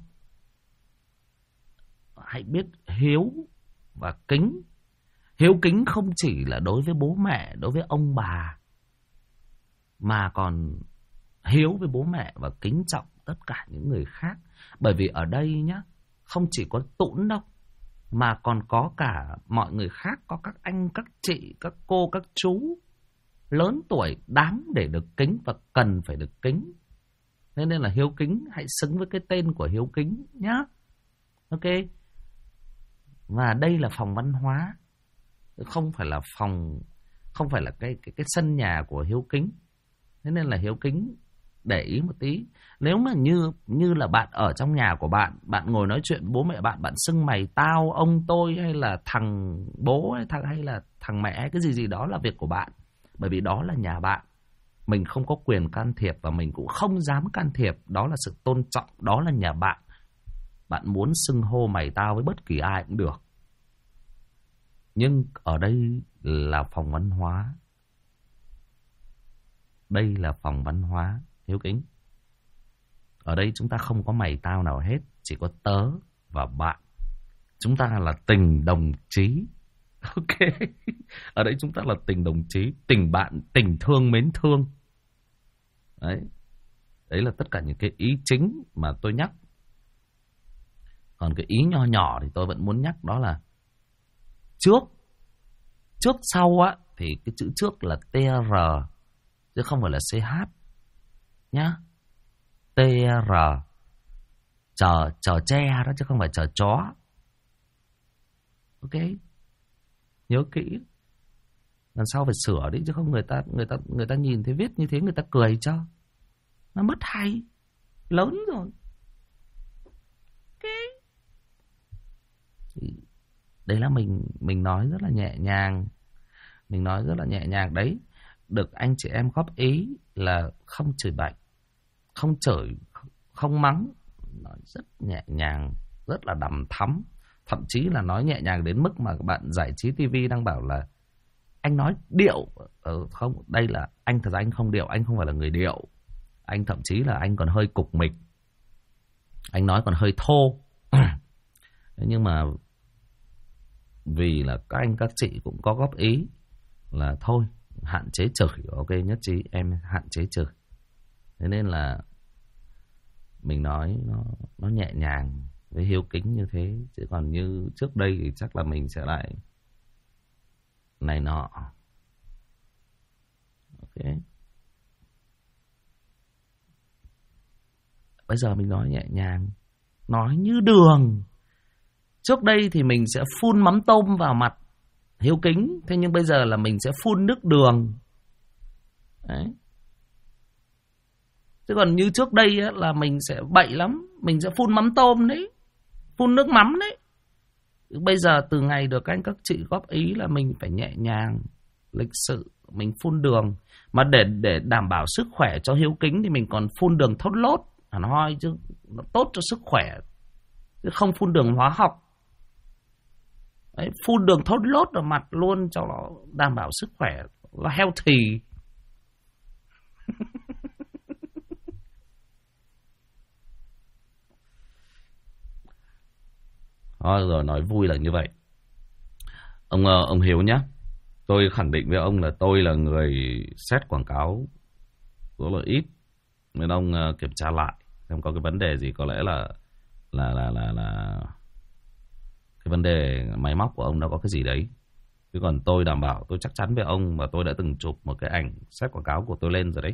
Hãy biết hiếu và kính. Hiếu kính không chỉ là đối với bố mẹ, đối với ông bà, mà còn hiếu với bố mẹ và kính trọng tất cả những người khác. Bởi vì ở đây nhá, không chỉ có Tũn đâu, mà còn có cả mọi người khác, có các anh, các chị, các cô, các chú lớn tuổi đáng để được kính và cần phải được kính. Thế nên là hiếu kính hãy xứng với cái tên của hiếu kính nhá. Ok. Và đây là phòng văn hóa, không phải là cái sân nhà của hiếu kính. Thế nên là hiếu kính để ý một tí. Nếu mà như là bạn ở trong nhà của bạn, bạn ngồi nói chuyện bố mẹ bạn, bạn xưng mày tao, ông tôi, hay là thằng bố hay là thằng mẹ, cái gì đó là việc của bạn. Bởi vì đó là nhà bạn. Mình không có quyền can thiệp và mình cũng không dám can thiệp. Đó là sự tôn trọng, đó là nhà bạn. Bạn muốn xưng hô mày tao với bất kỳ ai cũng được. Nhưng ở đây là phòng văn hóa. Đây là phòng văn hóa hiếu kính. Ở đây chúng ta không có mày tao nào hết, chỉ có tớ và bạn. Chúng ta là tình đồng chí. Ok. Ở đây chúng ta là tình đồng chí, tình bạn, tình thương, mến thương. Đấy. Đấy là tất cả những cái ý chính mà tôi nhắc. Còn cái ý nho nhỏ thì tôi vẫn muốn nhắc, đó là trước sau á, thì cái chữ trước là TR chứ không phải là CH nhá. TR, chờ tre đó chứ không phải chờ chó. Ok, nhớ kỹ. Lần sau phải sửa đi, chứ không người ta nhìn thấy viết như thế người ta cười cho. Nó mất hay, lớn rồi. Ok. Thì đấy là mình nói rất là nhẹ nhàng. Mình nói rất là nhẹ nhàng đấy. Được anh chị em góp ý là không chửi bậy, không chửi, không mắng. Nói rất nhẹ nhàng, rất là đằm thắm. Thậm chí là nói nhẹ nhàng đến mức mà bạn Giải Trí TV đang bảo là anh nói điệu. Không, đây là anh, thật ra anh không điệu, anh không phải là người điệu. Anh thậm chí là anh còn hơi cục mịch, anh nói còn hơi thô. Nhưng mà vì là các anh các chị cũng có góp ý là thôi hạn chế chửi. Ok, nhất trí em hạn chế chửi. Thế nên là mình nói nó nhẹ nhàng với hiếu kính như thế. Chứ còn như trước đây thì chắc là mình sẽ lại này nọ. Ok. Bây giờ mình nói nhẹ nhàng, nói như đường. Trước đây thì mình sẽ phun mắm tôm vào mặt hiếu kính. Thế nhưng bây giờ là mình sẽ phun nước đường. Đấy. Chứ còn như trước đây á, là mình sẽ bậy lắm. Mình sẽ phun mắm tôm đấy, phun nước mắm đấy. Bây giờ từ ngày được các anh các chị góp ý là mình phải nhẹ nhàng, lịch sự. Mình phun đường. Mà để đảm bảo sức khỏe cho Hiếu Kính thì mình còn phun đường thốt lốt. Hẳn hoi chứ, nó tốt cho sức khỏe. Chứ không phun đường hóa học. Đấy, phun đường thốt lốt vào mặt luôn cho nó đảm bảo sức khỏe. Là healthy. Thôi rồi, nói vui là như vậy. Ông Hiếu nhé. Tôi khẳng định với ông là tôi là người xét quảng cáo rất là ít. Nên ông kiểm tra lại xem có cái vấn đề gì, có lẽ là cái vấn đề máy móc của ông nó có cái gì đấy. Chứ còn tôi đảm bảo, tôi chắc chắn với ông, mà tôi đã từng chụp một cái ảnh xét quảng cáo của tôi lên rồi đấy,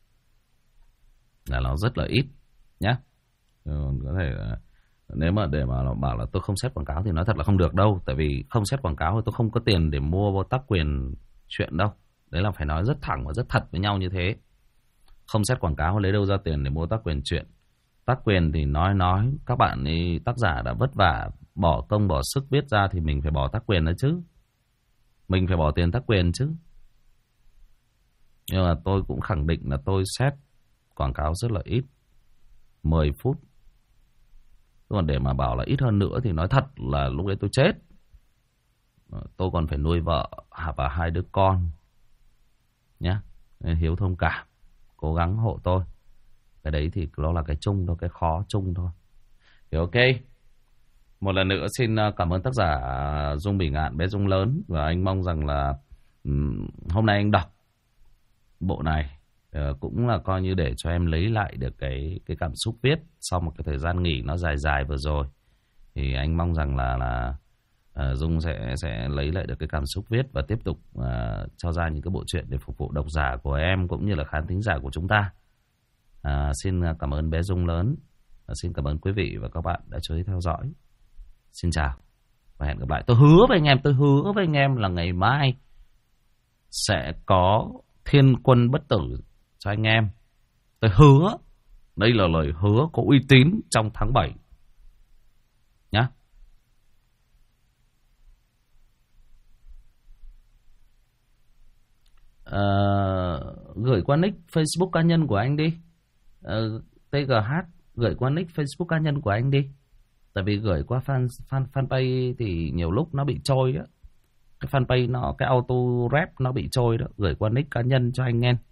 là nó rất là ít nhá. Có thể nếu mà để mà bảo là tôi không xét quảng cáo thì nói thật là không được đâu. Tại vì không xét quảng cáo thì tôi không có tiền để mua tác quyền chuyện đâu. Đấy là phải nói rất thẳng và rất thật với nhau như thế. Không xét quảng cáo lấy đâu ra tiền để mua tác quyền chuyện. Tác quyền thì nói các bạn ấy, tác giả đã vất vả bỏ công bỏ sức viết ra thì mình phải bỏ tác quyền đó chứ. Mình phải bỏ tiền tác quyền chứ. Nhưng mà tôi cũng khẳng định là tôi xét quảng cáo rất là ít, 10 phút. Còn để mà bảo là ít hơn nữa thì nói thật là lúc đấy tôi chết. Tôi còn phải nuôi vợ và 2 đứa con nhá. Nên Hiếu thông cảm, cố gắng hộ tôi. Cái đấy thì nó là cái chung thôi, cái khó chung thôi. Thì ok. Một lần nữa xin cảm ơn tác giả Dung Bỉ Ngạn, bé Dung lớn. Và anh mong rằng là hôm nay anh đọc bộ này cũng là coi như để cho em lấy lại được cái cảm xúc viết sau một cái thời gian nghỉ nó dài vừa rồi. Thì anh mong rằng là Dung sẽ lấy lại được cái cảm xúc viết và tiếp tục cho ra những cái bộ truyện để phục vụ độc giả của em cũng như là khán thính giả của chúng ta. Xin cảm ơn bé Dung lớn. Xin cảm ơn quý vị và các bạn đã chú ý theo dõi. Xin chào và hẹn gặp lại. Tôi hứa với anh em là ngày mai sẽ có Thiên Quân Bất Tử cho anh em. Tôi hứa. Đây là lời hứa có uy tín trong tháng 7 nhá. Gửi qua nick Facebook cá nhân của anh đi. TGH gửi qua nick Facebook cá nhân của anh đi. Tại vì gửi qua fanpage thì nhiều lúc nó bị trôi á. Cái fanpage nó, cái auto rep nó bị trôi đó. Gửi qua nick cá nhân cho anh em.